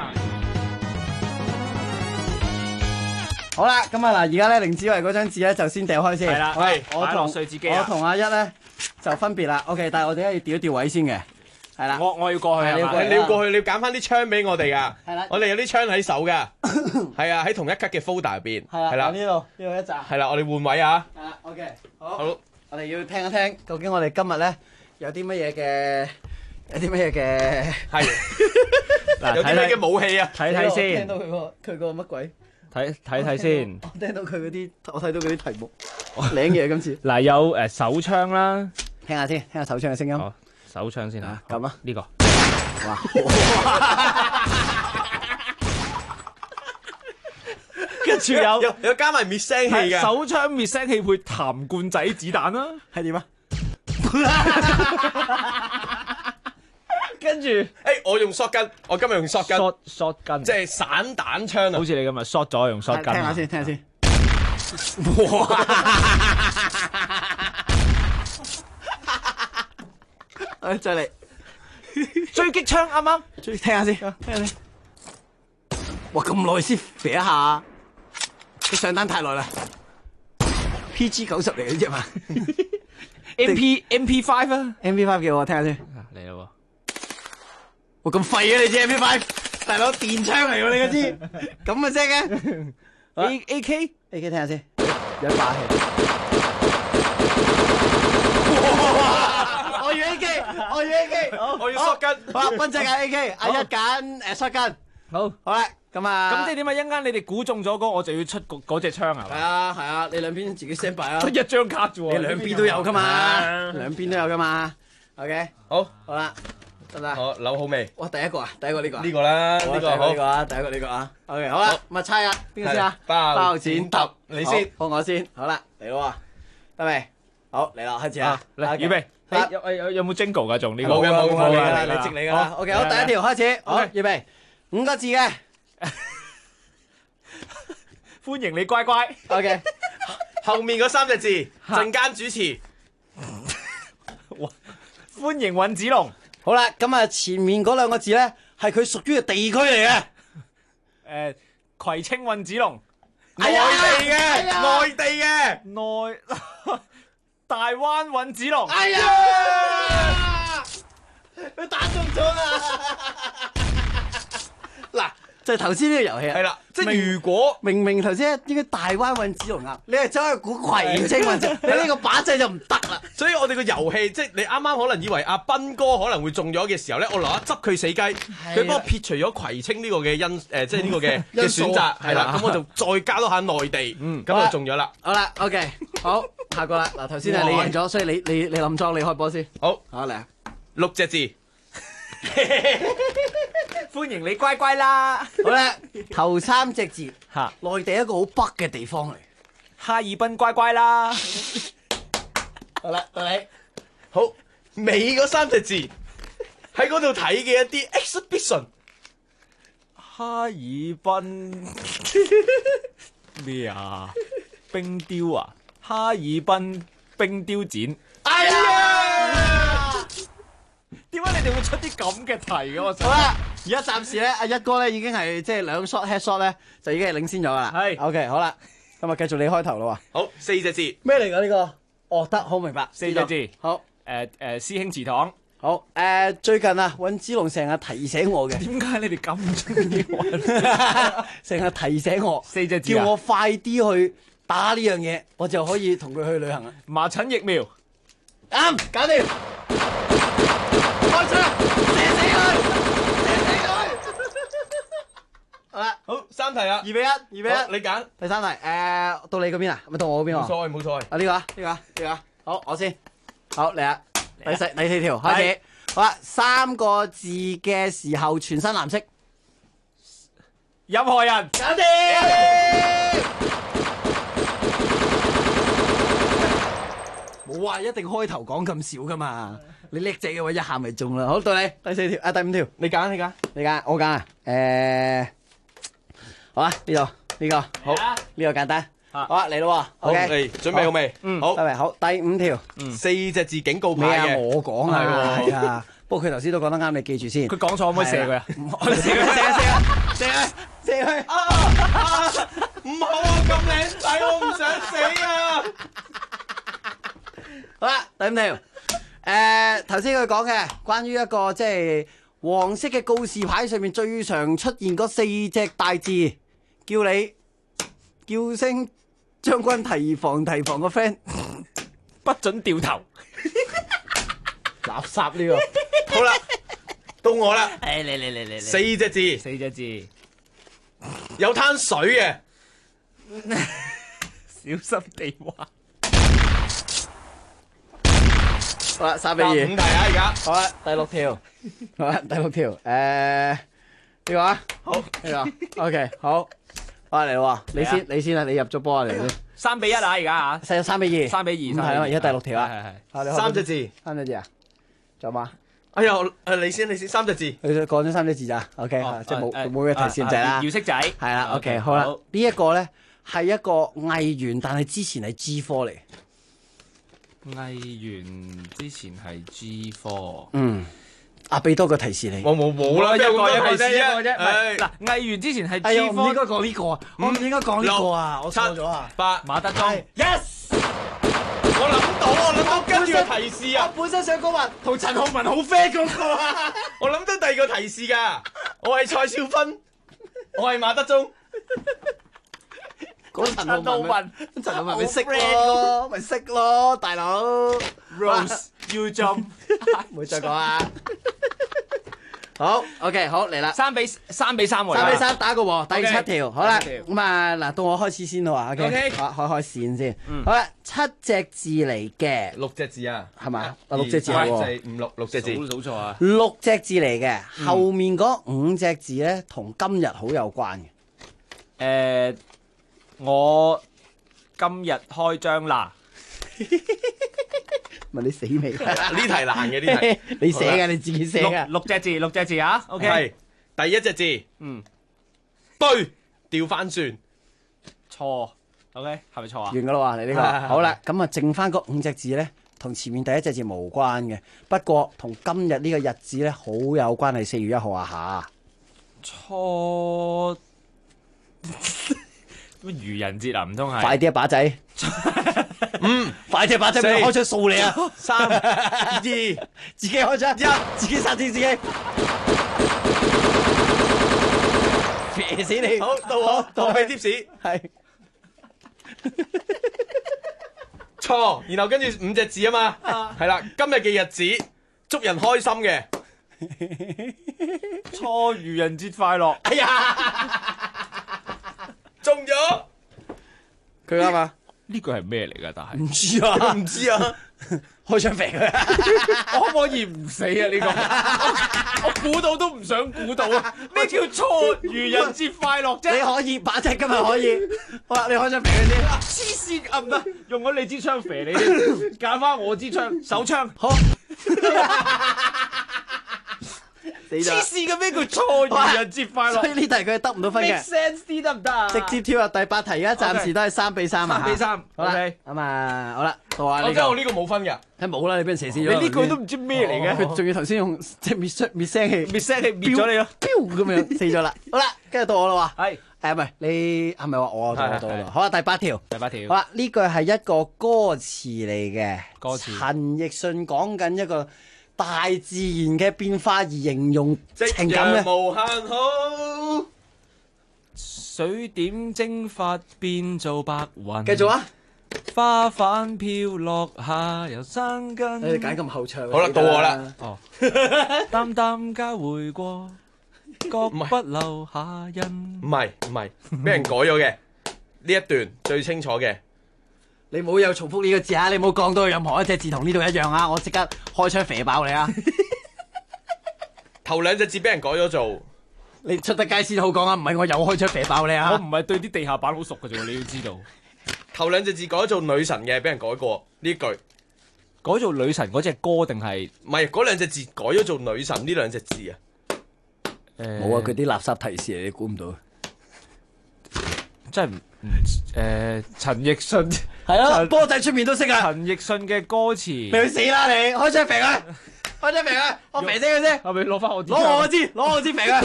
好啦，咁啊嗱，而家咧凌子慧嗰張紙咧就先掉開先， 係啦， 係我同碎紙機啊， 我同阿一咧就分別啦。OK，但係我哋咧要調一調位先嘅。係啦， 我要過去， 你要過去，你要揀翻啲槍俾我哋噶。 係啦， 我哋有啲槍喺手噶。係啊，喺同一級嘅 folder 入邊。 係啦，呢度一紮。 係啦，我哋換位啊。 係啦 ，OK， 好，我哋要聽一聽，究竟我哋今日咧有啲乜嘢嘅係嗱，有啲咩嘅武器啊？ 睇先。 聽到佢個乜鬼？ 睇先。 我聽到佢嗰啲，我睇到嗰啲題目，領嘢今次。 嗱，有手槍啦， 聽下手槍嘅聲音。 手槍先啊， 咁啊， 呢個， 哇， 跟住有加埋滅聲器嘅， 手槍滅聲器配痰罐仔子彈啦， 係點啊？ 跟住， 我用 shotgun，我今日用 shotgun， 即係散彈槍啊， 好似你咁啊 shot 咗用 shotgun， 聽下先。 哇！ 再嚟狙擊槍啱啱， 聽下先。哇，咁耐先射一下，佢上單太耐啦。PG90嚟嘅啫嘛。 MP5 啊 ，MP5 叫我聽下先。 嚟啦喎！ 哇，咁廢嘅你知 MP5，大佬電槍嚟喎，你嗰支咁嘅聲嘅。 AK 聽下先，有霸氣。我要 AK， 我要 shotgun。 好，斌仔揀 AK，阿一揀shotgun。好啦，咁啊。 咁即係點啊？一陣間你哋估中咗嗰，我就要出嗰隻槍啊？ 係啊，你兩邊自己 stand by 啊。 得一張卡啫喎， 你兩邊都有噶嘛？兩邊都有噶嘛 ？OK，好啦，得啦。 好，扭好未？ 哇，第一個呢個啊？ 呢個啦，呢個好。 第一個呢個啊。OK，好啦，咁啊猜啊，邊個先啊？包剪揼， 你先， 好我先。好啦，嚟咯，得未？好嚟啦，開始啊！ 嚟，預備。有冇 jingle 㗎？仲呢個冇嘅，你直你㗎啦。OK，好，第一條開始。好，預備5個字嘅， 歡迎你乖乖。 OK， 後面嗰3隻字，陣間主持。 歡迎尹子龍。 好啦，咁啊前面嗰2個字咧，係佢屬於嘅地區嚟嘅。 葵青尹子龍。 內地嘅， 大灣尹子龍。 哎呀！佢打中咗啦！嗱，就係頭先呢個遊戲啊。 係啦，即係如果明頭先應該大灣尹子龍啊，你係走去估葵青尹子龍，你呢個靶仔就唔得啦。 所以我哋個遊戲，即係你啱啱可能以為阿斌哥可能會中咗嘅時候咧，我留一執佢死雞，佢幫我撇除咗葵青呢個嘅即係呢個嘅選擇，係啦，咁我就再加多下內地，咁就中咗啦。 好啦 ，OK， 好，下個啦。嗱，頭先係你贏咗，所以你冧莊，你開波先。 好， 嚟啊 ，6隻字。 歡迎你乖乖啦！ 好啦，頭3隻字，內地一個好北嘅地方嚟， 哈爾濱乖乖啦！ 好啦，到你。 好，尾嗰3隻字喺嗰度睇嘅一啲 exhibition。 哈爾濱咩啊？冰雕啊？哈爾濱冰雕展。 哎呀！ 點解你哋會出啲咁嘅題嘅？我好啦，而家暫時咧，阿一哥咧已經係即係2 shot head shot 咧，就已經係領先咗噶啦。 係 OK， 好啦，咁啊繼續你開頭啦喎。 好，4隻字。 咩嚟㗎呢個？哦，得，好明白。 4隻字。 好， 師兄祠堂。 好最近啊，尹子龍成日提醒我嘅。 點解你哋咁中意玩？ 成日提醒我 4隻字叫我快啲去打呢樣嘢，我就可以同佢去旅行啦。 麻疹疫苗啱，搞掂。開槍，射死佢！好啦， 好3題啊 ，2比1，2比1， 你揀第3題。到你嗰邊啊？咪到我嗰邊喎？ 冇所謂，冇所謂。 啊呢個，好，我先。好嚟啊！第4條開始。好啦，3個字嘅時候全身藍色。 任何人。 搞掂。冇話一定開頭講咁少噶嘛，你叻仔嘅話一下咪中啦。好，到你第4條，第5條， 你揀， 我揀啊。好啊，呢度呢個好，呢個簡單。好啊，嚟咯。 好，嚟準備好未？好， 好，第5條 ，4隻字警告牌嘅。 我講啊，係啊。不過佢頭先都講得啱，你記住先。 佢講錯可唔可以射佢啊？ 我哋射佢。 唔好啊，咁靚仔，我唔想死啊！ 好啦，第5條，頭先佢講嘅關於一個即係黃色嘅告示牌上面最常出現嗰4隻大字，叫你叫聲將軍提防個 friend， 不准掉頭。 垃圾呢個。 好啦，到我啦。 嚟。 4隻字，有灘水嘅， 小心地滑。 好啦，3比2。 5題啊，而家。 好啦，第6條。好啦，第6條。呢個啊，好呢個。OK， 好。好嚟喎，你先啊，你入咗波啊，嚟先。 3比1啊，而家啊。 細咗3比2。 3比2。 係啊，而家第6條啊。 係。 3隻字。 3隻字啊？仲有嘛？ 哎呀，你先，3隻字。 你講咗3隻字咋 ？OK，即係冇嘅提示仔啦。 要識仔。 係啦 ，OK， 好啦。呢一個咧係一個藝員，但係之前係 G 科嚟。 藝員之前係 G 科。 俾多個提示你。 我冇啦，有個提示啊。 嗱，藝員之前係 G 科。 我唔應該講呢個啊，我唔應該講呢個啊，我錯咗啊。 8 馬德鐘。 Yes。 我諗到跟住個提示啊！ 我本身想講話同陳浩文好 friend 嗰個啊！ 我諗到第2個提示㗎，我係蔡少芬，我係馬德鐘。 講陳浩文咪識咯，咪識咯，大佬。 Rose you jump， 唔會再講啊！好 ，OK， 好嚟啦 ，3比3喎 ，3比3打個和，第7條，好啦，咁啊嗱，到我開始先啦喎 ，OK， 開線先，好啦，7隻字嚟嘅 ，6隻字啊， 係嘛？6隻字係喎 ，4、5、6隻字， 數錯啊 ，6隻字嚟嘅，後面嗰5隻字咧，同今日好有關嘅。我今日開張啦。 問你死未？ 呢題難嘅呢題， 你寫嘅，你自己寫嘅。 六隻字啊 ，OK。 係第1隻字，對，調翻轉， 錯 ，OK， 係咪錯啊？ 完噶啦喎，你呢個好啦，咁啊，剩翻嗰5隻字咧，同前面第1隻字無關嘅，不過同今日呢個日子咧好有關係，4月1號啊吓。 錯。乜愚人節啊？唔通係？ 快啲啊，把仔！快啲啊，把仔！開槍掃你啊！3、2，自己開槍！1，自己殺死自己，射死你！ 好，到我俾貼士， 係錯，然後跟住5隻字啊嘛，係啦，今日嘅日子，祝人開心嘅， 錯，愚人節快樂！ 哎呀！中咗， 佢啱嘛？ 呢個係咩嚟㗎？但係唔知啊， 唔知啊， 開槍肥佢， 我可唔可以唔死啊？呢個我估到都唔想估到啊！咩叫錯？愚人節快樂啫！ 你可以把隻今日可以，好啦，你開槍肥佢先。 黐線唔得，用咗你支槍肥你先，揀翻我支槍手槍。好。黐線嘅咩叫錯？愚人節快樂！ 所以呢題佢係得唔到分嘅。 Make sense 啲得唔得啊？ 直接跳入第8題，而家暫時都係3比3啊。 3比3， 好啦，咁啊，好啦，到啊呢個。 我呢個冇分嘅， 係冇啦，你俾人射死咗。 你呢句都唔知咩嚟嘅， 佢仲要頭先用即係滅聲器， 滅咗你咯， 飆咁樣死咗啦。好啦，跟住到我啦喎。係唔係你係咪話我到我？好啦，第8條。好啦，呢句係一個歌詞嚟嘅。 歌詞。 陳奕迅講緊一個大自然嘅變化而形容情感咧？ 無限好， 水點蒸發變做白雲。 繼續啊！ 花瓣飄落下又生根。 你揀咁後唱。 好啦，到我啦。 哦，淡淡交回過，各不留下印。 唔係，俾人改咗嘅呢一段最清楚嘅。 你冇有重複呢個字啊！你冇講到任何一隻字同呢度一樣啊！我即刻開槍肥爆你啊！ 頭兩隻字俾人改咗做， 你出得街先好講啊！唔係我又開槍肥爆你啊！ 我唔係對啲地下板好熟嘅啫，你要知道。 頭兩隻字改咗做女神嘅，俾人改過呢句。 改做女神嗰隻歌定係？ 唔係嗰兩隻字改咗做女神呢兩隻字啊？ 冇啊！佢啲垃圾提示你估唔到。 真係陳奕迅係啊，波仔出面都識啊！ 陳奕迅嘅歌詞， 你去死啦你！開槍肥佢，開槍肥佢，我肥死佢先。 係咪攞翻我支？ 攞我支，攞我支肥佢。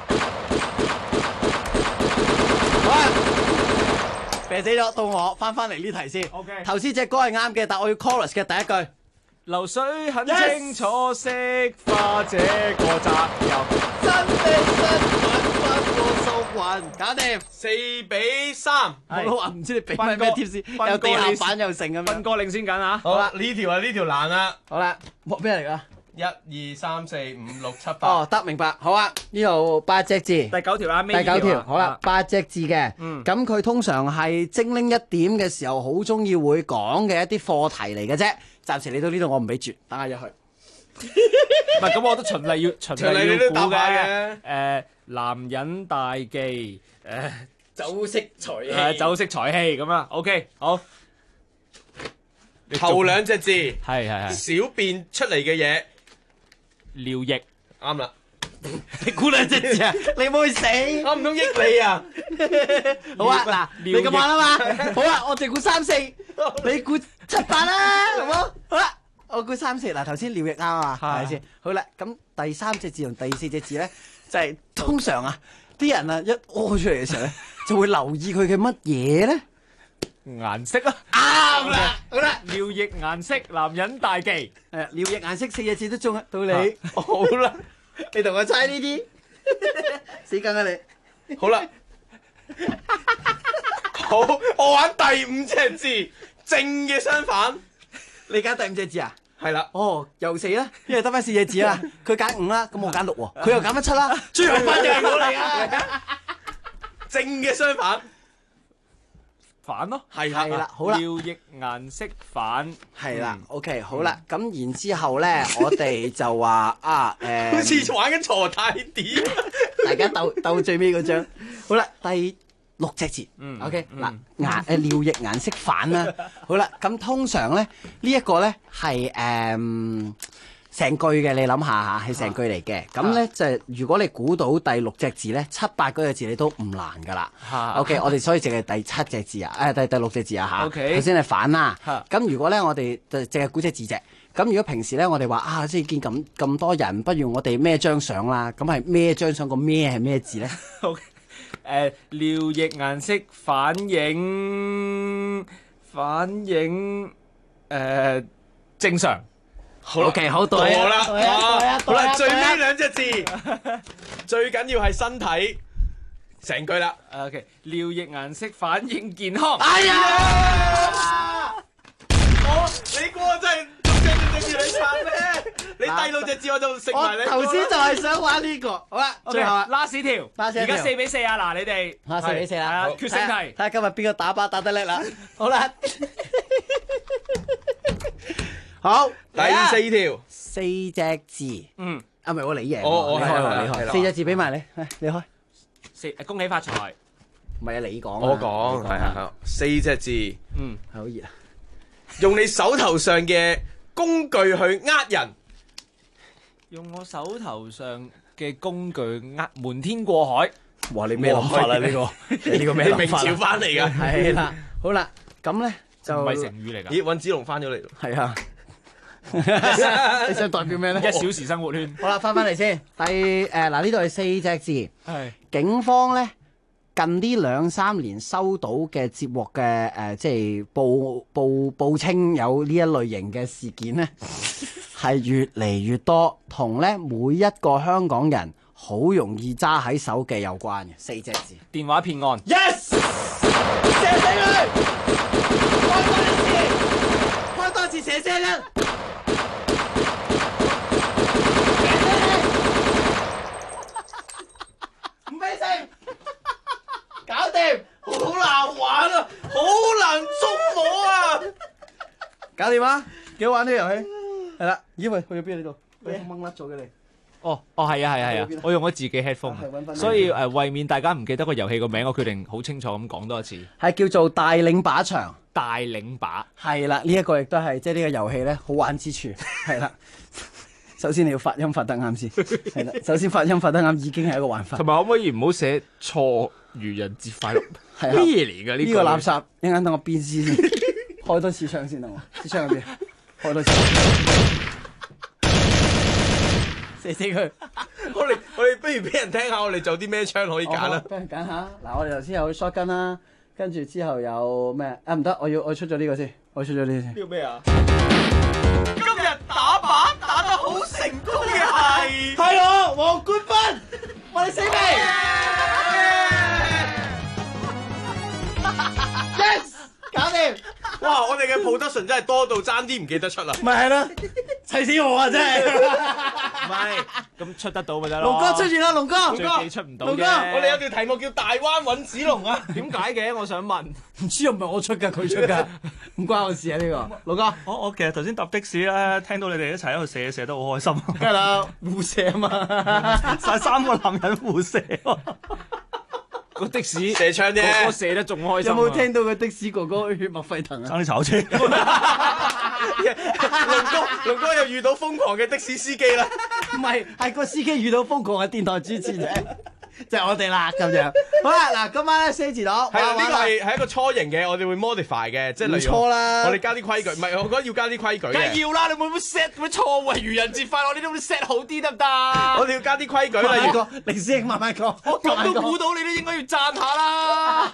好啊，肥死咗，到我翻嚟呢題先。 OK， 頭先隻歌係啱嘅，但我要 chorus 嘅第一句。 流水很清楚，識花這個責任。 真的新聞不過數雲，搞掂 4-3。 我都話唔知你俾咩貼士，有地下板又成咁樣。 分歌領先緊啊！ 好啦，呢條難啦。 好啦，咩嚟㗎 ？1、2、3、4、5、6、7、8。 哦，得明白。好啊，呢度8隻字。 第9條啊， 第9條。好啦，8隻字嘅。咁佢通常係精靈一點嘅時候，好中意會講嘅一啲課題嚟嘅啫。暫時嚟到呢度，我唔俾絕，等下入去。 唔係咁，我覺得循例要估嘅。男人大忌， 酒色財氣， 酒色財氣咁啊。OK， 好。 頭兩隻字係小便出嚟嘅嘢， 尿液。 啱啦。 你估兩隻字啊？你冇去死？ 我唔通益你啊？ 好啊，嗱，你咁玩啊嘛。好啊，我淨估3、4，你估7、8啦，好冇？好啦，我估3、4。嗱，頭先尿液啱啊，係咪先？好啦，咁第3隻字同第4隻字咧，就係通常啊，啲人啊一屙出嚟嘅時候咧，就會留意佢嘅乜嘢咧？ 顏色啊， 啱啦，好啦， 尿液顏色，男人大忌。 係啊，尿液顏色4隻字都中啊，到你。好啦，你同我猜呢啲，死梗啊你。 好啦，好，我玩第5隻字，正嘅相反。 你揀第5隻字啊？ 係啦。 哦，又死啦，因為得翻4隻字啦。佢揀5啦，咁我揀6喎。佢又揀乜7啦？最後反正係我嚟啊！ 正嘅相反。 反咯， 係啦，好啦， 尿液顏色反， 係啦，OK，好啦，咁然之後咧，我哋就話啊， 好似玩緊鋤太點， 大家鬥最尾嗰張，好啦，第6隻字，OK，嗱，尿液顏色反啦，好啦，咁通常咧呢一個咧係成句嘅，你諗下嚇，係成句嚟嘅。咁咧就係如果你估到第6隻字咧，7、8嗰隻字你都唔難噶啦。OK， 我哋所以淨係第7隻字啊，第6隻字啊嚇。 OK， 頭先係反啦。咁如果咧我哋就淨係估隻字啫。咁如果平時咧我哋話啊，即係見咁多人，不如我哋孭張相啦。咁係孭張相個孭係咩字咧 ？OK， 尿液顏色反映正常。 OK， 好到我啦，好啦，最尾 2 隻字，最緊要係身體，成句啦。 OK， 尿液顏色反映健康。 哎呀！ 你估我真係正住你撐咩？你第6隻字我就食埋你。 我頭先就係想玩呢個。好啦，最後 last 條，而家4-4啊！嗱，你哋 4-4啦， 決勝題， 睇下今日邊個打靶打得叻啦。好啦。好， 第4條 4隻字，唔係我你贏， 我你開4隻字俾埋你，你開。 恭喜發財， 唔係啊，你講， 我講，係4隻字， 係好熱啊！ 用你手頭上嘅工具去呃人， 用我手頭上嘅工具瞞天過海。 哇！你咩諗法啦？呢個呢個咩諗法？ 明朝翻嚟㗎， 係啦。好啦，咁咧就唔係成語嚟㗎。 咦？尹子龍翻咗嚟， 係啊。你想代表咩咧？ 1小時生活圈。 好啦，翻嚟先。嗱呢度係4隻字。 係。 警方咧近呢2-3年收到嘅接獲嘅即係報稱有呢一類型嘅事件咧，係係越嚟越多，同咧每一個香港人好容易揸喺手機有關嘅4隻字。 電話騙案。 Yes， 射死佢！開多次，射死佢！唔俾食，搞掂，好難玩啊，好難捉摸啊！ 搞掂啊！幾好玩呢個遊戲，係啦。咦喂，去咗邊啊？呢度俾掹甩咗嘅你。 哦，係啊，我用咗自己 headphone，所以為免大家唔記得個遊戲個名，我決定好清楚咁講多一次， 係叫做大領靶場。 大領靶係啦，呢一個亦都係即係呢個遊戲咧好玩之處，係啦。首先你要發音發得啱先，係啦。首先發音發得啱已經係一個玩法。 同埋可唔可以唔好寫錯愚人節快樂？係咩嘢嚟㗎？呢個垃圾，一陣等我鞭屍先，開多次槍先得喎，支槍入邊，開多次。射死佢！ 我哋不如俾人聽下，我哋就有啲咩槍可以揀啦。 俾人揀下。嗱，我哋頭先有 shotgun 啦，跟住之後有咩？唔得，我出咗呢個先，我出咗呢個先。 呢個咩啊？今日打靶打得好成功嘅係我黃冠斌，我哋死未 ？Yes， 搞掂！ 哇！我哋嘅 production 真係多到爭啲唔記得出啦。 咪係咯，砌死我啊！真係。 唔係，咁出得到咪得咯？ 龍哥出現啦，龍哥， 最幾出唔到嘅。 龍哥，我哋有條題目叫大灣揾子龍啊。 點解嘅？我想問。 唔知又唔係我出㗎，佢出㗎，唔關我事啊呢個。龍哥， 我其實頭先搭的士咧，聽到你哋一齊喺度射得好開心。 梗係啦，互射啊嘛， 晒3個男人互射。 個的士射槍啫， 哥哥射得仲開心。 有冇聽到個的士哥哥血脈沸騰啊？ 爭啲炒車。 龍哥又遇到瘋狂嘅的士司機啦。 唔係，係個司機遇到瘋狂嘅電台主持啫。就係我哋啦咁樣。好啦，嗱，今晚咧4字檔係呢個係一個初型嘅，我哋會 modify 嘅，即係例如錯啦， 我哋加啲規矩，唔係我覺得要加啲規矩。 梗係要啦，你會唔會 set 會錯喎？愚人節快樂，你都會 set 好啲得唔得？ 我哋要加啲規矩，例如黎師兄慢慢講， 我咁都估到，你都應該要讚下啦。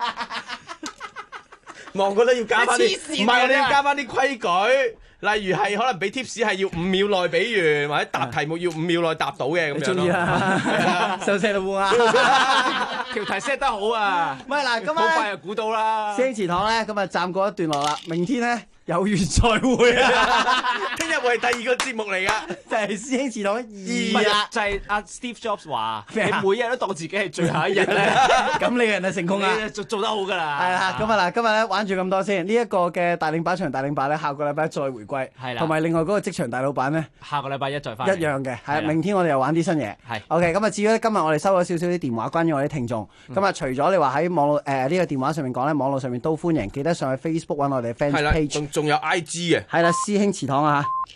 我覺得要加翻啲，唔係我哋要加翻啲規矩。例如係可能俾 tips 係要5秒內俾完，或者答題目要5秒內答到嘅咁樣咯。你中意啦， 收聲啦喎啊！ 條題 set 得好啊！ 唔係嗱，今晚好快就估到啦。 師兄祠堂咧，咁啊暫過一段落啦。明天咧有緣再會啊！ 聽日會係第二個節目嚟噶， 就係師兄祠堂2啦。 就係阿 Steve Jobs 話：你每日都當自己係最後一日咧， 咁你個人係成功啦， 做得好噶啦。 係啦，咁啊嗱，今日咧玩住咁多先。呢一個嘅大領靶場大領靶咧，下個禮拜再回歸， 係啦， 同埋另外嗰個職場大老闆咧， 下個禮拜一再翻一樣嘅，係明天我哋又玩啲新嘢。係 OK， 咁啊至於今日我哋收咗少少啲電話，關於我啲聽眾。咁啊除咗你話喺網絡呢個電話上面講咧，網絡上面都歡迎，記得上去 Facebook 揾我哋 fans page， 仲有 IG 嘅。 係啦，師兄祠堂啊，